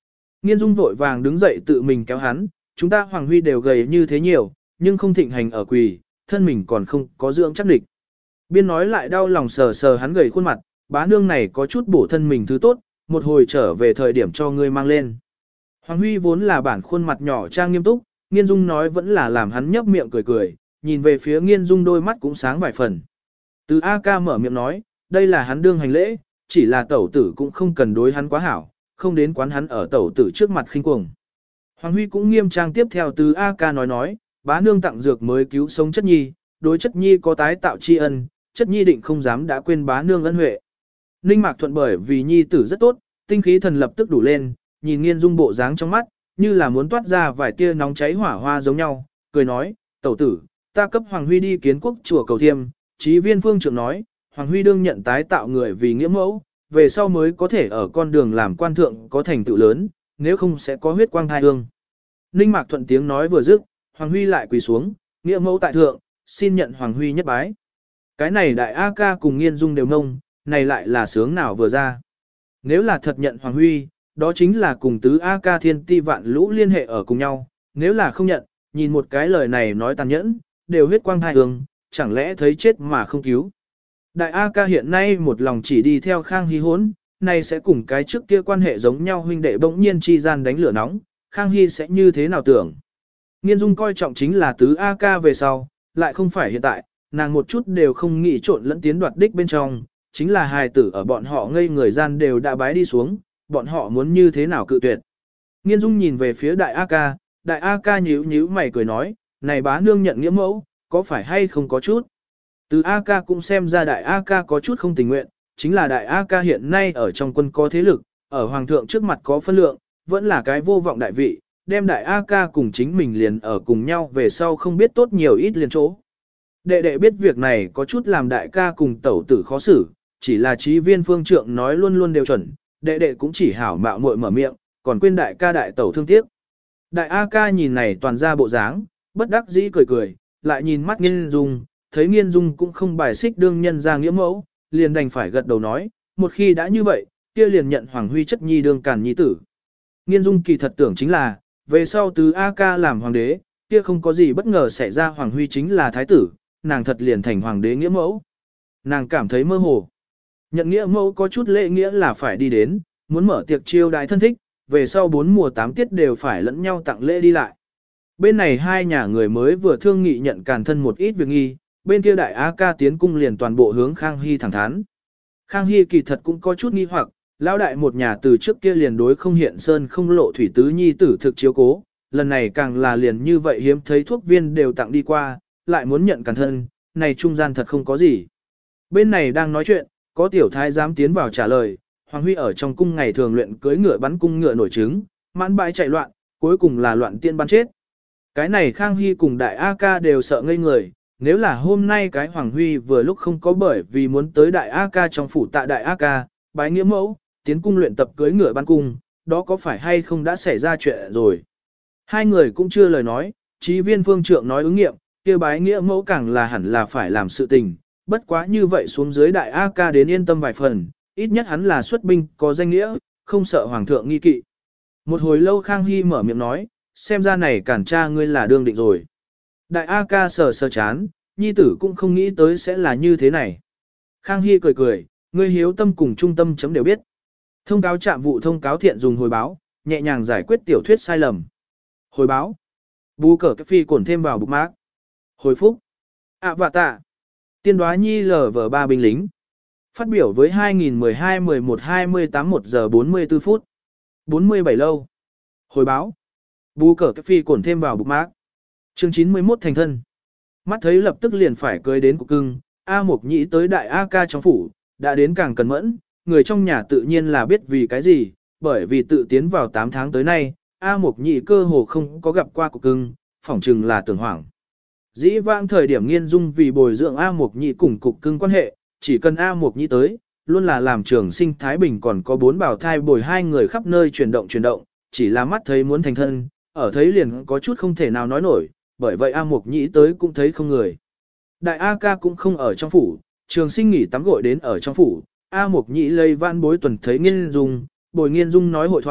[SPEAKER 1] Nghiên Dung vội vàng đứng dậy tự mình kéo hắn, chúng ta Hoàng Huy đều gầy như thế nhiều, nhưng không thịnh hành ở quỳ, thân mình còn không có dưỡng chắc địch. Biên nói lại đau lòng sờ sờ hắn gầy khuôn mặt, bá nương này có chút bổ thân mình thứ tốt, một hồi trở về thời điểm cho ngươi mang lên. Hoàng Huy vốn là bản khuôn mặt nhỏ trang nghiêm túc, Nghiên Dung nói vẫn là làm hắn nhấp miệng cười cười, nhìn về phía Nghiên Dung đôi mắt cũng sáng vài phần. Từ A ca mở miệng nói, đây là hắn đương hành lễ, chỉ là tẩu tử cũng không cần đối hắn quá hảo, không đến quán hắn ở tẩu tử trước mặt khinh cuồng. Hoàng Huy cũng nghiêm trang tiếp theo từ A ca nói nói, bá nương tặng dược mới cứu sống chất nhi, đối chất nhi có tái tạo tri ân, chất nhi định không dám đã quên bá nương ân huệ. Ninh Mạc Thuận bởi vì nhi tử rất tốt, tinh khí thần lập tức đủ lên, nhìn Nghiên Dung bộ dáng trong mắt, như là muốn toát ra vài tia nóng cháy hỏa hoa giống nhau, cười nói, tẩu tử, ta cấp Hoàng Huy đi kiến quốc chùa cầu thiêm, chí viên phương trưởng nói, Hoàng Huy đương nhận tái tạo người vì nghĩa mẫu, về sau mới có thể ở con đường làm quan thượng có thành tựu lớn, nếu không sẽ có huyết quang thai hương. Ninh Mạc Thuận tiếng nói vừa dứt, Hoàng Huy lại quỳ xuống, nghĩa mẫu tại thượng, xin nhận Hoàng Huy nhất bái. Cái này đại A ca cùng Nghiên Dung đều ngông, này lại là sướng nào vừa ra. Nếu là thật nhận Hoàng Huy, đó chính là cùng tứ A ca thiên ti vạn lũ liên hệ ở cùng nhau, nếu là không nhận, nhìn một cái lời này nói tàn nhẫn, đều huyết quang thai hương, chẳng lẽ thấy chết mà không cứu. Đại A ca hiện nay một lòng chỉ đi theo Khang Hy hốn, nay sẽ cùng cái trước kia quan hệ giống nhau huynh đệ bỗng nhiên chi gian đánh lửa nóng, Khang Hy sẽ như thế nào tưởng. Nghiên Dung coi trọng chính là tứ A ca về sau, lại không phải hiện tại, nàng một chút đều không nghĩ trộn lẫn tiến đoạt đích bên trong, chính là hài tử ở bọn họ ngây người gian đều đã bái đi xuống, bọn họ muốn như thế nào cự tuyệt. Nghiên Dung nhìn về phía đại A ca, đại A ca nhíu nhíu mày cười nói, này bá nương nhận nghĩa mẫu, có phải hay không có chút. Từ A ca cũng xem ra đại A ca có chút không tình nguyện, chính là đại A ca hiện nay ở trong quân có thế lực, ở hoàng thượng trước mặt có phân lượng, vẫn là cái vô vọng đại vị, đem đại A ca cùng chính mình liền ở cùng nhau về sau không biết tốt nhiều ít liền chỗ. Đệ đệ biết việc này có chút làm đại ca cùng tẩu tử khó xử, chỉ là trí viên phương trượng nói luôn luôn đều chuẩn, đệ đệ cũng chỉ hảo mạo muội mở miệng, còn quên đại ca đại tẩu thương tiếc. Đại A ca nhìn này toàn ra bộ dáng, bất đắc dĩ cười cười, lại nhìn mắt Nghiên Dung, thấy Nghiên Dung cũng không bài xích đương nhân ra nghĩa mẫu, liền đành phải gật đầu nói, một khi đã như vậy, kia liền nhận Hoàng Huy chất nhi đương càn nhi tử. Nghiên Dung kỳ thật tưởng chính là, về sau tứ A ca làm hoàng đế, kia không có gì bất ngờ xảy ra Hoàng Huy chính là thái tử, nàng thật liền thành hoàng đế nghĩa mẫu. Nàng cảm thấy mơ hồ. Nhận nghĩa mẫu có chút lễ nghĩa là phải đi đến, muốn mở tiệc chiêu đái thân thích, về sau bốn mùa tám tiết đều phải lẫn nhau tặng lễ đi lại. Bên này hai nhà người mới vừa thương nghị nhận càn thân một ít việc nghi, bên kia đại A ca tiến cung liền toàn bộ hướng Khang Hy thẳng thắn. Khang Hy kỳ thật cũng có chút nghi hoặc, lão đại một nhà từ trước kia liền đối không hiện sơn không lộ thủy tứ nhi tử thực chiếu cố, lần này càng là liền như vậy hiếm thấy thuốc viên đều tặng đi qua, lại muốn nhận càn thân, này trung gian thật không có gì. Bên này đang nói chuyện, có tiểu thái giám tiến vào trả lời, Hoàng Huy ở trong cung ngày thường luyện cưới ngựa bắn cung ngựa nổi trứng, mãn bãi chạy loạn, cuối cùng là loạn tiên bắn chết. Cái này Khang Hy cùng đại A ca đều sợ ngây người, nếu là hôm nay cái Hoàng Huy vừa lúc không có bởi vì muốn tới đại A ca trong phủ tạ đại A ca, bái nghĩa mẫu, tiến cung luyện tập cưới ngựa bắn cung, đó có phải hay không đã xảy ra chuyện rồi. Hai người cũng chưa lời nói, chí viên phương trượng nói ứng nghiệm, kia bái nghĩa mẫu càng là hẳn là phải làm sự tình, bất quá như vậy xuống dưới đại A ca đến yên tâm vài phần, ít nhất hắn là xuất binh, có danh nghĩa, không sợ hoàng thượng nghi kỵ. Một hồi lâu Khang Hy mở miệng nói, xem ra này cản cha ngươi là đương định rồi. Đại A ca sờ sờ chán, nhi tử cũng không nghĩ tới sẽ là như thế này. Khang Hy cười cười, ngươi hiếu tâm cùng trung tâm chấm đều biết. Thông cáo trạm vụ thông cáo thiện dùng hồi báo, nhẹ nhàng giải quyết tiểu thuyết sai lầm. Hồi báo. Bù cờ cái phi cổn thêm vào bục mác. Hồi phúc. À vạ tạ. Tiên đoá nhi lờ vờ ba binh lính. Phát biểu với hai nghìn mười hai mười một hai mươi tám một giờ bốn mươi tư phút. bốn mươi bảy lâu. Hồi báo. Bù cờ cái phi cổn thêm vào bục mác. Chương chín mươi mốt thành thân. Mắt thấy lập tức liền phải cưới đến cục cưng, A Mộc Nhĩ tới đại A ca trong phủ, đã đến càng cẩn mẫn, người trong nhà tự nhiên là biết vì cái gì, bởi vì tự tiến vào tám tháng tới nay, A Mộc Nhĩ cơ hồ không có gặp qua cục cưng, phỏng chừng là tưởng hoảng. Dĩ vãng thời điểm Nghiên Dung vì bồi dưỡng A Mộc Nhĩ cùng cục cưng quan hệ, chỉ cần A Mộc Nhĩ tới, luôn là làm trường sinh Thái Bình còn có bốn bảo thai bồi hai người khắp nơi chuyển động chuyển động, chỉ là mắt thấy muốn thành thân, ở thấy liền có chút không thể nào nói nổi, bởi vậy A Mộc Nhĩ tới cũng thấy không người. Đại A ca cũng không ở trong phủ, trường sinh nghỉ tắm gội đến ở trong phủ, A Mộc Nhĩ lây van bối tuần thấy Nghiên Dung, bồi Nghiên Dung nói hội thoại,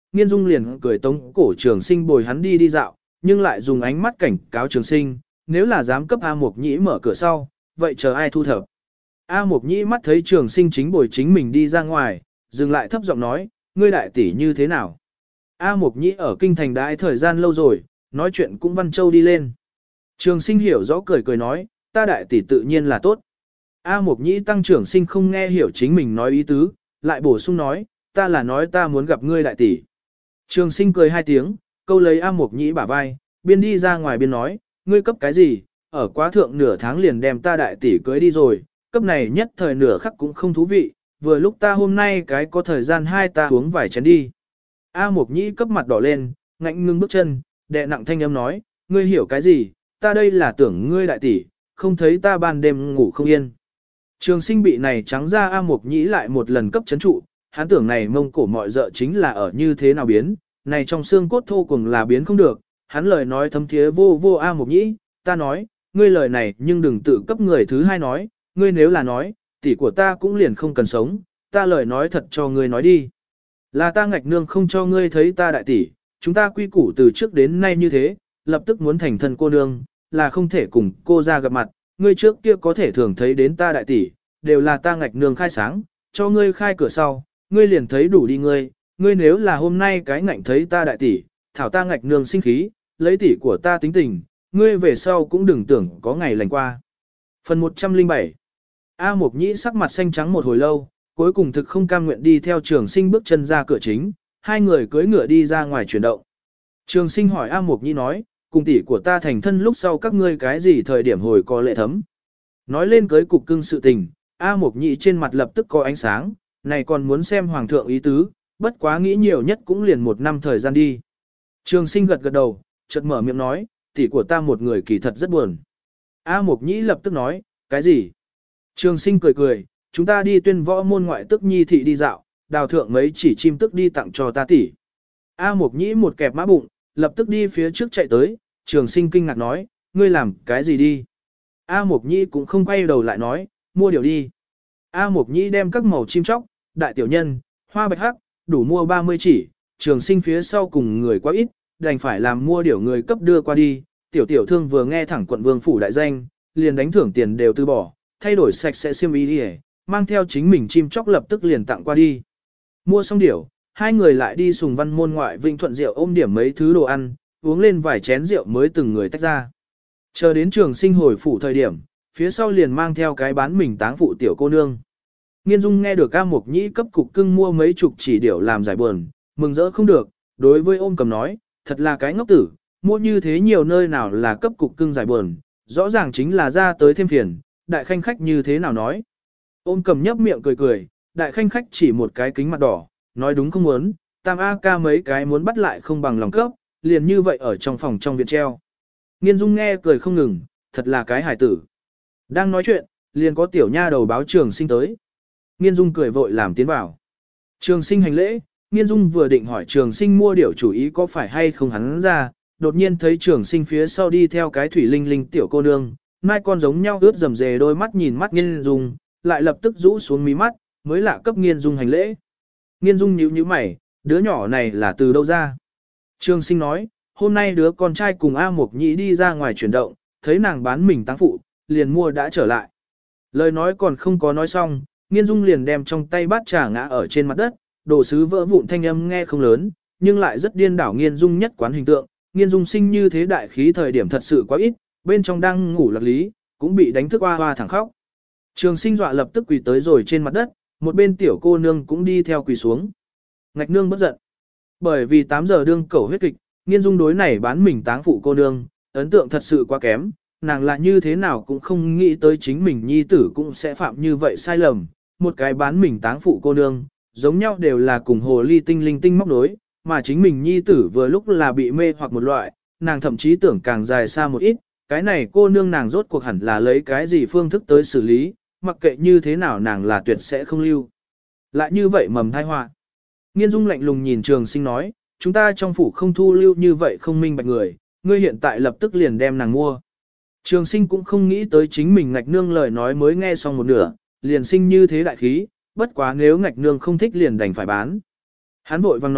[SPEAKER 1] Nghiên Dung liền cười tống cổ Trường Sinh bồi hắn đi đi dạo, nhưng lại dùng ánh mắt cảnh cáo Trường Sinh, nếu là dám cấp A Mộc Nhĩ mở cửa sau, vậy chờ ai thu thập. A Mộc Nhĩ mắt thấy Trường Sinh chính bồi chính mình đi ra ngoài, dừng lại thấp giọng nói, ngươi đại tỷ như thế nào? A Mộc Nhĩ ở kinh thành đãi thời gian lâu rồi, nói chuyện cũng văn châu đi lên. Trường Sinh hiểu rõ cười cười nói, ta đại tỷ tự nhiên là tốt. A Mộc Nhĩ tăng Trường Sinh không nghe hiểu chính mình nói ý tứ, lại bổ sung nói, ta là nói ta muốn gặp ngươi đại tỷ. Trường Sinh cười hai tiếng, câu lấy A Mộc Nhĩ bả vai, biên đi ra ngoài biên nói, ngươi cấp cái gì, ở quá thượng nửa tháng liền đem ta đại tỷ cưới đi rồi, cấp này nhất thời nửa khắc cũng không thú vị, vừa lúc ta hôm nay cái có thời gian hai ta uống vài chén đi. A Mộc Nhĩ cấp mặt đỏ lên, ngạnh ngưng bước chân, đè nặng thanh âm nói, ngươi hiểu cái gì, ta đây là tưởng ngươi đại tỷ, không thấy ta ban đêm ngủ không yên. Trường Sinh bị này trắng ra A Mộc Nhĩ lại một lần cấp chấn trụ, hắn tưởng này mông cổ mọi dợ chính là ở như thế nào biến, này trong xương cốt thô cùng là biến không được, hắn lời nói thấm thiế vô vô A Mộc Nhĩ, ta nói, ngươi lời này nhưng đừng tự cấp người thứ hai nói, ngươi nếu là nói, tỷ của ta cũng liền không cần sống, ta lời nói thật cho ngươi nói đi. Là ta ngạch nương không cho ngươi thấy ta đại tỷ, chúng ta quy củ từ trước đến nay như thế, lập tức muốn thành thân cô nương, là không thể cùng cô ra gặp mặt, ngươi trước kia có thể thường thấy đến ta đại tỷ, đều là ta ngạch nương khai sáng, cho ngươi khai cửa sau, ngươi liền thấy đủ đi ngươi, ngươi nếu là hôm nay cái ngạnh thấy ta đại tỷ, thảo ta ngạch nương sinh khí, lấy tỷ của ta tính tình, ngươi về sau cũng đừng tưởng có ngày lành qua. Phần một trăm lẻ bảy A Mộc Nhĩ sắc mặt xanh trắng một hồi lâu, cuối cùng thực không cam nguyện đi theo Trường Sinh bước chân ra cửa chính, hai người cưỡi ngựa đi ra ngoài chuyển động. Trường Sinh hỏi A Mộc Nhĩ nói, cùng tỷ của ta thành thân lúc sau các ngươi cái gì thời điểm hồi có lệ thấm. Nói lên cưới cục cưng sự tình, A Mộc Nhĩ trên mặt lập tức có ánh sáng, này còn muốn xem hoàng thượng ý tứ, bất quá nghĩ nhiều nhất cũng liền một năm thời gian đi. Trường Sinh gật gật đầu, chợt mở miệng nói, tỷ của ta một người kỳ thật rất buồn. A Mộc Nhĩ lập tức nói, cái gì? Trường Sinh cười cười, chúng ta đi tuyên võ môn ngoại tức nhi thị đi dạo, đào thượng mấy chỉ chim tức đi tặng cho ta tỷ. A Mộc Nhĩ một kẹp mã bụng, lập tức đi phía trước chạy tới, Trường Sinh kinh ngạc nói, ngươi làm cái gì đi? A Mộc Nhĩ cũng không quay đầu lại nói, mua điều đi. A Mộc Nhĩ đem các màu chim chóc, đại tiểu nhân, hoa bạch hắc, đủ mua ba mươi chỉ, Trường Sinh phía sau cùng người quá ít, đành phải làm mua điều người cấp đưa qua đi. Tiểu tiểu thương vừa nghe thẳng quận vương phủ đại danh, liền đánh thưởng tiền đều từ bỏ, thay đổi sạch sẽ xiêm y đi, mang theo chính mình chim chóc lập tức liền tặng qua đi. Mua xong điểu, hai người lại đi Sùng Văn môn ngoại Vinh Thuận rượu ôm điểm mấy thứ đồ ăn, uống lên vài chén rượu mới từng người tách ra. Chờ đến Trường Sinh hồi phủ thời điểm, phía sau liền mang theo cái bán mình táng phụ tiểu cô nương. Nghiên Dung nghe được A Mộc Nhĩ cấp cục cưng mua mấy chục chỉ điểu làm giải buồn, mừng rỡ không được, đối với ôm cầm nói, thật là cái ngốc tử, mua như thế nhiều nơi nào là cấp cục cưng giải buồn, rõ ràng chính là ra tới thêm phiền, đại khanh khách như thế nào nói. Ôm cầm nhấp miệng cười cười, đại khanh khách chỉ một cái kính mặt đỏ, nói đúng không muốn, tam A ca mấy cái muốn bắt lại không bằng lòng cấp, liền như vậy ở trong phòng trong viện treo. Nghiên Dung nghe cười không ngừng, thật là cái hải tử. Đang nói chuyện, liền có tiểu nha đầu báo Trường Sinh tới. Nghiên Dung cười vội làm tiến vào. Trường Sinh hành lễ, Nghiên Dung vừa định hỏi Trường Sinh mua điểu chủ ý có phải hay không hắn ra, đột nhiên thấy Trường Sinh phía sau đi theo cái thủy linh linh tiểu cô nương, mai con giống nhau ướt rầm rề đôi mắt nhìn mắt Nghiên Dung, lại lập tức rũ xuống mí mắt, mới lạ cấp Nghiên Dung hành lễ. Nghiên Dung nhíu nhíu mày, đứa nhỏ này là từ đâu ra? Trường Sinh nói, hôm nay đứa con trai cùng A Mộc Nhĩ đi ra ngoài chuyển động, thấy nàng bán mình táng phụ, liền mua đã trở lại. Lời nói còn không có nói xong, Nghiên Dung liền đem trong tay bát trà ngã ở trên mặt đất, đồ sứ vỡ vụn thanh âm nghe không lớn, nhưng lại rất điên đảo Nghiên Dung nhất quán hình tượng. Nghiên Dung sinh như thế đại khí thời điểm thật sự quá ít, bên trong đang ngủ lạc lý, cũng bị đánh thức hoa hoa thẳng khóc. Trường Sinh dọa lập tức quỳ tới rồi trên mặt đất, một bên tiểu cô nương cũng đi theo quỳ xuống. Ngạch nương bất giận. Bởi vì tám giờ đương cẩu huyết kịch, Nghiên Dung đối này bán mình táng phụ cô nương, ấn tượng thật sự quá kém, nàng là như thế nào cũng không nghĩ tới chính mình nhi tử cũng sẽ phạm như vậy sai lầm. Một cái bán mình táng phụ cô nương, giống nhau đều là cùng hồ ly tinh linh tinh móc nối, mà chính mình nhi tử vừa lúc là bị mê hoặc một loại, nàng thậm chí tưởng càng dài xa một ít, cái này cô nương nàng rốt cuộc hẳn là lấy cái gì phương thức tới xử lý, mặc kệ như thế nào nàng là tuyệt sẽ không lưu. Lại như vậy mầm thai họa. Nghiên Dung lạnh lùng nhìn Trường Sinh nói, chúng ta trong phủ không thu lưu như vậy không minh bạch người, ngươi hiện tại lập tức liền đem nàng mua. Trường Sinh cũng không nghĩ tới chính mình ngạch nương lời nói mới nghe xong một nửa, liền sinh như thế đại khí, bất quá nếu ngạch nương không thích liền đành phải bán. Hắn vội vang nói,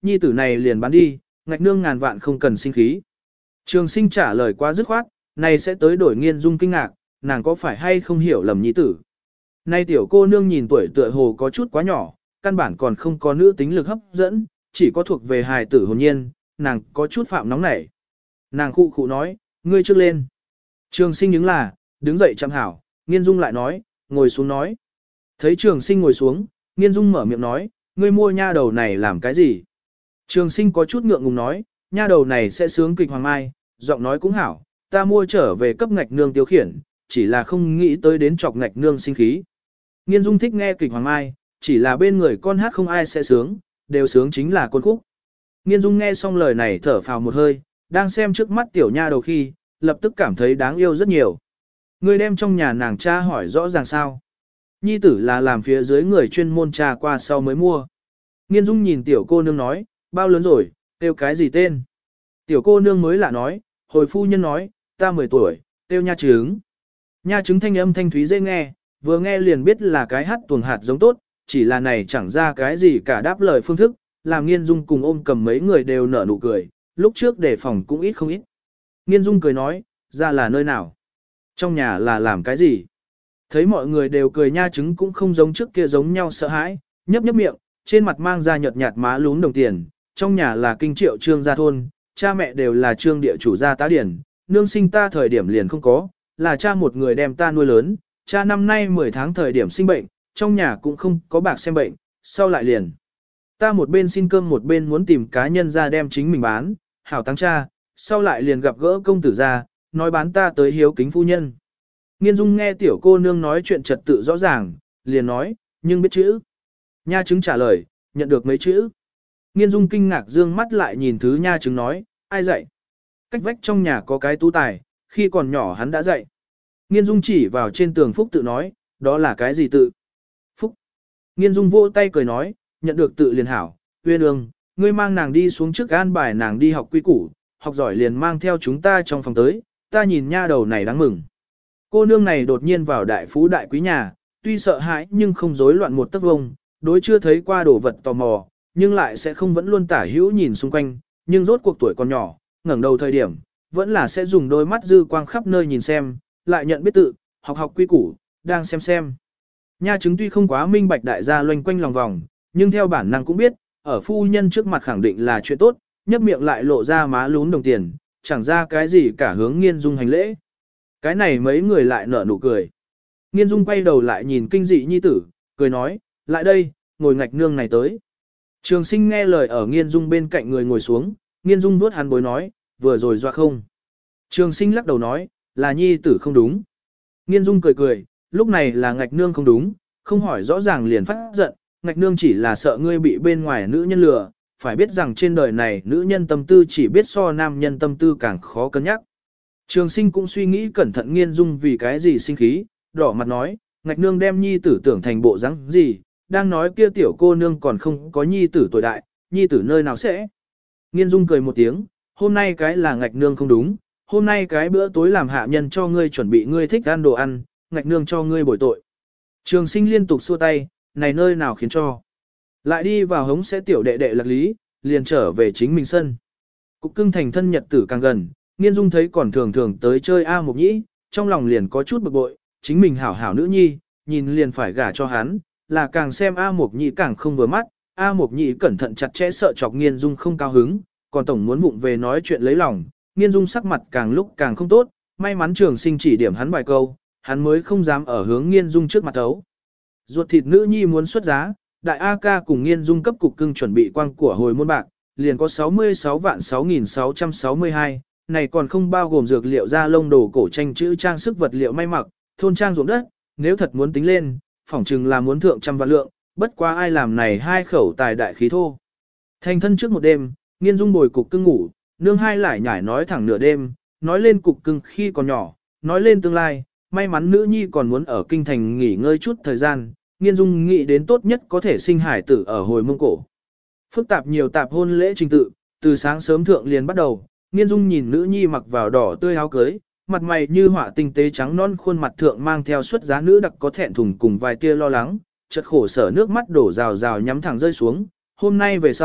[SPEAKER 1] nhi tử này liền bán đi, ngạch nương ngàn vạn không cần sinh khí. Trường sinh trả lời quá dứt khoát, này sẽ tới đổi Nghiên Dung kinh ngạc, nàng có phải hay không hiểu lầm nhi tử. Nay tiểu cô nương nhìn tuổi tựa hồ có chút quá nhỏ, căn bản còn không có nữ tính lực hấp dẫn, chỉ có thuộc về hài tử hồn nhiên, nàng có chút phạm nóng nảy. Nàng khụ khụ nói, ngươi trước lên. Trường sinh những là, đứng dậy chăm hảo, Nghiên Dung lại nói, ngồi xuống nói. Thấy trường sinh ngồi xuống, Nghiên Dung mở miệng nói, ngươi mua nha đầu này làm cái gì? Trường sinh có chút ngượng ngùng nói, nha đầu này sẽ sướng kịch Hoàng Mai, giọng nói cũng hảo, ta mua trở về cấp ngạch nương tiêu khiển, chỉ là không nghĩ tới đến chọc ngạch nương sinh khí. Nghiên Dung thích nghe kịch Hoàng Mai, chỉ là bên người con hát không ai sẽ sướng, đều sướng chính là côn khúc. Nghiên Dung nghe xong lời này thở phào một hơi, đang xem trước mắt tiểu nha đầu khi, lập tức cảm thấy đáng yêu rất nhiều. Người đem trong nhà nàng cha hỏi rõ ràng sao. Nhi tử là làm phía dưới người chuyên môn tra qua sau mới mua. Nghiên Dung nhìn tiểu cô nương nói, bao lớn rồi, tiêu cái gì tên? Tiểu cô nương mới lạ nói, hồi phu nhân nói, ta mười tuổi, tiêu nha trứng. Nha trứng thanh âm thanh thúy dễ nghe, vừa nghe liền biết là cái hát tuồng hạt giống tốt, chỉ là này chẳng ra cái gì cả đáp lời phương thức, làm Nghiên Dung cùng ôm cầm mấy người đều nở nụ cười, lúc trước đề phòng cũng ít không ít. Nghiên Dung cười nói, ra là nơi nào? Trong nhà là làm cái gì? Thấy mọi người đều cười, nha trứng cũng không giống trước kia giống nhau sợ hãi, nhấp nhấp miệng, trên mặt mang ra nhợt nhạt má lún đồng tiền, trong nhà là kinh triệu trương gia thôn, cha mẹ đều là trương địa chủ gia tá điển, nương sinh ta thời điểm liền không có, là cha một người đem ta nuôi lớn, cha năm nay mười tháng thời điểm sinh bệnh, trong nhà cũng không có bạc xem bệnh, sau lại liền. Ta một bên xin cơm một bên muốn tìm cá nhân ra đem chính mình bán, hảo tăng cha, sau lại liền gặp gỡ công tử gia, nói bán ta tới hiếu kính phu nhân. Nghiên Dung nghe tiểu cô nương nói chuyện trật tự rõ ràng, liền nói, nhưng biết chữ. Nha trứng trả lời, nhận được mấy chữ. Nghiên Dung kinh ngạc dương mắt lại nhìn thứ nha trứng nói, ai dạy? Cách vách trong nhà có cái tú tài, khi còn nhỏ hắn đã dạy. Nghiên Dung chỉ vào trên tường Phúc tự nói, đó là cái gì tự? Phúc. Nghiên Dung vỗ tay cười nói, nhận được tự liền hảo, Uyên ương, ngươi mang nàng đi xuống trước an bài nàng đi học quy củ, học giỏi liền mang theo chúng ta trong phòng tới, ta nhìn nha đầu này đáng mừng. Cô nương này đột nhiên vào đại phú đại quý nhà, tuy sợ hãi nhưng không rối loạn một tấc vông, đối chưa thấy qua đồ vật tò mò, nhưng lại sẽ không vẫn luôn tả hữu nhìn xung quanh, nhưng rốt cuộc tuổi còn nhỏ, ngẩng đầu thời điểm, vẫn là sẽ dùng đôi mắt dư quang khắp nơi nhìn xem, lại nhận biết tự, học học quy củ, đang xem xem. Nha trứng tuy không quá minh bạch đại gia loanh quanh lòng vòng, nhưng theo bản năng cũng biết, ở phu nhân trước mặt khẳng định là chuyện tốt, nhấp miệng lại lộ ra má lún đồng tiền, chẳng ra cái gì cả hướng Nghiên Dung hành lễ. Cái này mấy người lại nở nụ cười. Nghiên Dung quay đầu lại nhìn kinh dị nhi tử, cười nói, lại đây, ngồi ngạch nương này tới. Trường Sinh nghe lời ở Nghiên Dung bên cạnh người ngồi xuống, Nghiên Dung vuốt hắn bối nói, vừa rồi doa không. Trường Sinh lắc đầu nói, là nhi tử không đúng. Nghiên Dung cười cười, lúc này là ngạch nương không đúng, không hỏi rõ ràng liền phát giận, ngạch nương chỉ là sợ ngươi bị bên ngoài nữ nhân lừa, phải biết rằng trên đời này nữ nhân tâm tư chỉ biết so nam nhân tâm tư càng khó cân nhắc. Trường Sinh cũng suy nghĩ cẩn thận Nghiên Dung vì cái gì sinh khí, đỏ mặt nói, ngạch nương đem nhi tử tưởng thành bộ dáng gì, đang nói kia tiểu cô nương còn không có nhi tử tuổi đại, nhi tử nơi nào sẽ. Nghiên Dung cười một tiếng, hôm nay cái là ngạch nương không đúng, hôm nay cái bữa tối làm hạ nhân cho ngươi chuẩn bị ngươi thích ăn đồ ăn, ngạch nương cho ngươi bồi tội. Trường Sinh liên tục xua tay, này nơi nào khiến cho. Lại đi vào hống sẽ tiểu đệ đệ lạc lý, liền trở về chính mình sân. Cục cưng thành thân nhật tử càng gần, Nghiên Dung thấy còn thường thường tới chơi A Mộc Nhĩ, trong lòng liền có chút bực bội, chính mình hảo hảo nữ nhi, nhìn liền phải gả cho hắn, là càng xem A Mộc Nhĩ càng không vừa mắt, A Mộc Nhĩ cẩn thận chặt chẽ sợ chọc Nghiên Dung không cao hứng, còn tổng muốn vụng về nói chuyện lấy lòng, Nghiên Dung sắc mặt càng lúc càng không tốt, may mắn Trường Sinh chỉ điểm hắn vài câu, hắn mới không dám ở hướng Nghiên Dung trước mặt thấu. Ruột thịt nữ nhi muốn xuất giá, đại A ca cùng Nghiên Dung cấp cục cưng chuẩn bị quang của hồi môn bạc, liền có sáu mươi sáu vạn sáu nghìn sáu trăm sáu mươi hai, này còn không bao gồm dược liệu da lông đồ cổ tranh chữ trang sức vật liệu may mặc, thôn trang ruộng đất, nếu thật muốn tính lên, phỏng chừng là muốn thượng trăm vạn lượng, bất quá ai làm này hai khẩu tài đại khí thô. Thành thân trước một đêm, Nghiên Dung bồi cục cưng ngủ, nương hai lại nhải nói thẳng nửa đêm, nói lên cục cưng khi còn nhỏ, nói lên tương lai, may mắn nữ nhi còn muốn ở kinh thành nghỉ ngơi chút thời gian, Nghiên Dung nghĩ đến tốt nhất có thể sinh hải tử ở hồi Mông Cổ. Phức tạp nhiều tạp hôn lễ trình tự, từ sáng sớm thượng liền bắt đầu, Nghiên Dung nhìn nữ nhi mặc vào đỏ tươi áo cưới, mặt mày như họa tinh tế trắng non, khuôn mặt thượng mang theo xuất giá nữ đặc có thẹn thùng cùng vài tia lo lắng, chợt khổ sở nước mắt đổ rào rào nhắm thẳng rơi xuống, hôm nay về sau,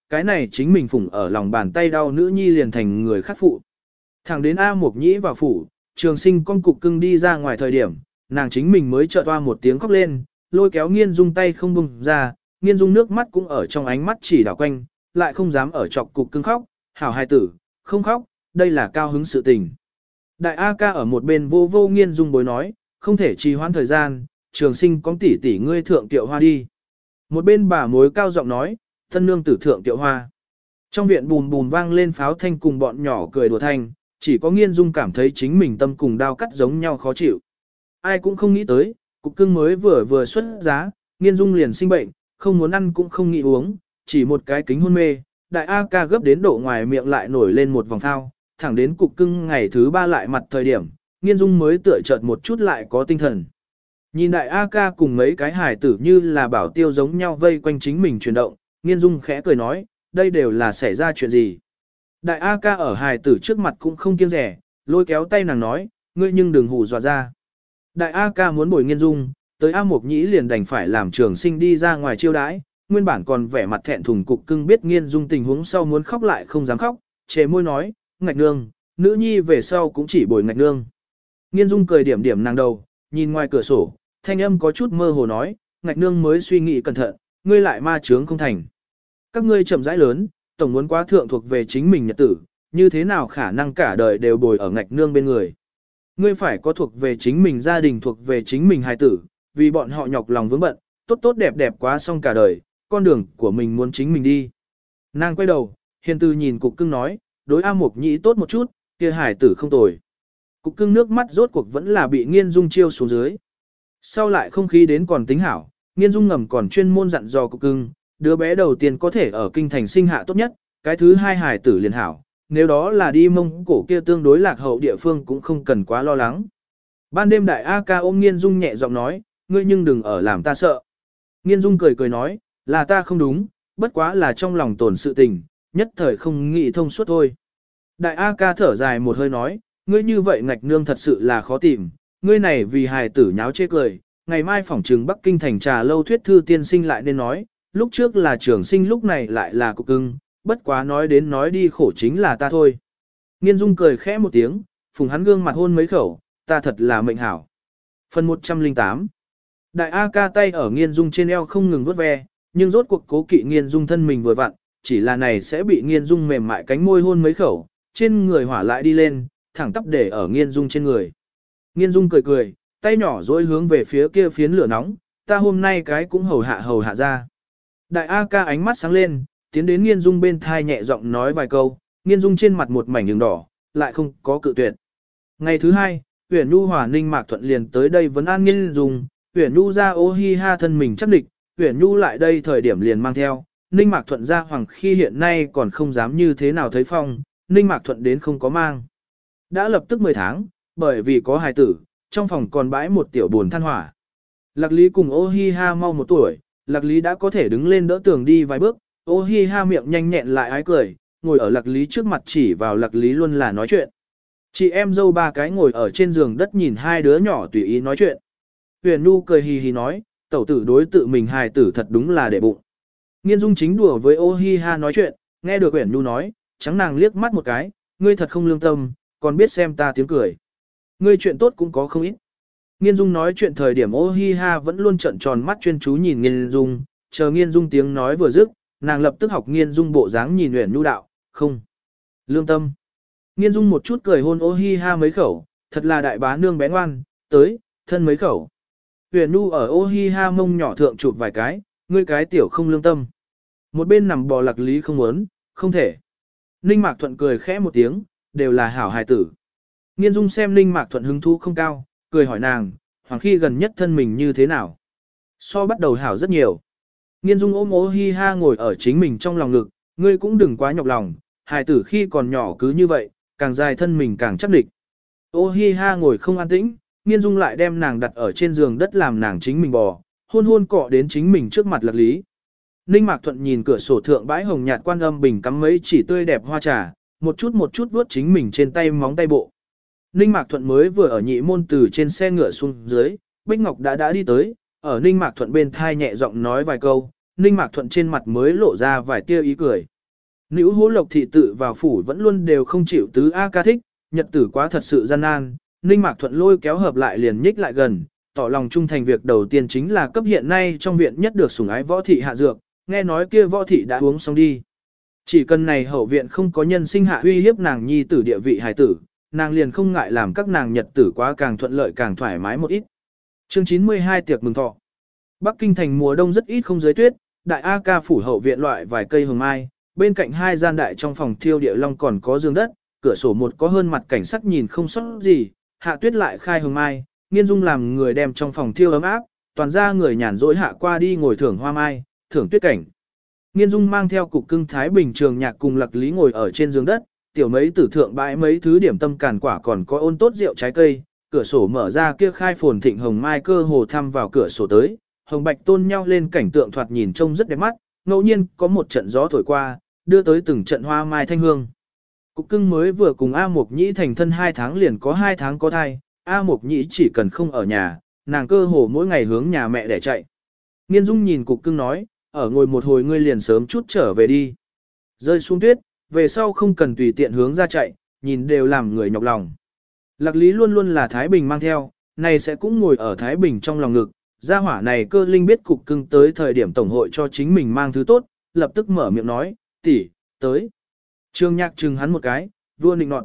[SPEAKER 1] cái này chính mình phụng ở lòng bàn tay đau nữ nhi liền thành người khác phụ. Thẳng đến A Mộc Nhĩ vào phủ, Trường Sinh con cục cưng đi ra ngoài thời điểm, nàng chính mình mới chợt toa một tiếng khóc lên, lôi kéo Nghiên Dung tay không buông ra, Nghiên Dung nước mắt cũng ở trong ánh mắt chỉ đảo quanh, lại không dám ở chọc cục cưng khóc, hảo hài tử, không khóc, đây là cao hứng sự tình. Đại A ca ở một bên vô vô Nghiên Dung bối nói, không thể trì hoãn thời gian, Trường Sinh con tỷ tỷ ngươi thượng tiệu hoa đi. Một bên bà mối cao giọng nói, thân nương tử thượng tiệu hoa. Trong viện bùm bùm vang lên pháo thanh cùng bọn nhỏ cười đùa thanh, chỉ có Nghiên Dung cảm thấy chính mình tâm cùng đao cắt giống nhau khó chịu. Ai cũng không nghĩ tới, cục cưng mới vừa vừa xuất giá, Nghiên Dung liền sinh bệnh, không muốn ăn cũng không nghĩ uống, chỉ một cái kính hôn mê, đại A ca gấp đến độ ngoài miệng lại nổi lên một vòng thao, thẳng đến cục cưng ngày thứ ba lại mặt thời điểm, Nghiên Dung mới tựa chợt một chút lại có tinh thần. Nhìn đại A ca cùng mấy cái hài tử như là bảo tiêu giống nhau vây quanh chính mình chuyển động, Nghiên Dung khẽ cười nói, đây đều là xảy ra chuyện gì. Đại A ca ở hài tử trước mặt cũng không kiêng rẻ, lôi kéo tay nàng nói, ngươi nhưng đừng hù dọa ra. Đại A ca muốn bồi Nghiên Dung, tới A Mộc Nhĩ liền đành phải làm Trường Sinh đi ra ngoài chiêu đãi, nguyên bản còn vẻ mặt thẹn thùng cục cưng biết Nghiên Dung tình huống sau muốn khóc lại không dám khóc, chề môi nói, ngạch nương, nữ nhi về sau cũng chỉ bồi ngạch nương. Nghiên Dung cười điểm điểm nàng đầu, nhìn ngoài cửa sổ, thanh âm có chút mơ hồ nói, ngạch nương mới suy nghĩ cẩn thận, ngươi lại ma chướng không thành. Các ngươi chậm rãi lớn, tổng muốn quá thượng thuộc về chính mình nhật tử, như thế nào khả năng cả đời đều bồi ở ngạch nương bên người. Ngươi phải có thuộc về chính mình gia đình, thuộc về chính mình hài tử, vì bọn họ nhọc lòng vướng bận, tốt tốt đẹp đẹp quá xong cả đời, con đường của mình muốn chính mình đi. Nàng quay đầu, hiền từ nhìn cục cưng nói, đối A Mộc Nhĩ tốt một chút, kia hài tử không tồi. Cục cưng nước mắt rốt cuộc vẫn là bị Nghiên Dung chiêu xuống dưới. Sau lại không khí đến còn tính hảo, Nghiên Dung ngầm còn chuyên môn dặn dò cục cưng, đứa bé đầu tiên có thể ở kinh thành sinh hạ tốt nhất, cái thứ hai hài tử liền hảo, nếu đó là đi Mông Cổ kia tương đối lạc hậu địa phương cũng không cần quá lo lắng. Ban đêm đại A ca ôm Nghiên Dung nhẹ giọng nói, ngươi nhưng đừng ở làm ta sợ. Nghiên Dung cười cười nói, là ta không đúng, bất quá là trong lòng tổn sự tình, nhất thời không nghĩ thông suốt thôi. Đại A ca thở dài một hơi nói, ngươi như vậy ngạch nương thật sự là khó tìm, ngươi này vì hài tử nháo chê cười, ngày mai phỏng trừng Bắc Kinh thành trà lâu thuyết thư tiên sinh lại nên nói, lúc trước là Trường Sinh lúc này lại là cục cưng, bất quá nói đến nói đi khổ chính là ta thôi. Nghiên Dung cười khẽ một tiếng, phùng hắn gương mặt hôn mấy khẩu, ta thật là mệnh hảo. Phần một trăm lẻ tám. Đại A ca tay ở Nghiên Dung trên eo không ngừng vuốt ve, nhưng rốt cuộc cố kỵ Nghiên Dung thân mình vừa vặn, chỉ là này sẽ bị Nghiên Dung mềm mại cánh môi hôn mấy khẩu, trên người hỏa lại đi lên, thẳng tắp để ở Nghiên Dung trên người. Nghiên Dung cười cười, tay nhỏ dối hướng về phía kia phiến lửa nóng, ta hôm nay cái cũng hầu hạ hầu hạ ra. Đại A ca ánh mắt sáng lên, tiến đến Nghiên Dung bên thai nhẹ giọng nói vài câu, Nghiên Dung trên mặt một mảnh đường đỏ, lại không có cự tuyệt. Ngày thứ hai, Uyển Nhu hòa Ninh Mạc Thuận liền tới đây vấn an Nghiên Dung, Uyển Nhu ra ô hi ha thân mình chắc địch, Uyển Nhu lại đây thời điểm liền mang theo, Ninh Mạc Thuận ra hoàng khi hiện nay còn không dám như thế nào thấy phong, Ninh Mạc Thuận đến không có mang. Đã lập tức mười tháng, bởi vì có hài tử, trong phòng còn bãi một tiểu buồn than hỏa. Lạc Lý cùng ô hi ha mau một tuổi, Lạc Lý đã có thể đứng lên đỡ tường đi vài bước, ô hi ha miệng nhanh nhẹn lại ái cười, ngồi ở Lạc Lý trước mặt chỉ vào Lạc Lý luôn là nói chuyện. Chị em dâu ba cái ngồi ở trên giường đất nhìn hai đứa nhỏ tùy ý nói chuyện. Huyền Nhu cười hì hì nói, tẩu tử đối tự mình hài tử thật đúng là để bụng. Nghiên Dung chính đùa với ô hi ha nói chuyện, nghe được Huyền Nhu nói, trắng nàng liếc mắt một cái, ngươi thật không lương tâm, còn biết xem ta tiếng cười. Ngươi chuyện tốt cũng có không ít. Nghiên Dung nói chuyện thời điểm ô hi ha vẫn luôn trợn tròn mắt chuyên chú nhìn Nghiên Dung, chờ Nghiên Dung tiếng nói vừa dứt, nàng lập tức học Nghiên Dung bộ dáng nhìn Huyền Nhu đạo, không. Lương tâm. Nghiên Dung một chút cười hôn ô hi ha mấy khẩu, thật là đại bá nương bé ngoan, tới, thân mấy khẩu. Huyền Nhu ở ô hi ha mông nhỏ thượng chụp vài cái, ngươi cái tiểu không lương tâm. Một bên nằm bò Lạc Lý không muốn, không thể. Ninh Mạc Thuận cười khẽ một tiếng, đều là hảo hài tử. Nghiên Dung xem Ninh Mạc Thuận hứng thú không cao, cười hỏi nàng, hoàng khi gần nhất thân mình như thế nào. So bắt đầu hảo rất nhiều. Nghiên Dung ôm ô hi ha ngồi ở chính mình trong lòng ngực, ngươi cũng đừng quá nhọc lòng, hài tử khi còn nhỏ cứ như vậy, càng dài thân mình càng chắc địch. Ô hi ha ngồi không an tĩnh, Nghiên Dung lại đem nàng đặt ở trên giường đất làm nàng chính mình bò, hôn hôn cọ đến chính mình trước mặt Lạc Lý. Ninh Mạc Thuận nhìn cửa sổ thượng bãi hồng nhạt quan âm bình cắm mấy chỉ tươi đẹp hoa trà, một chút một chút vuốt chính mình trên tay móng tay bộ. Ninh Mạc Thuận mới vừa ở nhị môn từ trên xe ngựa xuống dưới, Bích Ngọc đã đã đi tới, ở Ninh Mạc Thuận bên thai nhẹ giọng nói vài câu, Ninh Mạc Thuận trên mặt mới lộ ra vài tia ý cười. Nữ hố lộc thị tự vào phủ vẫn luôn đều không chịu tứ A ca thích, nhật tử quá thật sự gian nan, Ninh Mạc Thuận lôi kéo hợp lại liền nhích lại gần, tỏ lòng trung thành việc đầu tiên chính là cấp hiện nay trong viện nhất được sủng ái võ thị hạ dược, nghe nói kia võ thị đã uống xong đi. Chỉ cần này hậu viện không có nhân sinh hạ uy hiếp nàng nhi tử địa vị hài tử, nàng liền không ngại làm các nàng nhật tử quá càng thuận lợi càng thoải mái một ít. Chương chín mươi hai tiệc mừng thọ. Bắc Kinh thành mùa đông rất ít không dưới tuyết, đại A ca phủ hậu viện loại vài cây hồng mai, bên cạnh hai gian đại trong phòng thiêu địa long còn có giường đất, cửa sổ một có hơn mặt cảnh sắc nhìn không sót gì, hạ tuyết lại khai hồng mai, Nghiên Dung làm người đem trong phòng thiêu ấm áp, toàn ra người nhàn rỗi hạ qua đi ngồi thưởng hoa mai, thưởng tuyết cảnh. Nghiên Dung mang theo cục cưng Thái Bình Trường Nhạc cùng Lặc Lý ngồi ở trên giường đất, tiểu mấy tử thượng bãi mấy thứ điểm tâm càn quả còn có ôn tốt rượu trái cây, cửa sổ mở ra kia khai phồn thịnh hồng mai cơ hồ thăm vào cửa sổ tới, hồng bạch tôn nhau lên cảnh tượng thoạt nhìn trông rất đẹp mắt, ngẫu nhiên có một trận gió thổi qua, đưa tới từng trận hoa mai thanh hương. Cục cưng mới vừa cùng A Mộc Nhĩ thành thân hai tháng liền có hai tháng có thai, A Mộc Nhĩ chỉ cần không ở nhà, nàng cơ hồ mỗi ngày hướng nhà mẹ để chạy. Nghiên Dung nhìn cục cưng nói, ở ngồi một hồi ngươi liền sớm chút trở về đi. Rơi xuống tuyết, về sau không cần tùy tiện hướng ra chạy, nhìn đều làm người nhọc lòng. Lạc Lý luôn luôn là Thái Bình mang theo, này sẽ cũng ngồi ở Thái Bình trong lòng ngực, gia hỏa này cơ linh biết cục cưng tới thời điểm tổng hội cho chính mình mang thứ tốt, lập tức mở miệng nói, tỷ, tới. Trương Nhạc chừng hắn một cái, vua nịnh nọt.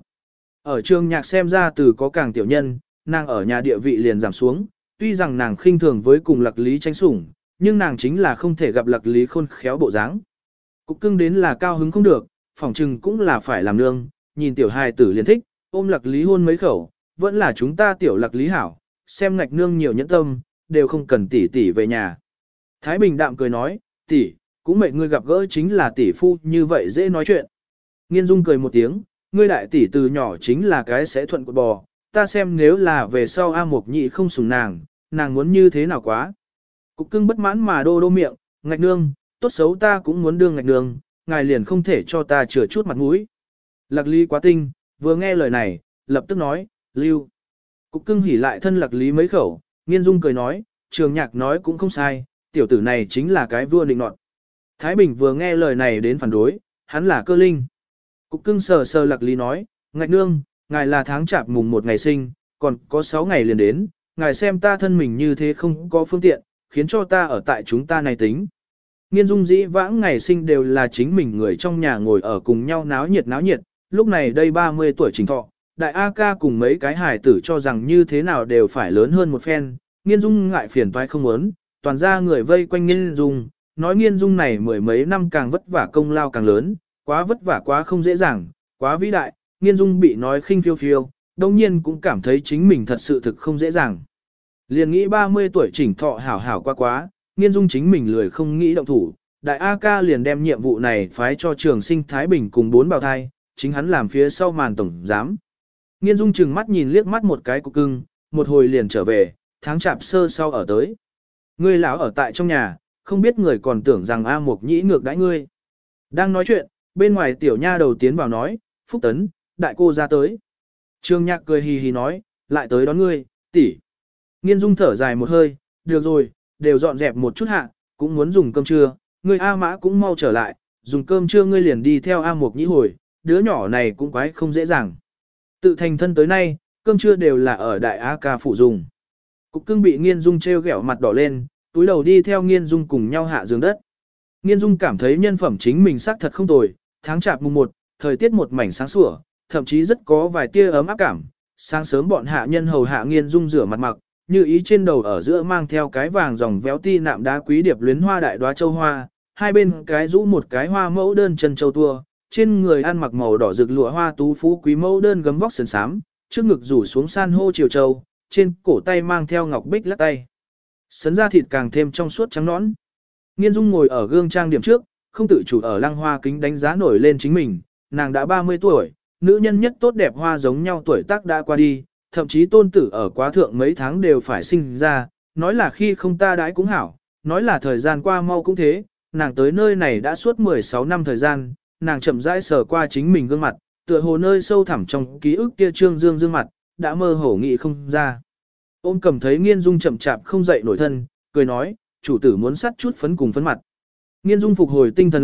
[SPEAKER 1] Ở Trương Nhạc xem ra từ có càng tiểu nhân, nàng ở nhà địa vị liền giảm xuống, tuy rằng nàng khinh thường với cùng Lạc Lý tranh sủng, nhưng nàng chính là không thể gặp Lạc Lý khôn khéo bộ dáng. Cục cưng đến là cao hứng không được, phỏng chừng cũng là phải làm nương, nhìn tiểu hài tử liền thích, ôm Lạc Lý hôn mấy khẩu, vẫn là chúng ta tiểu Lạc Lý hảo, xem ngạch nương nhiều nhẫn tâm, đều không cần tỷ tỷ về nhà. Thái Bình đạm cười nói, tỷ, cũng mệnh ngươi gặp gỡ chính là tỷ phu như vậy dễ nói chuyện. Nghiên Dung cười một tiếng, ngươi đại tỷ từ nhỏ chính là cái sẽ thuận cột bò, ta xem nếu là về sau A Mộc Nhị không sủng nàng, nàng muốn như thế nào quá. Cục cưng bất mãn mà đô đô miệng, ngạch nương, tốt xấu ta cũng muốn đương ngạch nương, ngài liền không thể cho ta chừa chút mặt mũi. Lạc Lý quá tinh, vừa nghe lời này, lập tức nói, lưu. Cục cưng hỉ lại thân Lạc Lý mấy khẩu, Nghiên Dung cười nói, Trường Nhạc nói cũng không sai, tiểu tử này chính là cái vua định nọt. Thái Bình vừa nghe lời này đến phản đối, hắn là cơ linh. Cục cưng sờ sờ Lạc Lý nói, ngạch nương, ngài là tháng chạp mùng một ngày sinh, còn có sáu ngày liền đến, ngài xem ta thân mình như thế không có phương tiện, khiến cho ta ở tại chúng ta này tính. Nghiên Dung dĩ vãng ngày sinh đều là chính mình người trong nhà ngồi ở cùng nhau náo nhiệt náo nhiệt, lúc này đây ba mươi tuổi trình thọ, đại A ca cùng mấy cái hài tử cho rằng như thế nào đều phải lớn hơn một phen, Nghiên Dung ngại phiền toái không muốn, toàn ra người vây quanh Nghiên Dung, nói Nghiên Dung này mười mấy năm càng vất vả công lao càng lớn, quá vất vả quá không dễ dàng, quá vĩ đại, Nghiên Dung bị nói khinh phiêu phiêu, đồng nhiên cũng cảm thấy chính mình thật sự thực không dễ dàng. Liền nghĩ ba mươi tuổi chỉnh thọ hảo hảo quá quá, Nghiên Dung chính mình lười không nghĩ động thủ, đại A ca liền đem nhiệm vụ này phái cho Trường Sinh Thái Bình cùng bốn bào thai, chính hắn làm phía sau màn tổng giám. Nghiên Dung chừng mắt nhìn liếc mắt một cái cục cưng, một hồi liền trở về, tháng chạp sơ sau ở tới. Ngươi lão ở tại trong nhà, không biết người còn tưởng rằng A Mộc Nhĩ ngược đãi ngươi. Đang nói chuyện, bên ngoài tiểu nha đầu tiến vào nói, Phúc Tấn, đại cô ra tới. Trương Nhạc cười hì hì nói, lại tới đón ngươi, tỷ. Nghiên Dung thở dài một hơi, được rồi, đều dọn dẹp một chút hạ, cũng muốn dùng cơm trưa, ngươi A Mã cũng mau trở lại, dùng cơm trưa ngươi liền đi theo A Mộc Nhĩ hồi, đứa nhỏ này cũng quái không dễ dàng. Tự thành thân tới nay, cơm trưa đều là ở đại A ca phụ dùng. Cục cưng bị Nghiên Dung treo gẹo mặt đỏ lên, túi đầu đi theo Nghiên Dung cùng nhau hạ giường đất. Nghiên Dung cảm thấy nhân phẩm chính mình xác thật không tồi, tháng chạp mùng một, thời tiết một mảnh sáng sủa, thậm chí rất có vài tia ấm áp cảm. Sáng sớm bọn hạ nhân hầu hạ Nghiên Dung rửa mặt mặc, như ý trên đầu ở giữa mang theo cái vàng dòng véo ti nạm đá quý điệp luyến hoa đại đóa châu hoa, hai bên cái rũ một cái hoa mẫu đơn chân châu tua, trên người ăn mặc màu đỏ rực lụa hoa tú phú quý mẫu đơn gấm vóc sườn xám, trước ngực rủ xuống san hô chiều châu, trên cổ tay mang theo ngọc bích lắc tay. Sấn ra thịt càng thêm trong suốt trắng nõn. Nghiên Dung ngồi ở gương trang điểm trước, không tự chủ ở lăng hoa kính đánh giá nổi lên chính mình, nàng đã ba mươi tuổi, nữ nhân nhất tốt đẹp hoa giống nhau tuổi tác đã qua đi, thậm chí tôn tử ở quá thượng mấy tháng đều phải sinh ra, nói là khi không ta đãi cũng hảo, nói là thời gian qua mau cũng thế, nàng tới nơi này đã suốt mười sáu năm thời gian, nàng chậm rãi sờ qua chính mình gương mặt, tựa hồ nơi sâu thẳm trong ký ức kia trương dương dương mặt, đã mơ hồ nghĩ không ra. Ôn Cầm thấy Nghiên Dung chậm chạp không dậy nổi thân, cười nói, chủ tử muốn sắt chút phấn cùng phấn mặt. Nghiên Dung phục hồi tinh thần lại,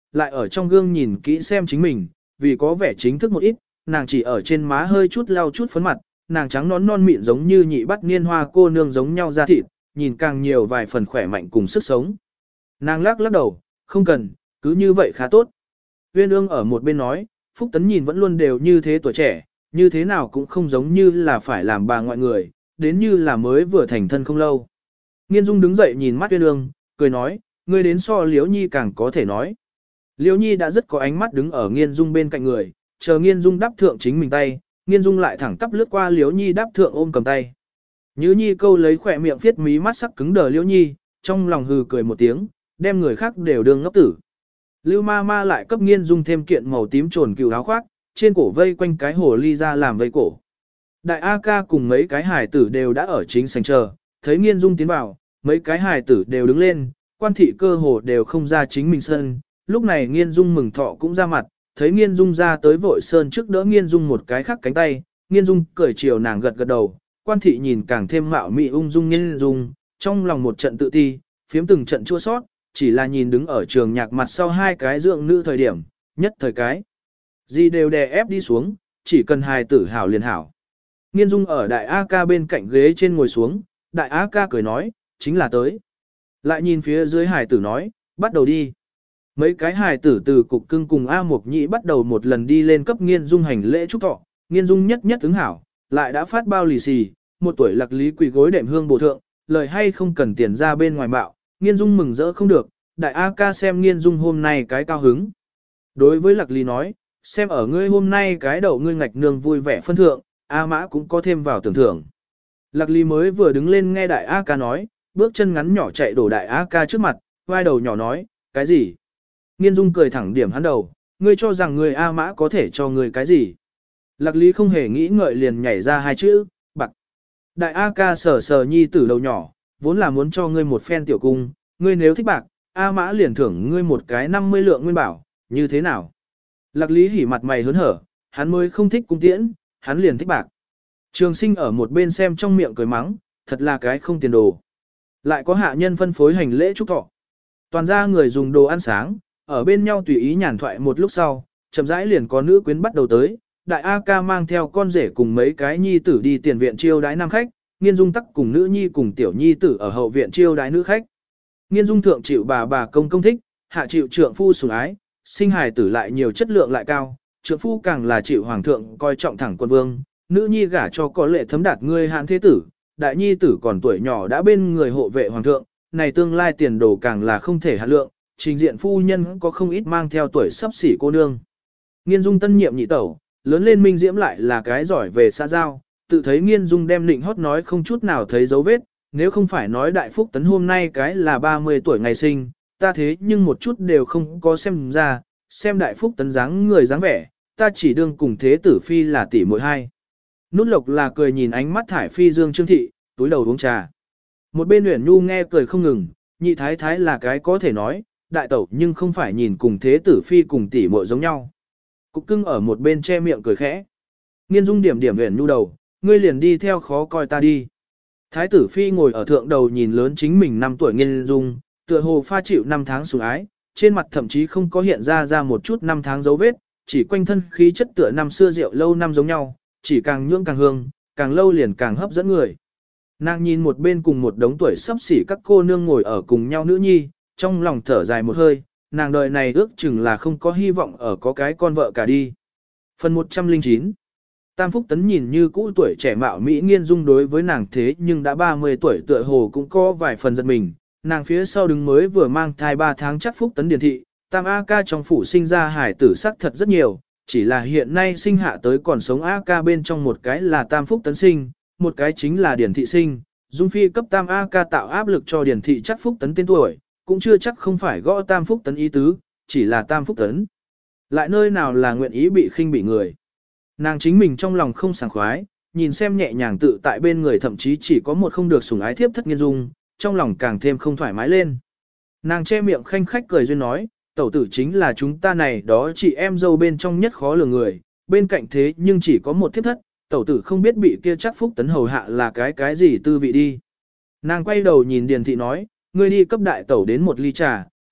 [SPEAKER 1] lại ở trong gương nhìn kỹ xem chính mình, vì có vẻ chính thức một ít, nàng chỉ ở trên má hơi chút lau chút phấn mặt, nàng trắng nón non mịn giống như nhị bắt niên hoa cô nương giống nhau da thịt, nhìn càng nhiều vài phần khỏe mạnh cùng sức sống. Nàng lắc lắc đầu, không cần, cứ như vậy khá tốt. Uyên ương ở một bên nói, Phúc Tấn nhìn vẫn luôn đều như thế tuổi trẻ, như thế nào cũng không giống như là phải làm bà ngoại người, đến như là mới vừa thành thân không lâu. Nghiên Dung đứng dậy nhìn mắt Uyên ương, cười nói, ngươi đến so Liễu Nhi càng có thể nói. Liễu Nhi đã rất có ánh mắt đứng ở Nghiên Dung bên cạnh người, chờ Nghiên Dung đáp thượng chính mình tay, Nghiên Dung lại thẳng tắp lướt qua Liễu Nhi đáp thượng ôm cầm tay. Nhứ Nhi câu lấy khỏe miệng phiết mí mắt sắc cứng đờ Liễu Nhi, trong lòng hừ cười một tiếng, đem người khác đều đương ngốc tử. Lưu ma ma lại cấp Nghiên Dung thêm kiện màu tím trồn cừu áo khoác, trên cổ vây quanh cái hồ ly ra làm vây cổ. Đại A ca cùng mấy cái hài tử đều đã ở chính sảnh chờ, thấy Nghiên Dung tiến vào, mấy cái hài tử đều đứng lên, quan thị cơ hồ đều không ra chính mình sân. Lúc này Nghiên Dung mừng thọ cũng ra mặt, thấy Nghiên Dung ra tới vội sơn trước đỡ Nghiên Dung một cái khác cánh tay, Nghiên Dung cười chiều nàng gật gật đầu, quan thị nhìn càng thêm mạo mị ung dung Nghiên Dung, trong lòng một trận tự ti, phiếm từng trận chua sót, chỉ là nhìn đứng ở trường nhạc mặt sau hai cái dượng nữ thời điểm, nhất thời cái. Gì đều đè ép đi xuống, chỉ cần hài tử hảo liền hảo. Nghiên Dung ở đại A ca bên cạnh ghế trên ngồi xuống, đại A ca cười nói, chính là tới. Lại nhìn phía dưới hài tử nói, bắt đầu đi. Mấy cái hài tử từ cục cưng cùng A Mộc Nhĩ bắt đầu một lần đi lên cấp Nghiên Dung hành lễ chúc thọ, Nghiên Dung nhất nhất ứng hảo, lại đã phát bao lì xì, một tuổi lạc lý quỳ gối đệm hương bổ thượng, lời hay không cần tiền ra bên ngoài bạo, Nghiên Dung mừng rỡ không được, đại A ca xem Nghiên Dung hôm nay cái cao hứng. Đối với lạc lý nói, xem ở ngươi hôm nay cái đầu ngươi ngạch nương vui vẻ phân thượng, A mã cũng có thêm vào tưởng thưởng. Lạc lý mới vừa đứng lên nghe đại A ca nói, bước chân ngắn nhỏ chạy đổ đại A ca trước mặt, vai đầu nhỏ nói, cái gì? Nghiên Dung cười thẳng điểm hắn đầu, ngươi cho rằng ngươi A mã có thể cho ngươi cái gì? Lạc lý không hề nghĩ ngợi liền nhảy ra hai chữ, bạc. Đại A ca sờ sờ nhi tử đầu nhỏ, vốn là muốn cho ngươi một phen tiểu cung, ngươi nếu thích bạc, A mã liền thưởng ngươi một cái năm mươi lượng nguyên bảo, như thế nào? Lạc lý hỉ mặt mày hớn hở, hắn mới không thích cung tiễn, hắn liền thích bạc. Trường Sinh ở một bên xem trong miệng cười mắng, thật là cái không tiền đồ. Lại có hạ nhân phân phối hành lễ chúc thọ. Toàn ra người dùng đồ ăn sáng, ở bên nhau tùy ý nhàn thoại một lúc sau, chậm rãi liền có nữ quyến bắt đầu tới. Đại A ca mang theo con rể cùng mấy cái nhi tử đi tiền viện chiêu đái nam khách, Nghiên Dung tắc cùng nữ nhi cùng tiểu nhi tử ở hậu viện chiêu đái nữ khách. Nghiên Dung thượng chịu bà bà công công thích, hạ chịu trượng phu sủng ái, sinh hài tử lại nhiều chất lượng lại cao, trượng phu càng là chịu hoàng thượng coi trọng thẳng quân vương, nữ nhi gả cho có lệ thấm đạt ngươi hạn thế tử, đại nhi tử còn tuổi nhỏ đã bên người hộ vệ hoàng thượng, này tương lai tiền đồ càng là không thể hạn lượng, trình diện phu nhân có không ít mang theo tuổi sắp xỉ cô nương. Nghiên Dung tân nhiệm nhị tẩu, lớn lên minh diễm lại là cái giỏi về xã giao, tự thấy Nghiên Dung đem định hót nói không chút nào thấy dấu vết, nếu không phải nói đại phúc tấn hôm nay cái là ba mươi tuổi ngày sinh, ta thế nhưng một chút đều không có xem ra, xem đại phúc tấn dáng người dáng vẻ, ta chỉ đương cùng thế tử phi là tỷ muội hai. Nút Lộc là cười nhìn ánh mắt thải phi dương trương thị, túi đầu uống trà. Một bên Uyển Nhu nghe cười không ngừng, nhị thái thái là cái có thể nói, đại tẩu nhưng không phải nhìn cùng thế tử phi cùng tỷ muội giống nhau. Cục cưng ở một bên che miệng cười khẽ. Nghiên Dung điểm điểm Uyển Nhu đầu, ngươi liền đi theo khó coi ta đi. Thái tử phi ngồi ở thượng đầu nhìn lớn chính mình năm tuổi Nghiên Dung, tựa hồ pha chịu năm tháng sủng ái, trên mặt thậm chí không có hiện ra ra một chút năm tháng dấu vết, chỉ quanh thân khí chất tựa năm xưa rượu lâu năm giống nhau, chỉ càng nhưỡng càng hương, càng lâu liền càng hấp dẫn người. Nàng nhìn một bên cùng một đống tuổi sắp xỉ các cô nương ngồi ở cùng nhau nữ nhi, trong lòng thở dài một hơi, nàng đời này ước chừng là không có hy vọng ở có cái con vợ cả đi. Phần một trăm lẻ chín Tam Phúc Tấn nhìn như cũ tuổi trẻ mạo Mỹ Nghiên Dung đối với nàng thế nhưng đã ba mươi tuổi tựa hồ cũng có vài phần giật mình, nàng phía sau đứng mới vừa mang thai ba tháng chắc Phúc Tấn điển thị, Tam A ca trong phủ sinh ra hải tử sắc thật rất nhiều, chỉ là hiện nay sinh hạ tới còn sống A ca bên trong một cái là Tam Phúc Tấn sinh, một cái chính là điển thị sinh, Dung Phi cấp Tam A ca tạo áp lực cho điển thị chắc Phúc Tấn tên tuổi, cũng chưa chắc không phải gõ Tam Phúc Tấn ý tứ, chỉ là Tam Phúc Tấn. Lại nơi nào là nguyện ý bị khinh bị người. Nàng chính mình trong lòng không sảng khoái, nhìn xem nhẹ nhàng tự tại bên người thậm chí chỉ có một không được sủng ái thiếp thất Nghiên Dung, trong lòng càng thêm không thoải mái lên. Nàng che miệng khanh khách cười duyên nói, tẩu tử chính là chúng ta này đó chị em dâu bên trong nhất khó lường người, bên cạnh thế nhưng chỉ có một thiếp thất, tẩu tử không biết bị kia chắc Phúc Tấn hầu hạ là cái cái gì tư vị đi. Nàng quay đầu nhìn Điền thị nói, ngươi đi cấp đại tẩu đến một ly trà,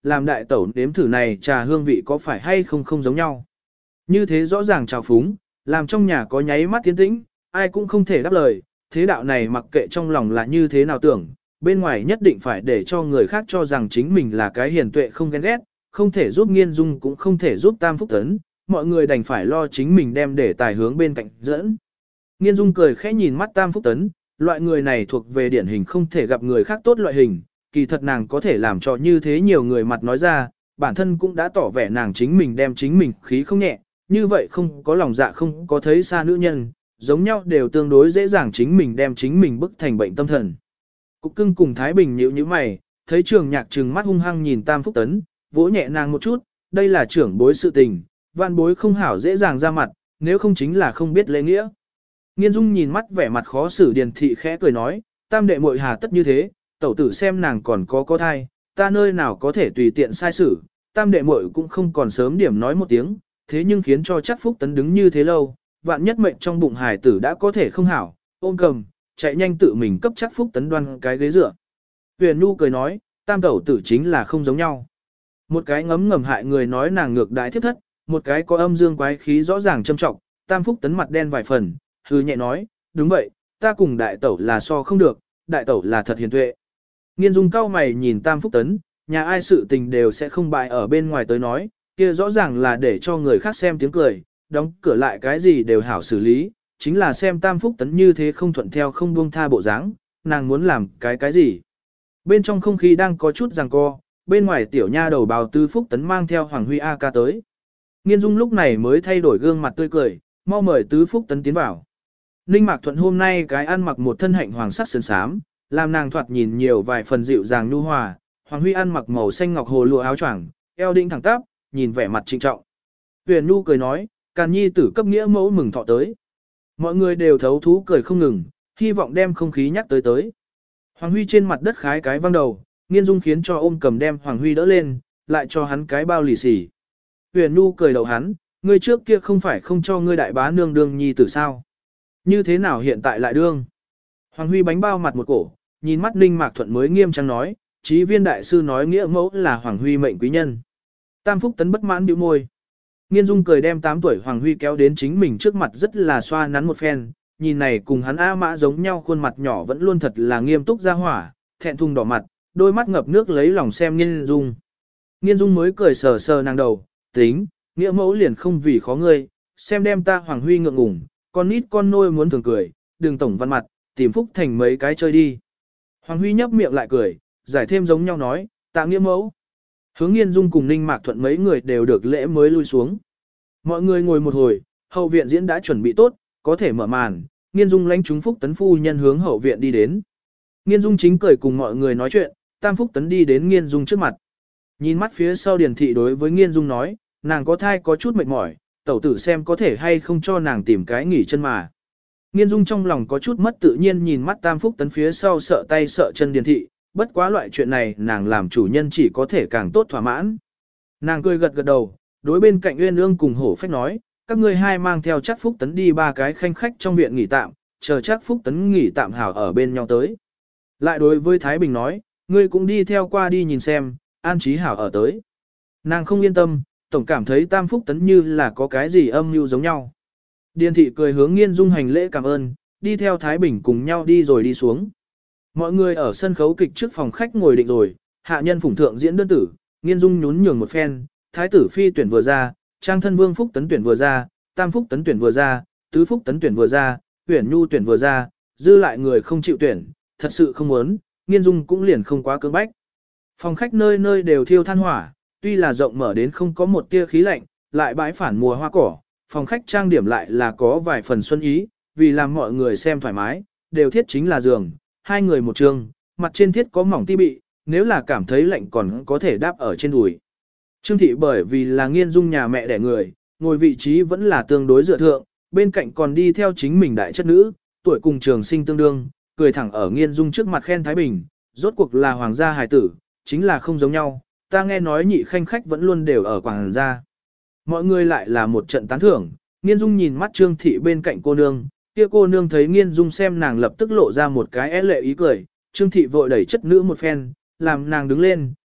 [SPEAKER 1] làm đại tẩu nếm thử này trà hương vị có phải hay không không giống nhau. Như thế rõ ràng trào phúng, làm trong nhà có nháy mắt tiến tĩnh, ai cũng không thể đáp lời, thế đạo này mặc kệ trong lòng là như thế nào tưởng, bên ngoài nhất định phải để cho người khác cho rằng chính mình là cái hiền tuệ không ghen ghét, không thể giúp Nghiên Dung cũng không thể giúp Tam Phúc Tấn, mọi người đành phải lo chính mình đem để tài hướng bên cạnh dẫn. Nghiên Dung cười khẽ nhìn mắt Tam Phúc Tấn, loại người này thuộc về điển hình không thể gặp người khác tốt loại hình, kỳ thật nàng có thể làm cho như thế nhiều người mặt nói ra, bản thân cũng đã tỏ vẻ nàng chính mình đem chính mình khí không nhẹ, như vậy không có lòng dạ không có thấy xa nữ nhân, giống nhau đều tương đối dễ dàng chính mình đem chính mình bức thành bệnh tâm thần. Cục Cưng cùng Thái Bình nhíu nhíu mày, thấy Trường Nhạc trừng mắt hung hăng nhìn Tam Phúc Tấn, vỗ nhẹ nàng một chút, đây là trưởng bối sự tình, vạn bối không hảo dễ dàng ra mặt, nếu không chính là không biết lễ nghĩa. Nghiên Dung nhìn mắt vẻ mặt khó xử Điền thị khẽ cười nói, tam đệ muội hà tất như thế, tẩu tử xem nàng còn có có thai, ta nơi nào có thể tùy tiện sai xử, tam đệ muội cũng không còn sớm điểm nói một tiếng, thế nhưng khiến cho chắc Phúc Tấn đứng như thế lâu, vạn nhất mệnh trong bụng hài tử đã có thể không hảo, ôm cầm, chạy nhanh tự mình cấp chắc Phúc Tấn đoan cái ghế dựa. Huyền Nhu cười nói, tam tẩu tử chính là không giống nhau. Một cái ngấm ngầm hại người nói nàng ngược đãi thiếp thất, một cái có âm dương quái khí rõ ràng châm trọng, Tam Phúc Tấn mặt đen vài phần, hư nhẹ nói, đúng vậy, ta cùng đại tẩu là so không được, đại tẩu là thật hiền tuệ. Nghiên Dung cao mày nhìn Tam Phúc Tấn, nhà ai sự tình đều sẽ không bại ở bên ngoài tới nói, kia rõ ràng là để cho người khác xem tiếng cười, đóng cửa lại cái gì đều hảo xử lý, chính là xem Tam Phúc Tấn như thế không thuận theo không buông tha bộ dáng, nàng muốn làm cái cái gì. Bên trong không khí đang có chút giằng co, bên ngoài tiểu nha đầu bào Tư Phúc Tấn mang theo Hoàng Huy A ca tới. Nghiên Dung lúc này mới thay đổi gương mặt tươi cười, mau mời Tứ Phúc Tấn tiến vào. Ninh Mạc Thuận hôm nay cái ăn mặc một thân hạnh hoàng sắc sườn xám, làm nàng thoạt nhìn nhiều vài phần dịu dàng nhu hòa. Hoàng Huy ăn mặc màu xanh ngọc hồ lụa áo choàng, eo đĩnh thẳng tắp, nhìn vẻ mặt trịnh trọng. Huyền Nhu cười nói, Càn Nhi tử cấp nghĩa mẫu mừng thọ tới. Mọi người đều thấu thú cười không ngừng, hy vọng đem không khí nhắc tới tới. Hoàng Huy trên mặt đất khái cái văng đầu, Nghiên Dung khiến cho ôm cầm đem Hoàng Huy đỡ lên, lại cho hắn cái bao lì xì. Huyền Nhu cười đầu hắn, ngươi trước kia không phải không cho ngươi đại bá nương đương nhi tử sao? Như thế nào hiện tại lại đương? Hoàng Huy bánh bao mặt một cổ, nhìn mắt Ninh Mạc Thuận mới nghiêm trang nói, Chí Viên đại sư nói nghĩa mẫu là Hoàng Huy mệnh quý nhân. Tam Phúc Tấn bất mãn bĩu môi. Nghiên Dung cười đem tám tuổi Hoàng Huy kéo đến chính mình trước mặt rất là xoa nắn một phen, nhìn này cùng hắn A Mã giống nhau khuôn mặt nhỏ vẫn luôn thật là nghiêm túc ra hỏa, thẹn thùng đỏ mặt, đôi mắt ngập nước lấy lòng xem Nghiên Dung. Nghiên Dung mới cười sờ sờ nàng đầu, tính, nghĩa mẫu liền không vì khó ngươi, xem đem ta Hoàng Huy ngượng ngùng, con nít con nôi muốn thường cười, đừng tổng văn mặt, tìm Phúc Thành mấy cái chơi đi. Hoàng Huy nhấp miệng lại cười, giải thêm giống nhau nói, tạ nghĩa mẫu. Hướng Nghiên Dung cùng Ninh Mạc Thuận mấy người đều được lễ mới lui xuống. Mọi người ngồi một hồi, hậu viện diễn đã chuẩn bị tốt, có thể mở màn, Nghiên Dung lãnh chúng Phúc Tấn phu nhân hướng hậu viện đi đến. Nghiên Dung chính cười cùng mọi người nói chuyện, Tam Phúc Tấn đi đến Nghiên Dung trước mặt. Nhìn mắt phía sau Điền thị đối với Nghiên Dung nói, nàng có thai có chút mệt mỏi, tẩu tử xem có thể hay không cho nàng tìm cái nghỉ chân mà. Nghiên Dung trong lòng có chút mất tự nhiên nhìn mắt Tam Phúc Tấn phía sau sợ tay sợ chân Điền thị, bất quá loại chuyện này nàng làm chủ nhân chỉ có thể càng tốt thỏa mãn. Nàng cười gật gật đầu, đối bên cạnh Uyên Ương cùng Hổ Phách nói, các ngươi hai mang theo chắc Phúc Tấn đi ba cái khanh khách trong viện nghỉ tạm, chờ chắc Phúc Tấn nghỉ tạm hảo ở bên nhau tới. Lại đối với Thái Bình nói, ngươi cũng đi theo qua đi nhìn xem, an trí hảo ở tới. Nàng không yên tâm, tổng cảm thấy Tam Phúc Tấn như là có cái gì âm mưu giống nhau. Điền thị cười hướng Nghiên Dung hành lễ cảm ơn, đi theo Thái Bình cùng nhau đi rồi đi xuống. Mọi người ở sân khấu kịch trước phòng khách ngồi định rồi, hạ nhân phụng thượng diễn đơn tử, Nghiên Dung nhún nhường một phen, Thái tử phi tuyển vừa ra, Trang thân Vương Phúc Tấn tuyển vừa ra, Tam Phúc Tấn tuyển vừa ra, Tứ Phúc Tấn tuyển vừa ra, Uyển Nhu tuyển vừa ra, dư lại người không chịu tuyển, thật sự không muốn, Nghiên Dung cũng liền không quá cưỡng bách. Phòng khách nơi nơi đều thiêu than hỏa, tuy là rộng mở đến không có một tia khí lạnh, lại bãi phản mùa hoa cỏ, phòng khách trang điểm lại là có vài phần xuân ý, vì làm mọi người xem thoải mái, đều thiết chính là giường, hai người một trường, mặt trên thiết có mỏng ti bị, nếu là cảm thấy lạnh còn có thể đáp ở trên đùi. Trương thị bởi vì là Nghiên Dung nhà mẹ đẻ người, ngồi vị trí vẫn là tương đối dựa thượng, bên cạnh còn đi theo chính mình đại chất nữ, tuổi cùng trường sinh tương đương, cười thẳng ở Nghiên Dung trước mặt khen Thái Bình, rốt cuộc là hoàng gia hài tử, chính là không giống nhau, ta nghe nói nhị khanh khách vẫn luôn đều ở quảng gia. Mọi người lại là một trận tán thưởng, Nghiên Dung nhìn mắt Trương thị bên cạnh cô nương, kia cô nương thấy Nghiên Dung xem nàng lập tức lộ ra một cái é lệ ý cười, Trương thị vội đẩy chất nữ một phen, làm nàng đứng lên,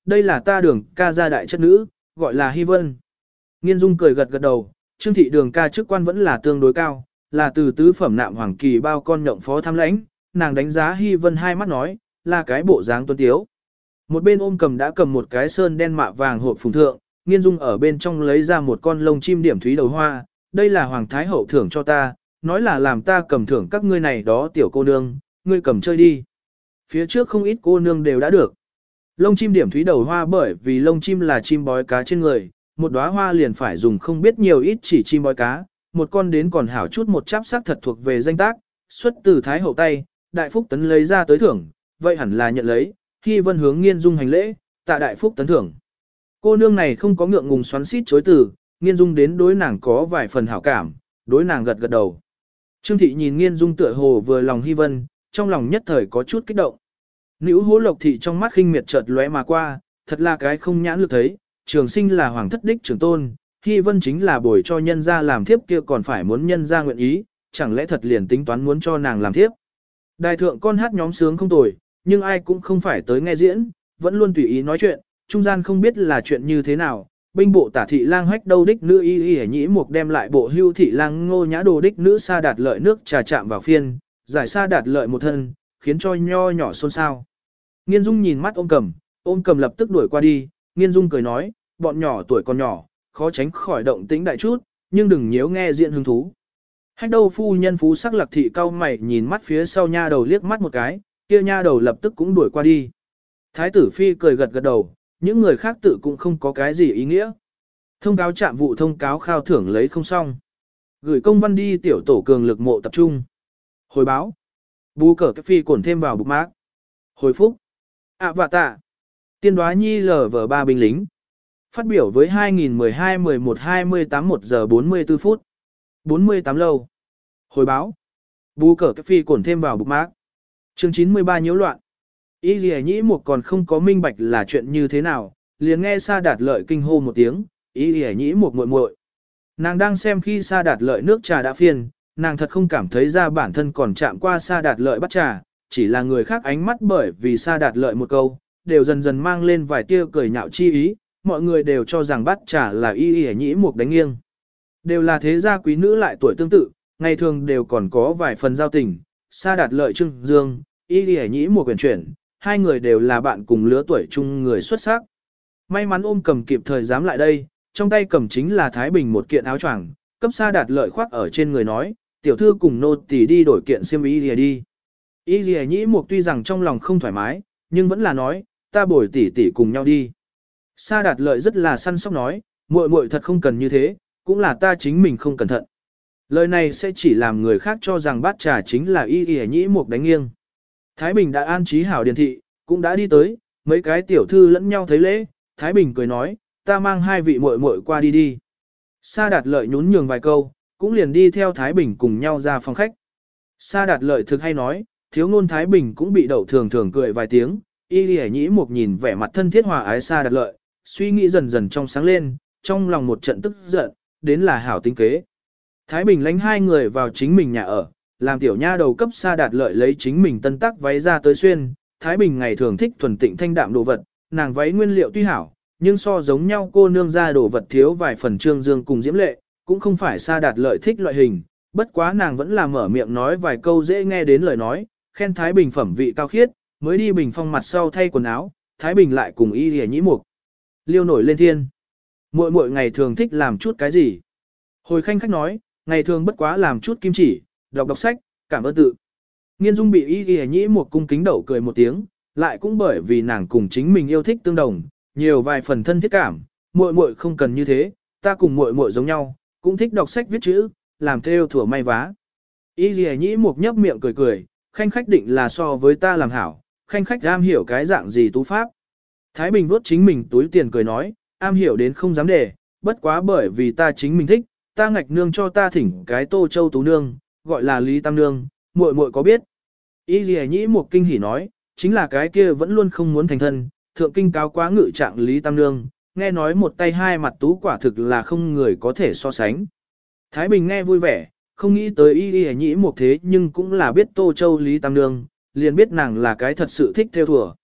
[SPEAKER 1] đây là ta đường ca gia đại chất nữ, gọi là Hy Vân. Nghiên Dung cười gật gật đầu, Trương thị đường ca chức quan vẫn là tương đối cao, là từ tứ phẩm nạm hoàng kỳ bao con nhộng phó tham lãnh, nàng đánh giá Hy Vân hai mắt nói, là cái bộ dáng tuấn tiếu. Một bên ôm cầm đã cầm một cái sơn đen mạ vàng hộp phùng thượng, Nghiên Dung ở bên trong lấy ra một con lông chim điểm thúy đầu hoa, đây là hoàng thái hậu thưởng cho ta, nói là làm ta cầm thưởng các ngươi này đó tiểu cô nương, ngươi cầm chơi đi. Phía trước không ít cô nương đều đã được. Lông chim điểm thúy đầu hoa bởi vì lông chim là chim bói cá trên người, một đóa hoa liền phải dùng không biết nhiều ít chỉ chim bói cá, một con đến còn hảo chút một cháp sắc thật thuộc về danh tác, xuất từ thái hậu tay, đại phúc tấn lấy ra tới thưởng, vậy hẳn là nhận lấy, Hy Vân hướng Nghiên Dung hành lễ, tạ đại phúc tấn thưởng. Cô nương này không có ngượng ngùng xoắn xít chối từ, Nghiên Dung đến đối nàng có vài phần hảo cảm, đối nàng gật gật đầu. Trương thị nhìn Nghiên Dung tựa hồ vừa lòng Hy Vân, trong lòng nhất thời có chút kích động. Nữ hố lộc thị trong mắt khinh miệt chợt lóe mà qua, thật là cái không nhãn lực thấy, trường sinh là hoàng thất đích trưởng tôn, Hy Vân chính là bồi cho nhân gia làm thiếp kia còn phải muốn nhân gia nguyện ý, chẳng lẽ thật liền tính toán muốn cho nàng làm thiếp. Đại thượng con hát nhóm sướng không tồi, nhưng ai cũng không phải tới nghe diễn, vẫn luôn tùy ý nói chuyện, trung gian không biết là chuyện như thế nào. Binh bộ tả thị lang hách đâu đích nữ y y nhĩ mục đem lại bộ hưu thị lang ngô nhã đồ đích nữ sa đạt lợi nước trà chạm vào phiên, giải sa đạt lợi một thân, khiến cho nho nhỏ xôn xao. Nghiên Dung nhìn mắt ôm cầm, ôm cầm lập tức đuổi qua đi, Nghiên Dung cười nói, bọn nhỏ tuổi còn nhỏ, khó tránh khỏi động tĩnh đại chút, nhưng đừng nhiễu nghe diện hứng thú. Hách đâu phu nhân phú sắc lạc thị cao mày nhìn mắt phía sau nha đầu liếc mắt một cái, kia nha đầu lập tức cũng đuổi qua đi. Thái tử phi cười gật gật đầu, những người khác tự cũng không có cái gì ý nghĩa. Thông cáo trạm vụ thông cáo khao thưởng lấy không xong. Gửi công văn đi tiểu tổ cường lực mộ tập trung. Hồi báo. Bù cờ cái phi cổn thêm vào bục mác. Hồi phúc. À và tạ. Tiên đoá nhi lờ vở ba binh lính. Phát biểu với hai nghìn mười hai mười một hai mươi tám một giờ bốn mươi tư phút. bốn mươi tám lâu. Hồi báo. Bù cờ cái phi cổn thêm vào bục mác. Chương chín mươi ba nhiễu loạn. Y Lì Nhĩ Mục còn không có minh bạch là chuyện như thế nào, liền nghe Sa Đạt Lợi kinh hô một tiếng, Y Lì Nhĩ Mục muội muội. Nàng đang xem khi Sa Đạt Lợi nước trà đã phiên, nàng thật không cảm thấy ra bản thân còn chạm qua Sa Đạt Lợi bắt trà, chỉ là người khác ánh mắt bởi vì Sa Đạt Lợi một câu, đều dần dần mang lên vài tia cười nhạo chi ý, mọi người đều cho rằng bắt trà là Y Lì Nhĩ Mục đánh nghiêng. Đều là thế gia quý nữ lại tuổi tương tự, ngày thường đều còn có vài phần giao tình, Sa Đạt Lợi Trưng Dương, Y Lì Nhĩ Mục quyền chuyển. Hai người đều là bạn cùng lứa tuổi chung người xuất sắc. May mắn ôm cầm kịp thời dám lại đây, trong tay cầm chính là Thái Bình một kiện áo choàng, cấp Sa Đạt Lợi khoác ở trên người nói, tiểu thư cùng nô tỳ đi đổi kiện xiêm y lìa đi. Y lìa nhĩ mục tuy rằng trong lòng không thoải mái, nhưng vẫn là nói, ta bồi tỷ tỷ cùng nhau đi. Sa Đạt Lợi rất là săn sóc nói, muội muội thật không cần như thế, cũng là ta chính mình không cẩn thận. Lời này sẽ chỉ làm người khác cho rằng bát trà chính là Y lìa nhĩ mục đánh nghiêng. Thái Bình đã an trí hảo điền thị, cũng đã đi tới, mấy cái tiểu thư lẫn nhau thấy lễ, Thái Bình cười nói, ta mang hai vị muội muội qua đi đi. Sa Đạt Lợi nhún nhường vài câu, cũng liền đi theo Thái Bình cùng nhau ra phòng khách. Sa Đạt Lợi thực hay nói, thiếu ngôn Thái Bình cũng bị đậu thường thường cười vài tiếng, Y Lì Nhĩ Mục nhìn vẻ mặt thân thiết hòa ái Sa Đạt Lợi, suy nghĩ dần dần trong sáng lên, trong lòng một trận tức giận, đến là hảo tính kế. Thái Bình lánh hai người vào chính mình nhà ở, làm tiểu nha đầu cấp Sa Đạt Lợi lấy chính mình tân tác váy ra tới xuyên. Thái Bình ngày thường thích thuần tịnh thanh đạm đồ vật, nàng váy nguyên liệu tuy hảo, nhưng so giống nhau cô nương ra đồ vật thiếu vài phần trương dương cùng diễm lệ, cũng không phải Sa Đạt Lợi thích loại hình, bất quá nàng vẫn là mở miệng nói vài câu dễ nghe đến lời nói, khen Thái Bình phẩm vị cao khiết, mới đi bình phong mặt sau thay quần áo, Thái Bình lại cùng Y Lìa Nhĩ Mục liêu nổi lên thiên. Muội muội ngày thường thích làm chút cái gì? Hồi khanh khách nói, ngày thường bất quá làm chút kim chỉ, đọc đọc sách, cảm ơn tự. Nghiên Dung bị Y Lìa Nhĩ Mục cung kính đậu cười một tiếng, lại cũng bởi vì nàng cùng chính mình yêu thích tương đồng, nhiều vài phần thân thiết cảm, muội muội không cần như thế, ta cùng muội muội giống nhau, cũng thích đọc sách viết chữ, làm theo thủa may vá. Y Lìa Nhĩ Mục nhấp miệng cười cười, khanh khách định là so với ta làm hảo, khanh khách am hiểu cái dạng gì tú pháp. Thái Bình vuốt chính mình túi tiền cười nói, am hiểu đến không dám để, bất quá bởi vì ta chính mình thích, ta ngạch nương cho ta thỉnh cái Tô Châu tú nương, gọi là Lý Tam nương, muội muội có biết. Y Lìa Nhĩ Mục kinh hỉ nói, chính là cái kia vẫn luôn không muốn thành thân, thượng kinh cáo quá ngự trạng Lý Tam nương, nghe nói một tay hai mặt tú quả thực là không người có thể so sánh. Thái Bình nghe vui vẻ, không nghĩ tới Y Lìa Nhĩ Mục thế nhưng cũng là biết Tô Châu Lý Tam nương, liền biết nàng là cái thật sự thích theo thùa.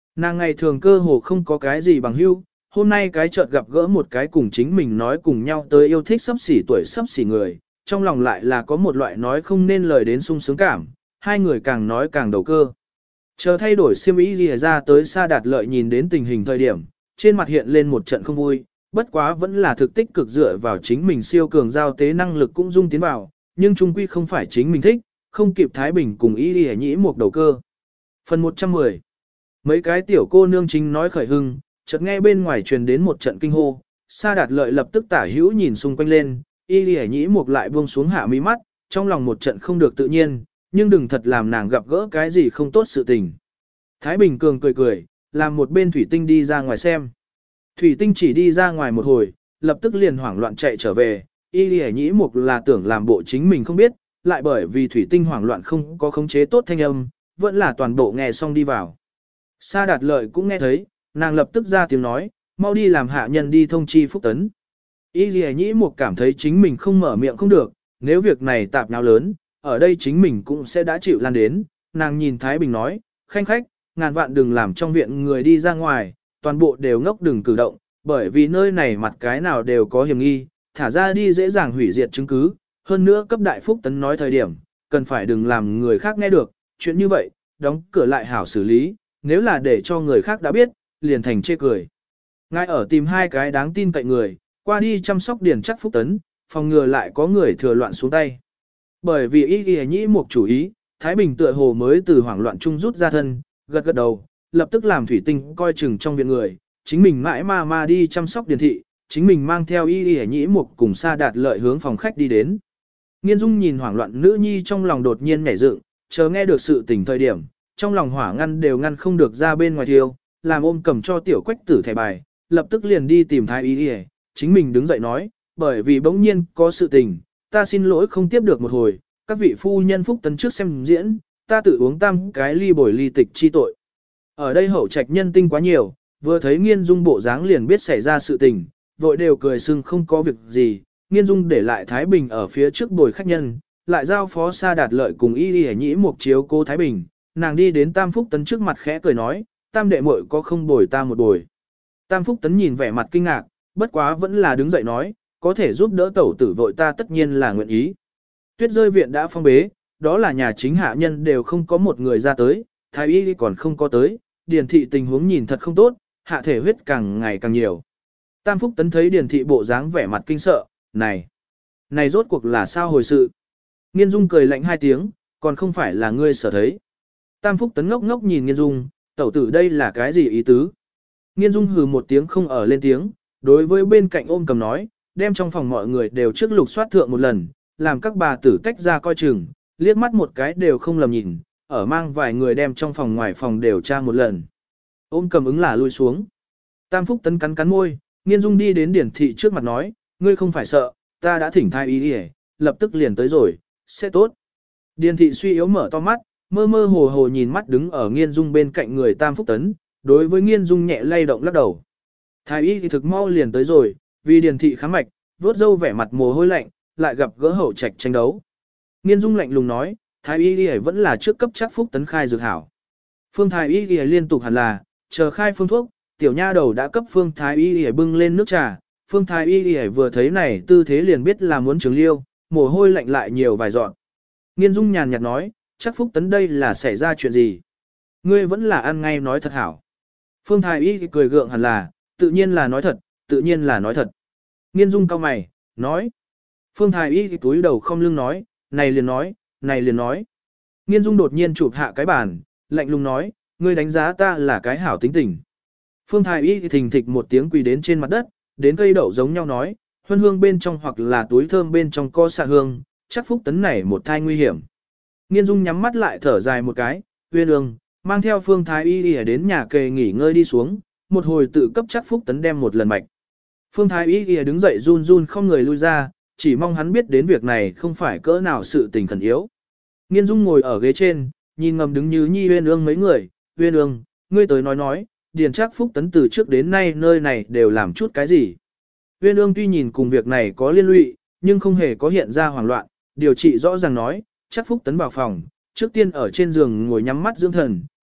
[SPEAKER 1] Nàng ngày thường cơ hồ không có cái gì bằng hữu, hôm nay cái chợt gặp gỡ một cái cùng chính mình nói cùng nhau tới yêu thích sắp xỉ tuổi sắp xỉ người, trong lòng lại là có một loại nói không nên lời đến sung sướng cảm, hai người càng nói càng đầu cơ. Chờ thay đổi xiêm y gì ra tới Sa Đạt Lợi nhìn đến tình hình thời điểm, trên mặt hiện lên một trận không vui, bất quá vẫn là thực tích cực dựa vào chính mình siêu cường giao tế năng lực cũng dung tiến vào, nhưng trung quy không phải chính mình thích, không kịp Thái Bình cùng y đi nhĩ một đầu cơ. Phần một trăm mười. Mấy cái tiểu cô nương chính nói khởi hưng, chợt nghe bên ngoài truyền đến một trận kinh hô, Sa Đạt Lợi lập tức tả hữu nhìn xung quanh lên, y đi nhĩ một lại buông xuống hạ mí mắt, trong lòng một trận không được tự nhiên, nhưng đừng thật làm nàng gặp gỡ cái gì không tốt sự tình. Thái Bình cường cười cười, làm một bên thủy tinh đi ra ngoài xem. Thủy tinh chỉ đi ra ngoài một hồi, lập tức liền hoảng loạn chạy trở về, y đi nhĩ mục là tưởng làm bộ chính mình không biết, lại bởi vì thủy tinh hoảng loạn không có khống chế tốt thanh âm, vẫn là toàn bộ nghe xong đi vào. Sa Đạt Lợi cũng nghe thấy, nàng lập tức ra tiếng nói, mau đi làm hạ nhân đi thông chi Phúc Tấn. Y đi nhĩ mục cảm thấy chính mình không mở miệng không được, nếu việc này tạp nháo lớn, ở đây chính mình cũng sẽ đã chịu lan đến, nàng nhìn Thái Bình nói, khanh khách, ngàn vạn đừng làm trong viện người đi ra ngoài, toàn bộ đều ngốc đừng cử động, bởi vì nơi này mặt cái nào đều có hiểm nghi, thả ra đi dễ dàng hủy diệt chứng cứ, hơn nữa cấp đại Phúc Tấn nói thời điểm, cần phải đừng làm người khác nghe được, chuyện như vậy, đóng cửa lại hảo xử lý, nếu là để cho người khác đã biết, liền thành chê cười. Ngài ở tìm hai cái đáng tin cậy người, qua đi chăm sóc điển chắc Phúc Tấn, phòng ngừa lại có người thừa loạn xuống tay. Bởi vì ý ghi nhĩ một chủ ý, Thái Bình tựa hồ mới từ hoảng loạn chung rút ra thân, gật gật đầu, lập tức làm thủy tinh coi chừng trong viện người, chính mình mãi ma ma đi chăm sóc điển thị, chính mình mang theo y y nhĩ một cùng Sa Đạt Lợi hướng phòng khách đi đến. Nghiên Dung nhìn hoảng loạn nữ nhi trong lòng đột nhiên nhảy dựng, chờ nghe được sự tình thời điểm, trong lòng hỏa ngăn đều ngăn không được ra bên ngoài thiêu, làm ôm cầm cho tiểu quách tử thẻ bài, lập tức liền đi tìm thái y y, chính mình đứng dậy nói, bởi vì bỗng nhiên có sự tình, ta xin lỗi không tiếp được một hồi, các vị phu nhân Phúc Tấn trước xem diễn, ta tự uống tam cái ly bồi ly tịch chi tội. Ở đây hậu trạch nhân tinh quá nhiều, vừa thấy Nghiên Dung bộ dáng liền biết xảy ra sự tình, vội đều cười sưng không có việc gì, Nghiên Dung để lại Thái Bình ở phía trước bồi khách nhân, lại giao phó Sa Đạt Lợi cùng y y nhĩ một chiếu cô Thái Bình, nàng đi đến Tam Phúc Tấn trước mặt khẽ cười nói, Tam đệ muội có không bồi ta một bồi. Tam Phúc Tấn nhìn vẻ mặt kinh ngạc, bất quá vẫn là đứng dậy nói, có thể giúp đỡ tẩu tử vội ta tất nhiên là nguyện ý. Tuyết rơi viện đã phong bế, đó là nhà chính hạ nhân đều không có một người ra tới, thái y còn không có tới, điền thị tình huống nhìn thật không tốt, hạ thể huyết càng ngày càng nhiều. Tam Phúc Tấn thấy điền thị bộ dáng vẻ mặt kinh sợ, này, này rốt cuộc là sao hồi sự. Nghiên Dung cười lạnh hai tiếng, còn không phải là ngươi sở thấy. Tam Phúc Tấn ngốc ngốc nhìn Nghiên Dung, tẩu tử đây là cái gì ý tứ. Nghiên Dung hừ một tiếng không ở lên tiếng, đối với bên cạnh ôm cầm nói, đem trong phòng mọi người đều trước lục soát thượng một lần, làm các bà tử tách ra coi chừng, liếc mắt một cái đều không lầm nhìn, ở mang vài người đem trong phòng ngoài phòng đều tra một lần. Ôm cầm ứng là lui xuống. Tam Phúc Tấn cắn cắn môi, Nghiên Dung đi đến điển thị trước mặt nói, ngươi không phải sợ, ta đã thỉnh thai ý đi lập tức liền tới rồi, sẽ tốt. Điển thị suy yếu mở to mắt, mơ mơ hồ hồ nhìn mắt đứng ở Nghiên Dung bên cạnh người Tam Phúc Tấn, đối với Nghiên Dung nhẹ lay động lắc đầu. Thái y thì thực mau liền tới rồi, vì điển thị kháng mạch, vốt dâu vẻ mặt mồ hôi lạnh, lại gặp gỡ hậu trạch tranh đấu. Nghiên Dung lạnh lùng nói, Thái y y vẫn là trước cấp chắc Phúc Tấn khai dược hảo. Phương Thái y y liên tục hẳn là, chờ khai phương thuốc, tiểu nha đầu đã cấp Phương Thái y y bưng lên nước trà. Phương Thái y y vừa thấy này tư thế liền biết là muốn trường liêu, mồ hôi lạnh lại nhiều vài dọn. Nghiên Dung nhàn nhạt nói, chắc Phúc Tấn đây là xảy ra chuyện gì? Ngươi vẫn là ăn ngay nói thật hảo. Phương Thái y cười gượng hẳn là, tự nhiên là nói thật, tự nhiên là nói thật. Nghiên Dung cau mày, nói. Phương Thái y túi đầu không lưng nói, này liền nói, này liền nói. Nghiên Dung đột nhiên chụp hạ cái bàn, lạnh lùng nói, ngươi đánh giá ta là cái hảo tính tình. Phương Thái y thình thịch một tiếng quỳ đến trên mặt đất, đến cây đậu giống nhau nói, huân hương bên trong hoặc là túi thơm bên trong co xạ hương, chắc Phúc Tấn này một thai nguy hiểm. Nghiên Dung nhắm mắt lại thở dài một cái, uyên ương, mang theo Phương Thái y đến nhà kề nghỉ ngơi đi xuống, một hồi tự cấp chắc Phúc Tấn đem một lần mạch. Phương Thái y đứng dậy run run không người lui ra, chỉ mong hắn biết đến việc này không phải cỡ nào sự tình khẩn yếu. Nghiên Dung ngồi ở ghế trên, nhìn ngầm đứng như Nhi Uyên Ương mấy người, Uyên Ương, ngươi tới nói nói, Điền Trác Phúc Tấn từ trước đến nay nơi này đều làm chút cái gì. Uyên Ương tuy nhìn cùng việc này có liên lụy, nhưng không hề có hiện ra hoảng loạn, điều trị rõ ràng nói, Trác Phúc Tấn vào phòng, trước tiên ở trên giường ngồi nhắm mắt dưỡng thần,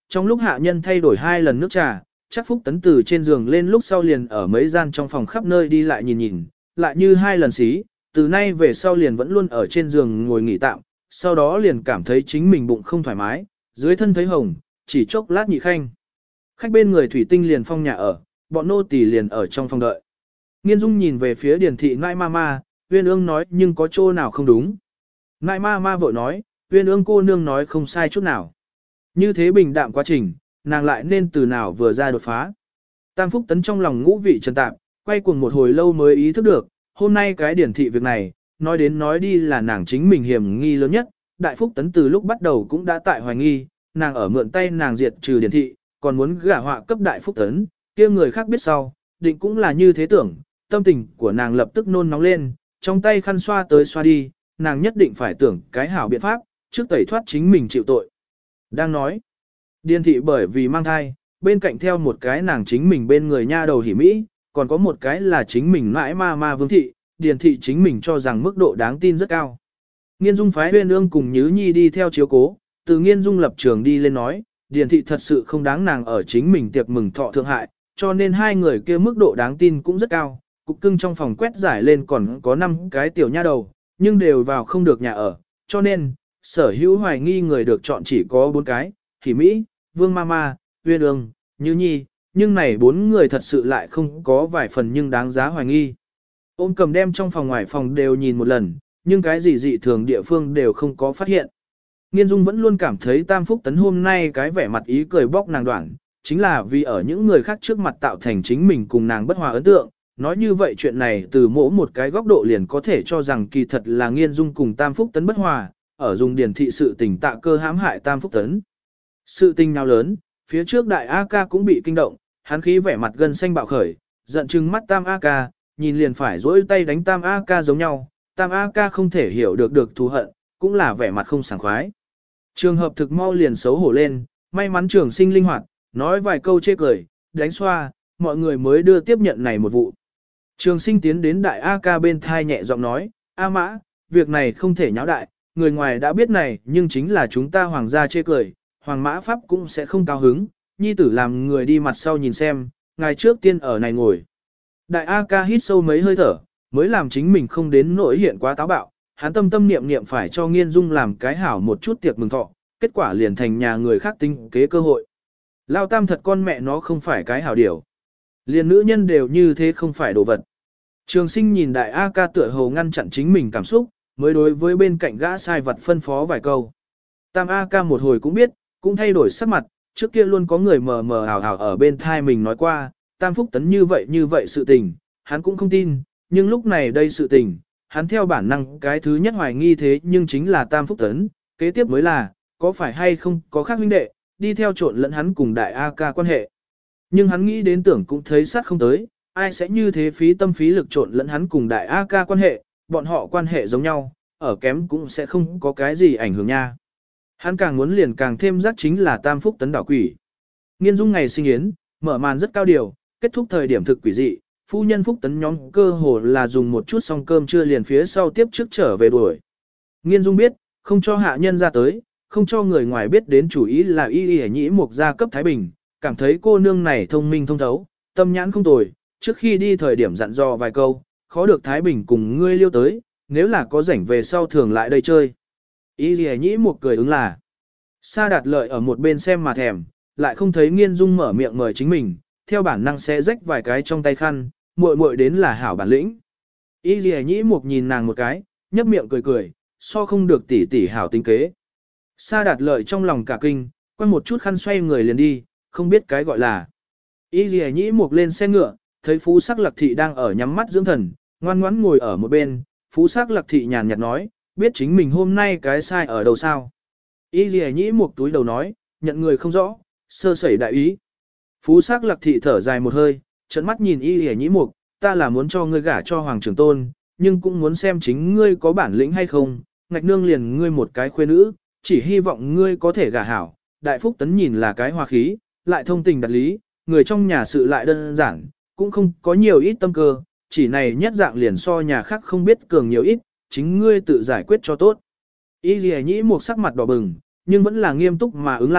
[SPEAKER 1] trong lúc hạ nhân thay đổi hai lần nước trà, chắc Phúc Tấn từ trên giường lên lúc sau liền ở mấy gian trong phòng khắp nơi đi lại nhìn nhìn, lại như hai lần xí, từ nay về sau liền vẫn luôn ở trên giường ngồi nghỉ tạm, sau đó liền cảm thấy chính mình bụng không thoải mái, dưới thân thấy hồng, chỉ chốc lát nhị khanh. Khách bên người thủy tinh liền phong nhà ở, bọn nô tỳ liền ở trong phòng đợi. Nghiên Dung nhìn về phía Điền thị nãi ma ma, Uyên Ương nói nhưng có chỗ nào không đúng. Nãi ma ma vội nói, Uyên Ương cô nương nói không sai chút nào. Như thế bình đạm quá trình, nàng lại nên từ nào vừa ra đột phá. Tam Phúc Tấn trong lòng ngũ vị trần tạp, quay cuồng một hồi lâu mới ý thức được, hôm nay cái Điền thị việc này, nói đến nói đi là nàng chính mình hiểm nghi lớn nhất. Đại Phúc Tấn từ lúc bắt đầu cũng đã tại hoài nghi, nàng ở mượn tay nàng diệt trừ Điền thị, còn muốn gả họa cấp Đại Phúc Tấn, kia người khác biết sau, định cũng là như thế tưởng, tâm tình của nàng lập tức nôn nóng lên, trong tay khăn xoa tới xoa đi, nàng nhất định phải tưởng cái hảo biện pháp, trước tẩy thoát chính mình chịu tội. Đang nói, Điền thị bởi vì mang thai, bên cạnh theo một cái nàng chính mình bên người nha đầu hỉ Mỹ, còn có một cái là chính mình mãi ma ma Vương thị, Điền thị chính mình cho rằng mức độ đáng tin rất cao. Nghiên Dung phái Uyên Ương cùng Nhứ Nhi đi theo chiếu cố, từ Nghiên Dung lập trường đi lên nói, Điền thị thật sự không đáng nàng ở chính mình tiệc mừng thọ thượng hại, cho nên hai người kia mức độ đáng tin cũng rất cao. Cục cưng trong phòng quét giải lên còn có năm cái tiểu nha đầu, nhưng đều vào không được nhà ở, cho nên, sở hữu hoài nghi người được chọn chỉ có bốn cái, Hỉ Mỹ, Vương Mama, Uyên Ương, Như Nhi, nhưng này bốn người thật sự lại không có vài phần nhưng đáng giá hoài nghi. Ôm cầm đem trong phòng ngoài phòng đều nhìn một lần, nhưng cái gì dị thường địa phương đều không có phát hiện. Nghiên Dung vẫn luôn cảm thấy Tam Phúc Tấn hôm nay cái vẻ mặt ý cười bóc nàng đoạn, chính là vì ở những người khác trước mặt tạo thành chính mình cùng nàng bất hòa ấn tượng. Nói như vậy chuyện này từ mỗi một cái góc độ liền có thể cho rằng kỳ thật là Nghiên Dung cùng Tam Phúc Tấn bất hòa, ở dùng điển thị sự tình tạ cơ hãm hại Tam Phúc Tấn. Sự tình nào lớn, phía trước đại A ca cũng bị kinh động, hắn khí vẻ mặt gân xanh bạo khởi, giận trừng mắt Tam A ca, nhìn liền phải dỗi tay đánh Tam A ca giống nhau, Tam A ca không thể hiểu được được thù hận, cũng là vẻ mặt không sảng khoái. Trường hợp thực mau liền xấu hổ lên, may mắn trường sinh linh hoạt, nói vài câu chê cười, đánh xoa, mọi người mới đưa tiếp nhận này một vụ. Trường sinh tiến đến đại A ca bên thai nhẹ giọng nói, A mã, việc này không thể nháo đại, người ngoài đã biết này nhưng chính là chúng ta hoàng gia chê cười, hoàng mã pháp cũng sẽ không cao hứng, nhi tử làm người đi mặt sau nhìn xem, ngài trước tiên ở này ngồi. Đại A ca hít sâu mấy hơi thở, mới làm chính mình không đến nỗi hiện quá táo bạo, hắn tâm tâm niệm niệm phải cho Nghiên Dung làm cái hảo một chút tiệc mừng thọ, kết quả liền thành nhà người khác tính kế cơ hội. Lao Tam thật con mẹ nó không phải cái hảo điều. Liền nữ nhân đều như thế không phải đồ vật. Trường sinh nhìn đại A ca tựa hồ ngăn chặn chính mình cảm xúc, mới đối với bên cạnh gã sai vật phân phó vài câu. Tam A ca một hồi cũng biết, cũng thay đổi sắc mặt, trước kia luôn có người mờ mờ ảo ảo ở bên thai mình nói qua, Tam Phúc Tấn như vậy như vậy sự tình, hắn cũng không tin, nhưng lúc này đây sự tình, hắn theo bản năng cái thứ nhất hoài nghi thế nhưng chính là Tam Phúc Tấn, kế tiếp mới là, có phải hay không có khác huynh đệ, đi theo trộn lẫn hắn cùng đại A ca quan hệ. Nhưng hắn nghĩ đến tưởng cũng thấy sát không tới, ai sẽ như thế phí tâm phí lực trộn lẫn hắn cùng đại A ca quan hệ, bọn họ quan hệ giống nhau, ở kém cũng sẽ không có cái gì ảnh hưởng nha. Hắn càng muốn liền càng thêm giác chính là Tam Phúc Tấn đảo quỷ. Nghiên Dung ngày sinh yến, mở màn rất cao điều, kết thúc thời điểm thực quỷ dị, phu nhân Phúc Tấn nhóm cơ hồ là dùng một chút xong cơm trưa liền phía sau tiếp trước trở về đuổi. Nghiên Dung biết, không cho hạ nhân ra tới, không cho người ngoài biết đến chủ ý là y y nhĩ mục gia cấp Thái Bình, cảm thấy cô nương này thông minh thông thấu, tâm nhãn không tồi, trước khi đi thời điểm dặn dò vài câu, khó được Thái Bình cùng ngươi liêu tới, nếu là có rảnh về sau thường lại đây chơi. Y y nhĩ mục cười ứng là, Sa Đạt Lợi ở một bên xem mà thèm, lại không thấy Nghiên Dung mở miệng mời chính mình, theo bản năng sẽ rách vài cái trong tay khăn, muội muội đến là hảo bản lĩnh. Y y nhĩ mục nhìn nàng một cái, nhấp miệng cười cười, so không được tỷ tỷ hảo tính kế. Sa Đạt Lợi trong lòng cả kinh, quăng một chút khăn xoay người liền đi, không biết cái gọi là. Y Lì Nhĩ Mục lên xe ngựa, thấy Phú Sắc Lạc Thị đang ở nhắm mắt dưỡng thần, ngoan ngoãn ngồi ở một bên, Phú Sắc Lạc Thị nhàn nhạt nói, biết chính mình hôm nay cái sai ở đâu sao. Y Lì Nhĩ Mục túi đầu nói, nhận người không rõ, sơ sẩy đại ý. Phú Sắc Lạc Thị thở dài một hơi, trợn mắt nhìn Y Lì Nhĩ Mục, ta là muốn cho ngươi gả cho Hoàng Trường Tôn, nhưng cũng muốn xem chính ngươi có bản lĩnh hay không, ngạch nương liền ngươi một cái khuê nữ, chỉ hy vọng ngươi có thể gả hảo. Đại Phúc Tấn nhìn là cái hòa khí, lại thông tình đạt lý, người trong nhà sự lại đơn giản, cũng không có nhiều ít tâm cơ, chỉ này nhất dạng liền so nhà khác không biết cường nhiều ít, chính ngươi tự giải quyết cho tốt. Y Lì Nhĩ Mục sắc mặt đỏ bừng, nhưng vẫn là nghiêm túc mà ứng là,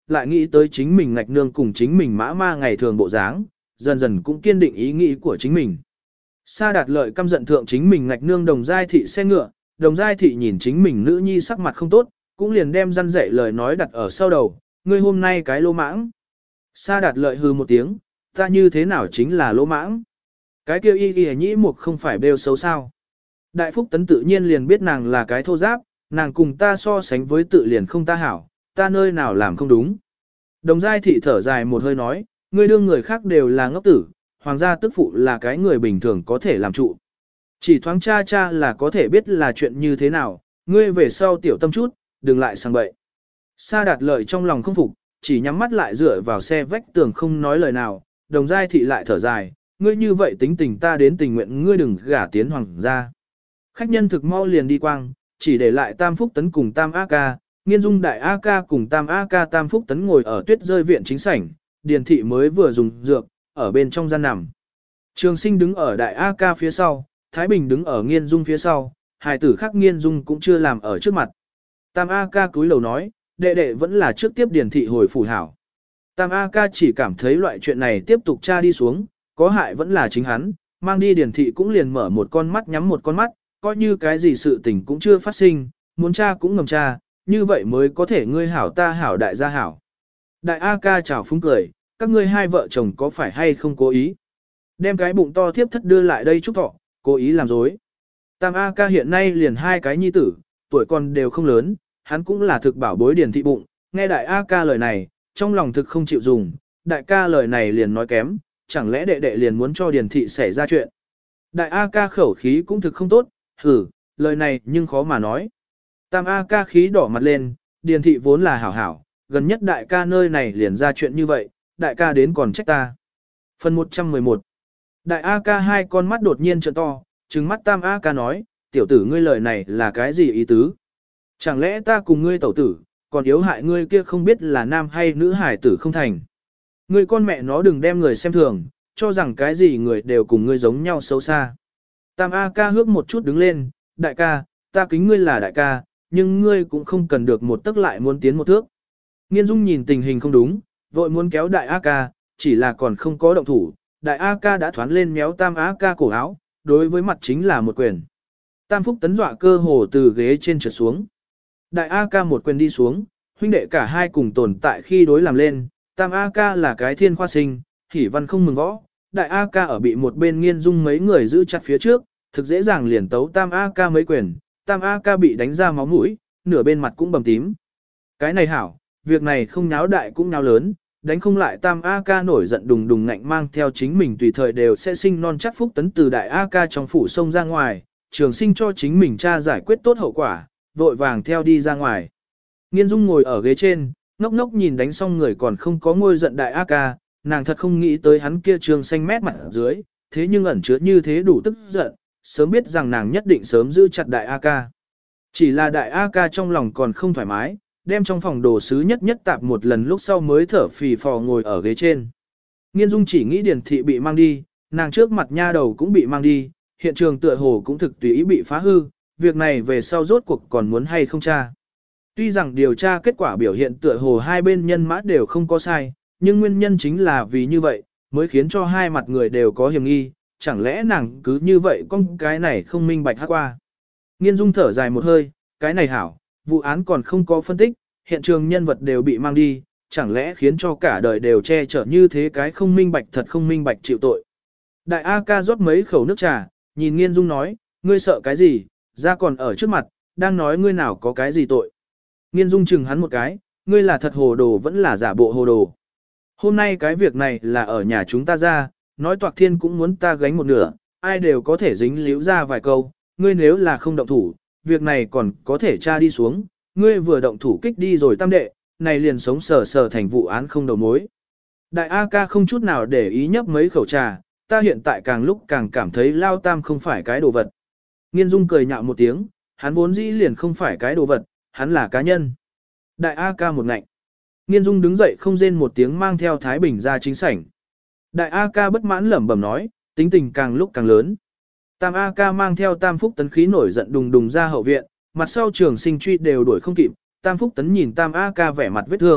[SPEAKER 1] lại nghĩ tới chính mình ngạch nương cùng chính mình mã ma ngày thường bộ dáng, dần dần cũng kiên định ý nghĩ của chính mình. Sa Đạt Lợi căm giận thượng chính mình ngạch nương Đồng Giai Thị xe ngựa, Đồng Giai Thị nhìn chính mình nữ nhi sắc mặt không tốt, cũng liền đem răn dạy lời nói đặt ở sau đầu, ngươi hôm nay cái lô mãng. Sa Đạt Lợi hừ một tiếng, ta như thế nào chính là lô mãng. Cái kia y y nhĩ mục không phải bêu xấu sao. Đại Phúc Tấn tự nhiên liền biết nàng là cái thô giáp, nàng cùng ta so sánh với tự liền không ta hảo, ta nơi nào làm không đúng. Đồng Giai Thị thở dài một hơi nói, ngươi đương người khác đều là ngốc tử, hoàng gia tức phụ là cái người bình thường có thể làm trụ. Chỉ thoáng cha cha là có thể biết là chuyện như thế nào, ngươi về sau tiểu tâm chút, đừng lại sang bậy. Sa Đạt Lợi trong lòng không phục, chỉ nhắm mắt lại dựa vào xe vách tường không nói lời nào, Đồng Giai Thị lại thở dài, ngươi như vậy tính tình ta đến tình nguyện ngươi đừng gả tiến hoàng gia. Khách nhân thực mau liền đi quang, chỉ để lại Tam Phúc Tấn cùng Tam A Ca, Nghiên Dung Đại A Ca cùng Tam A Ca Tam Phúc Tấn ngồi ở tuyết rơi viện chính sảnh, Điền Thị mới vừa dùng dược, ở bên trong gian nằm. Trường Sinh đứng ở Đại A Ca phía sau, Thái Bình đứng ở Nghiên Dung phía sau, hài tử khác Nghiên Dung cũng chưa làm ở trước mặt. Tam A Ca cúi đầu nói, đệ đệ vẫn là trước tiếp Điền Thị hồi phủ hảo. Tam A Ca chỉ cảm thấy loại chuyện này tiếp tục tra đi xuống, có hại vẫn là chính hắn, mang đi Điền Thị cũng liền mở một con mắt nhắm một con mắt, coi như cái gì sự tình cũng chưa phát sinh, muốn tra cũng ngầm tra, như vậy mới có thể ngươi hảo ta hảo đại gia hảo. Đại A Ca chào phúng cười, các ngươi hai vợ chồng có phải hay không cố ý? Đem cái bụng to thiếp thất đưa lại đây chúc thọ, cố ý làm dối. Tam A Ca hiện nay liền hai cái nhi tử, tuổi còn đều không lớn, hắn cũng là thực bảo bối Điền Thị bụng, nghe đại A Ca lời này, trong lòng thực không chịu dùng, đại ca lời này liền nói kém, chẳng lẽ đệ đệ liền muốn cho Điền Thị xảy ra chuyện. Đại A Ca khẩu khí cũng thực không tốt, hử, lời này nhưng khó mà nói. Tam A Ca khí đỏ mặt lên, Điền Thị vốn là hảo hảo, gần nhất đại ca nơi này liền ra chuyện như vậy, đại ca đến còn trách ta. Phần một trăm mười một. Đại A Ca hai con mắt đột nhiên trợn to, trừng mắt Tam A Ca nói, tiểu tử ngươi lời này là cái gì ý tứ? Chẳng lẽ ta cùng ngươi tẩu tử, còn yếu hại ngươi kia không biết là nam hay nữ hải tử không thành? Ngươi con mẹ nó đừng đem người xem thường, cho rằng cái gì người đều cùng ngươi giống nhau xấu xa. Tam A Ca hước một chút đứng lên, đại ca, ta kính ngươi là đại ca, nhưng ngươi cũng không cần được một tức lại muốn tiến một thước. Nghiên Dung nhìn tình hình không đúng, vội muốn kéo đại A Ca, chỉ là còn không có động thủ, đại A Ca đã thoán lên méo Tam A Ca cổ áo, đối với mặt chính là một quyền. Tam Phúc Tấn dọa cơ hồ từ ghế trên trượt xuống. Đại A Ca một quyền đi xuống, huynh đệ cả hai cùng tồn tại khi đối làm lên, Tam A Ca là cái thiên khoa sinh, hỉ văn không mừng võ, đại A Ca ở bị một bên Nghiên Dung mấy người giữ chặt phía trước, thực dễ dàng liền tấu Tam A Ca mấy quyền, Tam A Ca bị đánh ra máu mũi, nửa bên mặt cũng bầm tím. Cái này hảo, việc này không nháo đại cũng nháo lớn, đánh không lại Tam A Ca nổi giận đùng đùng ngạnh mang theo chính mình tùy thời đều sẽ sinh non chắc Phúc Tấn từ đại A Ca trong phủ sông ra ngoài, Trường Sinh cho chính mình cha giải quyết tốt hậu quả, vội vàng theo đi ra ngoài. Nghiên Dung ngồi ở ghế trên, ngốc ngốc nhìn đánh xong người còn không có ngôi giận đại A Ca, nàng thật không nghĩ tới hắn kia trường xanh mét mặt dưới, thế nhưng ẩn chứa như thế đủ tức giận, sớm biết rằng nàng nhất định sớm giữ chặt đại A Ca. Chỉ là đại A Ca trong lòng còn không thoải mái, đem trong phòng đồ sứ nhất nhất tạp một lần lúc sau mới thở phì phò ngồi ở ghế trên. Nghiên Dung chỉ nghĩ Điền Thị bị mang đi, nàng trước mặt nha đầu cũng bị mang đi, hiện trường tựa hồ cũng thực tùy ý bị phá hư, việc này về sau rốt cuộc còn muốn hay không tra. Tuy rằng điều tra kết quả biểu hiện tựa hồ hai bên nhân mã đều không có sai, nhưng nguyên nhân chính là vì như vậy, mới khiến cho hai mặt người đều có hiểm nghi, chẳng lẽ nàng cứ như vậy con cái này không minh bạch hát qua. Nghiên Dung thở dài một hơi, cái này hảo, vụ án còn không có phân tích, hiện trường nhân vật đều bị mang đi, chẳng lẽ khiến cho cả đời đều che chở như thế cái không minh bạch thật không minh bạch chịu tội. Đại A Ca rót mấy khẩu nước trà, nhìn Nghiên Dung nói, ngươi sợ cái gì, ra còn ở trước mặt, đang nói ngươi nào có cái gì tội. Nghiên Dung chừng hắn một cái, ngươi là thật hồ đồ vẫn là giả bộ hồ đồ. Hôm nay cái việc này là ở nhà chúng ta ra, nói Toạc Thiên cũng muốn ta gánh một nửa, ai đều có thể dính líu ra vài câu, ngươi nếu là không động thủ, việc này còn có thể tra đi xuống, ngươi vừa động thủ kích đi rồi tam đệ, này liền sống sờ sờ thành vụ án không đầu mối. Đại A Ca không chút nào để ý nhấp mấy khẩu trà, ta hiện tại càng lúc càng cảm thấy Lao Tam không phải cái đồ vật. Nghiên Dung cười nhạo một tiếng, hắn vốn dĩ liền không phải cái đồ vật, hắn là cá nhân. Đại A Ca một ngạnh. Nghiên Dung đứng dậy không rên một tiếng mang theo Thái Bình ra chính sảnh. Đại A Ca bất mãn lẩm bẩm nói, tính tình càng lúc càng lớn. Tam A Ca mang theo Tam Phúc Tấn khí nổi giận đùng đùng ra hậu viện, mặt sau Trường Sinh truy đều đuổi không kịp. Tam Phúc Tấn nhìn Tam A Ca vẻ mặt vết thương,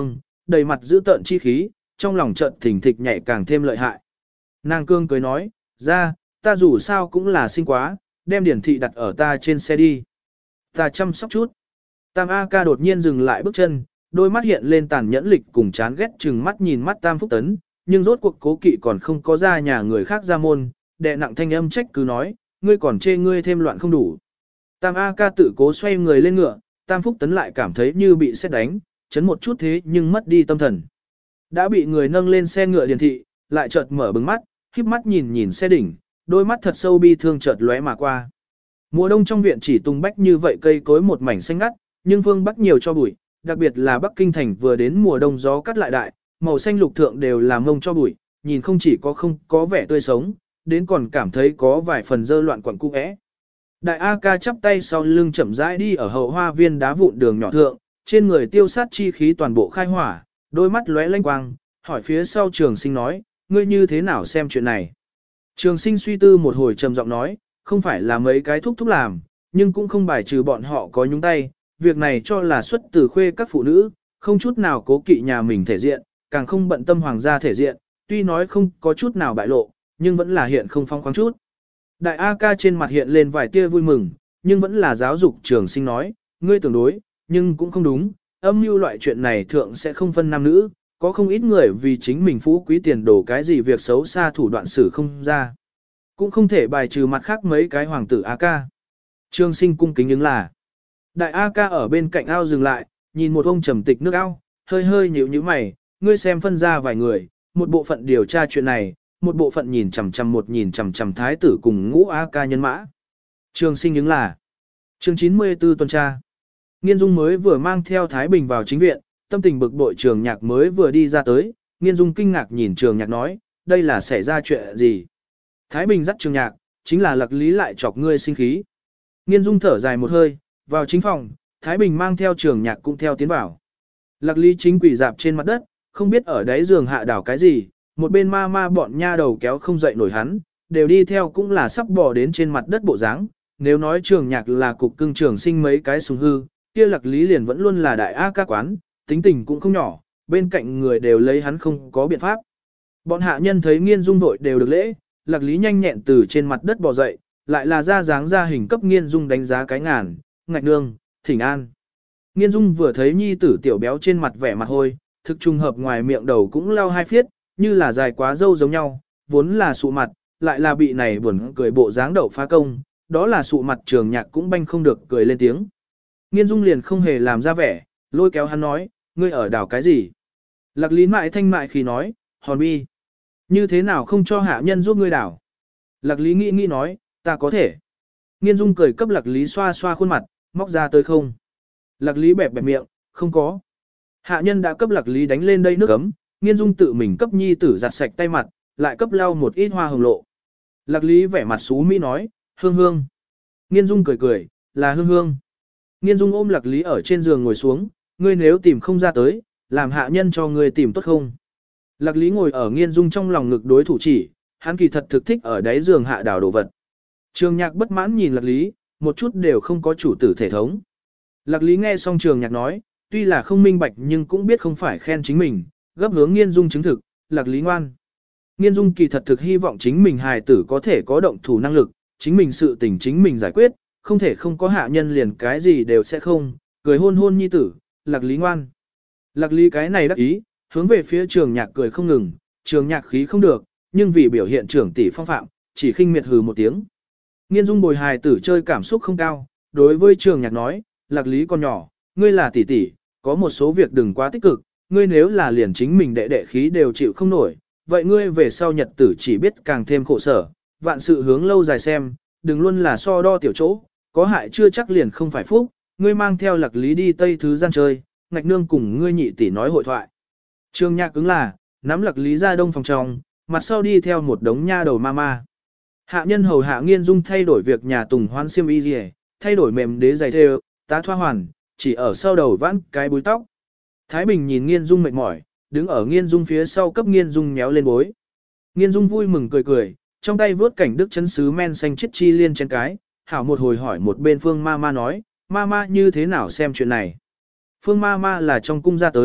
[SPEAKER 1] đầy mặt giữ tợn chi khí, trong lòng trận thỉnh thịch nhảy càng thêm lợi hại. Nàng cương cười nói, ra, ta dù sao cũng là sinh quá, đem điển thị đặt ở ta trên xe đi. Ta chăm sóc chút. Tam A ca đột nhiên dừng lại bước chân, đôi mắt hiện lên tàn nhẫn lịch cùng chán ghét chừng mắt nhìn mắt Tam Phúc Tấn, nhưng rốt cuộc cố kỵ còn không có ra nhà người khác ra môn, đệ nặng thanh âm trách cứ nói, ngươi còn chê ngươi thêm loạn không đủ. Tam A ca tự cố xoay người lên ngựa, Tam Phúc Tấn lại cảm thấy như bị sét đánh, chấn một chút thế nhưng mất đi tâm thần. Đã bị người nâng lên xe ngựa điền thị, lại chợt mở bừng mắt, híp mắt nhìn nhìn xe đỉnh, đôi mắt thật sâu bi thương chợt lóe mà qua. Mùa đông trong viện chỉ tung bách như vậy cây cối một mảnh xanh ngắt, nhưng phương Bắc nhiều cho bụi, đặc biệt là Bắc Kinh thành vừa đến mùa đông gió cắt lại đại, màu xanh lục thượng đều là mông cho bụi, nhìn không chỉ có không có vẻ tươi sống, đến còn cảm thấy có vài phần dơ loạn quẩn cung ẽ. Đại A ca chắp tay sau lưng chậm rãi đi ở hậu hoa viên đá vụn đường nhỏ thượng, trên người tiêu sát chi khí toàn bộ khai hỏa, đôi mắt lóe lanh quang, hỏi phía sau Trường Sinh nói, ngươi như thế nào xem chuyện này? Trường Sinh suy tư một hồi trầm giọng nói, không phải là mấy cái thúc thúc làm, nhưng cũng không bài trừ bọn họ có nhúng tay, việc này cho là xuất từ khuê các phụ nữ, không chút nào cố kỵ nhà mình thể diện, càng không bận tâm hoàng gia thể diện, tuy nói không có chút nào bại lộ, nhưng vẫn là hiện không phong khoáng chút. Đại A ca trên mặt hiện lên vài tia vui mừng, nhưng vẫn là giáo dục Trường Sinh nói, ngươi tưởng đối, nhưng cũng không đúng, âm mưu loại chuyện này thượng sẽ không phân nam nữ, có không ít người vì chính mình phú quý tiền đồ cái gì việc xấu xa thủ đoạn xử không ra. Cũng không thể bài trừ mặt khác mấy cái hoàng tử A ca. Trường Sinh cung kính ứng là. Đại A ca ở bên cạnh ao dừng lại, nhìn một ông trầm tịch nước ao, hơi hơi nhíu nhíu mày, ngươi xem phân ra vài người, một bộ phận điều tra chuyện này, một bộ phận nhìn chằm chằm một nhìn chằm chằm thái tử cùng ngũ A ca nhân mã. Trường Sinh ứng là. Chương chín mươi tư tuần tra. Nghiên Dung mới vừa mang theo Thái Bình vào chính viện, tâm tình bực bội Trường Nhạc mới vừa đi ra tới, Nghiên Dung kinh ngạc nhìn Trường Nhạc nói, đây là xảy ra chuyện gì? Thái Bình dắt Trường Nhạc, chính là Lặc Lý lại chọc ngươi sinh khí. Nghiên Dung thở dài một hơi, vào chính phòng, Thái Bình mang theo Trường Nhạc cũng theo tiến vào. Lặc Lý chính quỳ dạp trên mặt đất, không biết ở đáy giường hạ đảo cái gì, một bên ma ma bọn nha đầu kéo không dậy nổi hắn, đều đi theo cũng là sắp bò đến trên mặt đất bộ dáng. Nếu nói Trường Nhạc là cục cưng Trường Sinh mấy cái sùng hư, kia Lặc Lý liền vẫn luôn là đại A ca quán, tính tình cũng không nhỏ, bên cạnh người đều lấy hắn không có biện pháp. Bọn hạ nhân thấy Nghiên Dung vội đều được lễ, Lặc Lý nhanh nhẹn từ trên mặt đất bò dậy, lại là ra dáng ra hình cấp Nghiên Dung đánh giá cái ngàn, ngạch nương, thỉnh an. Nghiên Dung vừa thấy nhi tử tiểu béo trên mặt vẻ mặt hôi, thực trùng hợp ngoài miệng đầu cũng lao hai phiết, như là dài quá dâu giống nhau, vốn là sụ mặt, lại là bị này buồn cười bộ dáng đậu phá công, đó là sụ mặt Trường Nhạc cũng banh không được cười lên tiếng. Nghiên Dung liền không hề làm ra vẻ, lôi kéo hắn nói, ngươi ở đảo cái gì? Lặc Lý mại thanh mại khi nói, hòn bi. Như thế nào không cho hạ nhân giúp ngươi đảo? Lặc Lý nghĩ nghĩ nói, ta có thể. Nghiên Dung cười cấp Lặc Lý xoa xoa khuôn mặt, móc ra tới không? Lặc Lý bẹp bẹp miệng, không có. Hạ nhân đã cấp Lặc Lý đánh lên đây nước ấm, Nghiên Dung tự mình cấp nhi tử giặt sạch tay mặt, lại cấp lau một ít hoa hồng lộ. Lặc Lý vẻ mặt xú mỹ nói, hương hương. Nghiên Dung cười cười, là hương hương. Nghiên Dung ôm Lặc Lý ở trên giường ngồi xuống, ngươi nếu tìm không ra tới, làm hạ nhân cho ngươi tìm tốt không? Lặc Lý ngồi ở Nghiên Dung trong lòng ngực đối thủ chỉ, hắn kỳ thật thực thích ở đáy giường hạ đảo đồ vật. Trường Nhạc bất mãn nhìn Lặc Lý, một chút đều không có chủ tử thể thống. Lặc Lý nghe xong Trường Nhạc nói, tuy là không minh bạch nhưng cũng biết không phải khen chính mình, gấp hướng Nghiên Dung chứng thực, Lặc Lý ngoan. Nghiên Dung kỳ thật thực hy vọng chính mình hài tử có thể có động thủ năng lực, chính mình sự tình chính mình giải quyết, không thể không có hạ nhân liền cái gì đều sẽ không, cười hôn hôn nhi tử, Lặc Lý ngoan. Lặc Lý cái này đắc ý, hướng về phía Trường Nhạc cười không ngừng, Trường Nhạc khí không được, nhưng vì biểu hiện trưởng tỷ phong phạm, chỉ khinh miệt hừ một tiếng. Nghiên Dung bồi hài tử chơi cảm xúc không cao, đối với Trường Nhạc nói, Lặc Lý con nhỏ, ngươi là tỷ tỷ, có một số việc đừng quá tích cực, ngươi nếu là liền chính mình đệ đệ khí đều chịu không nổi, vậy ngươi về sau nhật tử chỉ biết càng thêm khổ sở, vạn sự hướng lâu dài xem, đừng luôn là so đo tiểu chỗ, có hại chưa chắc liền không phải phúc, ngươi mang theo Lặc Lý đi Tây Thứ gian chơi, ngạch nương cùng ngươi nhị tỷ nói hội thoại. Trường Nhạc cứng là, nắm Lặc Lý ra đông phòng trong, mặt sau đi theo một đống nha đầu mama. Hạ nhân hầu hạ Nghiên Dung thay đổi việc nhà tùng hoan xiêm y rìa, thay đổi mềm đế giày thêu, tá thoa hoàn, chỉ ở sau đầu vãn cái búi tóc. Thái Bình nhìn Nghiên Dung mệt mỏi, đứng ở Nghiên Dung phía sau cấp Nghiên Dung méo lên bối. Nghiên Dung vui mừng cười cười, trong tay vớt cảnh đức chấn sứ men xanh chiết chi liên trên cái, hảo một hồi hỏi một bên Phương Mama nói, Mama như thế nào xem chuyện này. Phương Mama là trong cung ra tới,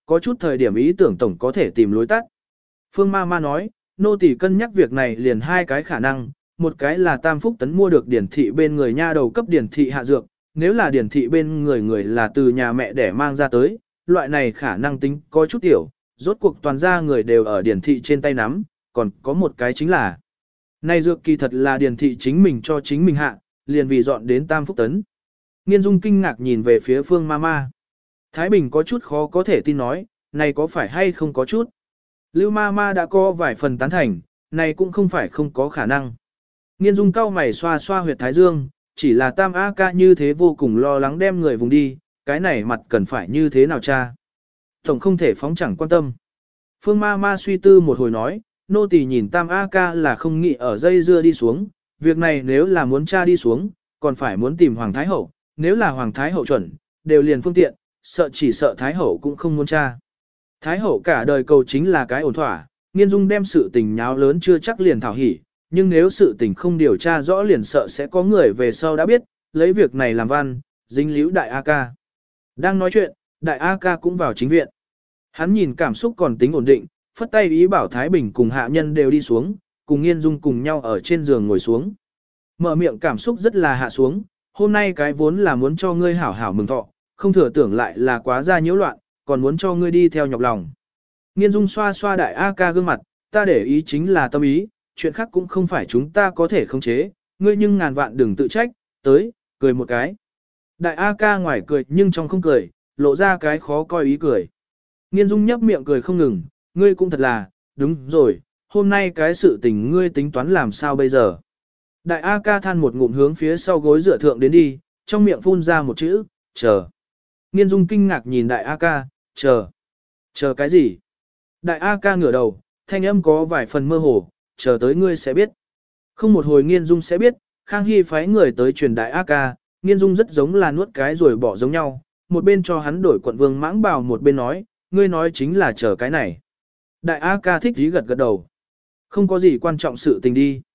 [SPEAKER 1] có chút thời điểm ý tưởng tổng có thể tìm lối tắt. Phương ma ma nói, nô tỳ cân nhắc việc này liền hai cái khả năng, một cái là Tam Phúc Tấn mua được điển thị bên người nha đầu cấp điển thị hạ dược, nếu là điển thị bên người người là từ nhà mẹ để mang ra tới, loại này khả năng tính có chút tiểu, rốt cuộc toàn gia người đều ở điển thị trên tay nắm, còn có một cái chính là, này dược kỳ thật là điển thị chính mình cho chính mình hạ, liền vì dọn đến Tam Phúc Tấn. Nghiên Dung kinh ngạc nhìn về phía Phương ma ma. Thái Bình có chút khó có thể tin nói, này có phải hay không có chút. Lưu ma ma đã có vài phần tán thành, này cũng không phải không có khả năng. Nghiên Dung cau mày xoa xoa huyệt thái dương, chỉ là Tam A ca như thế vô cùng lo lắng đem người vùng đi, cái này mặt cần phải như thế nào cha. Tổng không thể phóng chẳng quan tâm. Phương ma ma suy tư một hồi nói, nô tỳ nhìn Tam A ca là không nghĩ ở dây dưa đi xuống, việc này nếu là muốn cha đi xuống, còn phải muốn tìm Hoàng Thái Hậu, nếu là Hoàng Thái Hậu chuẩn, đều liền phương tiện, sợ chỉ sợ Thái Hậu cũng không muốn cha. Thái Hậu cả đời cầu chính là cái ổn thỏa, Nghiên Dung đem sự tình nháo lớn chưa chắc liền thảo hỉ, nhưng nếu sự tình không điều tra rõ liền sợ sẽ có người về sau đã biết, lấy việc này làm văn, dính líu đại A ca. Đang nói chuyện, đại A ca cũng vào chính viện. Hắn nhìn cảm xúc còn tính ổn định, phất tay ý bảo Thái Bình cùng hạ nhân đều đi xuống, cùng Nghiên Dung cùng nhau ở trên giường ngồi xuống. Mở miệng cảm xúc rất là hạ xuống, hôm nay cái vốn là muốn cho ngươi hảo hảo mừng thọ, không thừa tưởng lại là quá ra nhiễu loạn, còn muốn cho ngươi đi theo nhọc lòng. Nghiên Dung xoa xoa đại A ca gương mặt, ta để ý chính là tâm ý, chuyện khác cũng không phải chúng ta có thể khống chế, ngươi nhưng ngàn vạn đừng tự trách, tới, cười một cái. Đại A ca ngoài cười nhưng trong không cười, lộ ra cái khó coi ý cười. Nghiên Dung nhấp miệng cười không ngừng, ngươi cũng thật là, đúng rồi, hôm nay cái sự tình ngươi tính toán làm sao bây giờ. Đại A ca than một ngụm hướng phía sau gối dựa thượng đến đi, trong miệng phun ra một chữ, chờ. Nghiên Dung kinh ngạc nhìn đại A ca, chờ. Chờ cái gì? Đại A ca ngửa đầu, thanh âm có vài phần mơ hồ, chờ tới ngươi sẽ biết. Không một hồi Nghiên Dung sẽ biết, Khang Hy phái người tới truyền đại A ca, Nghiên Dung rất giống là nuốt cái rồi bỏ giống nhau, một bên cho hắn đổi quận vương mãng bào một bên nói, ngươi nói chính là chờ cái này. Đại A ca thích dí gật gật đầu. Không có gì quan trọng sự tình đi.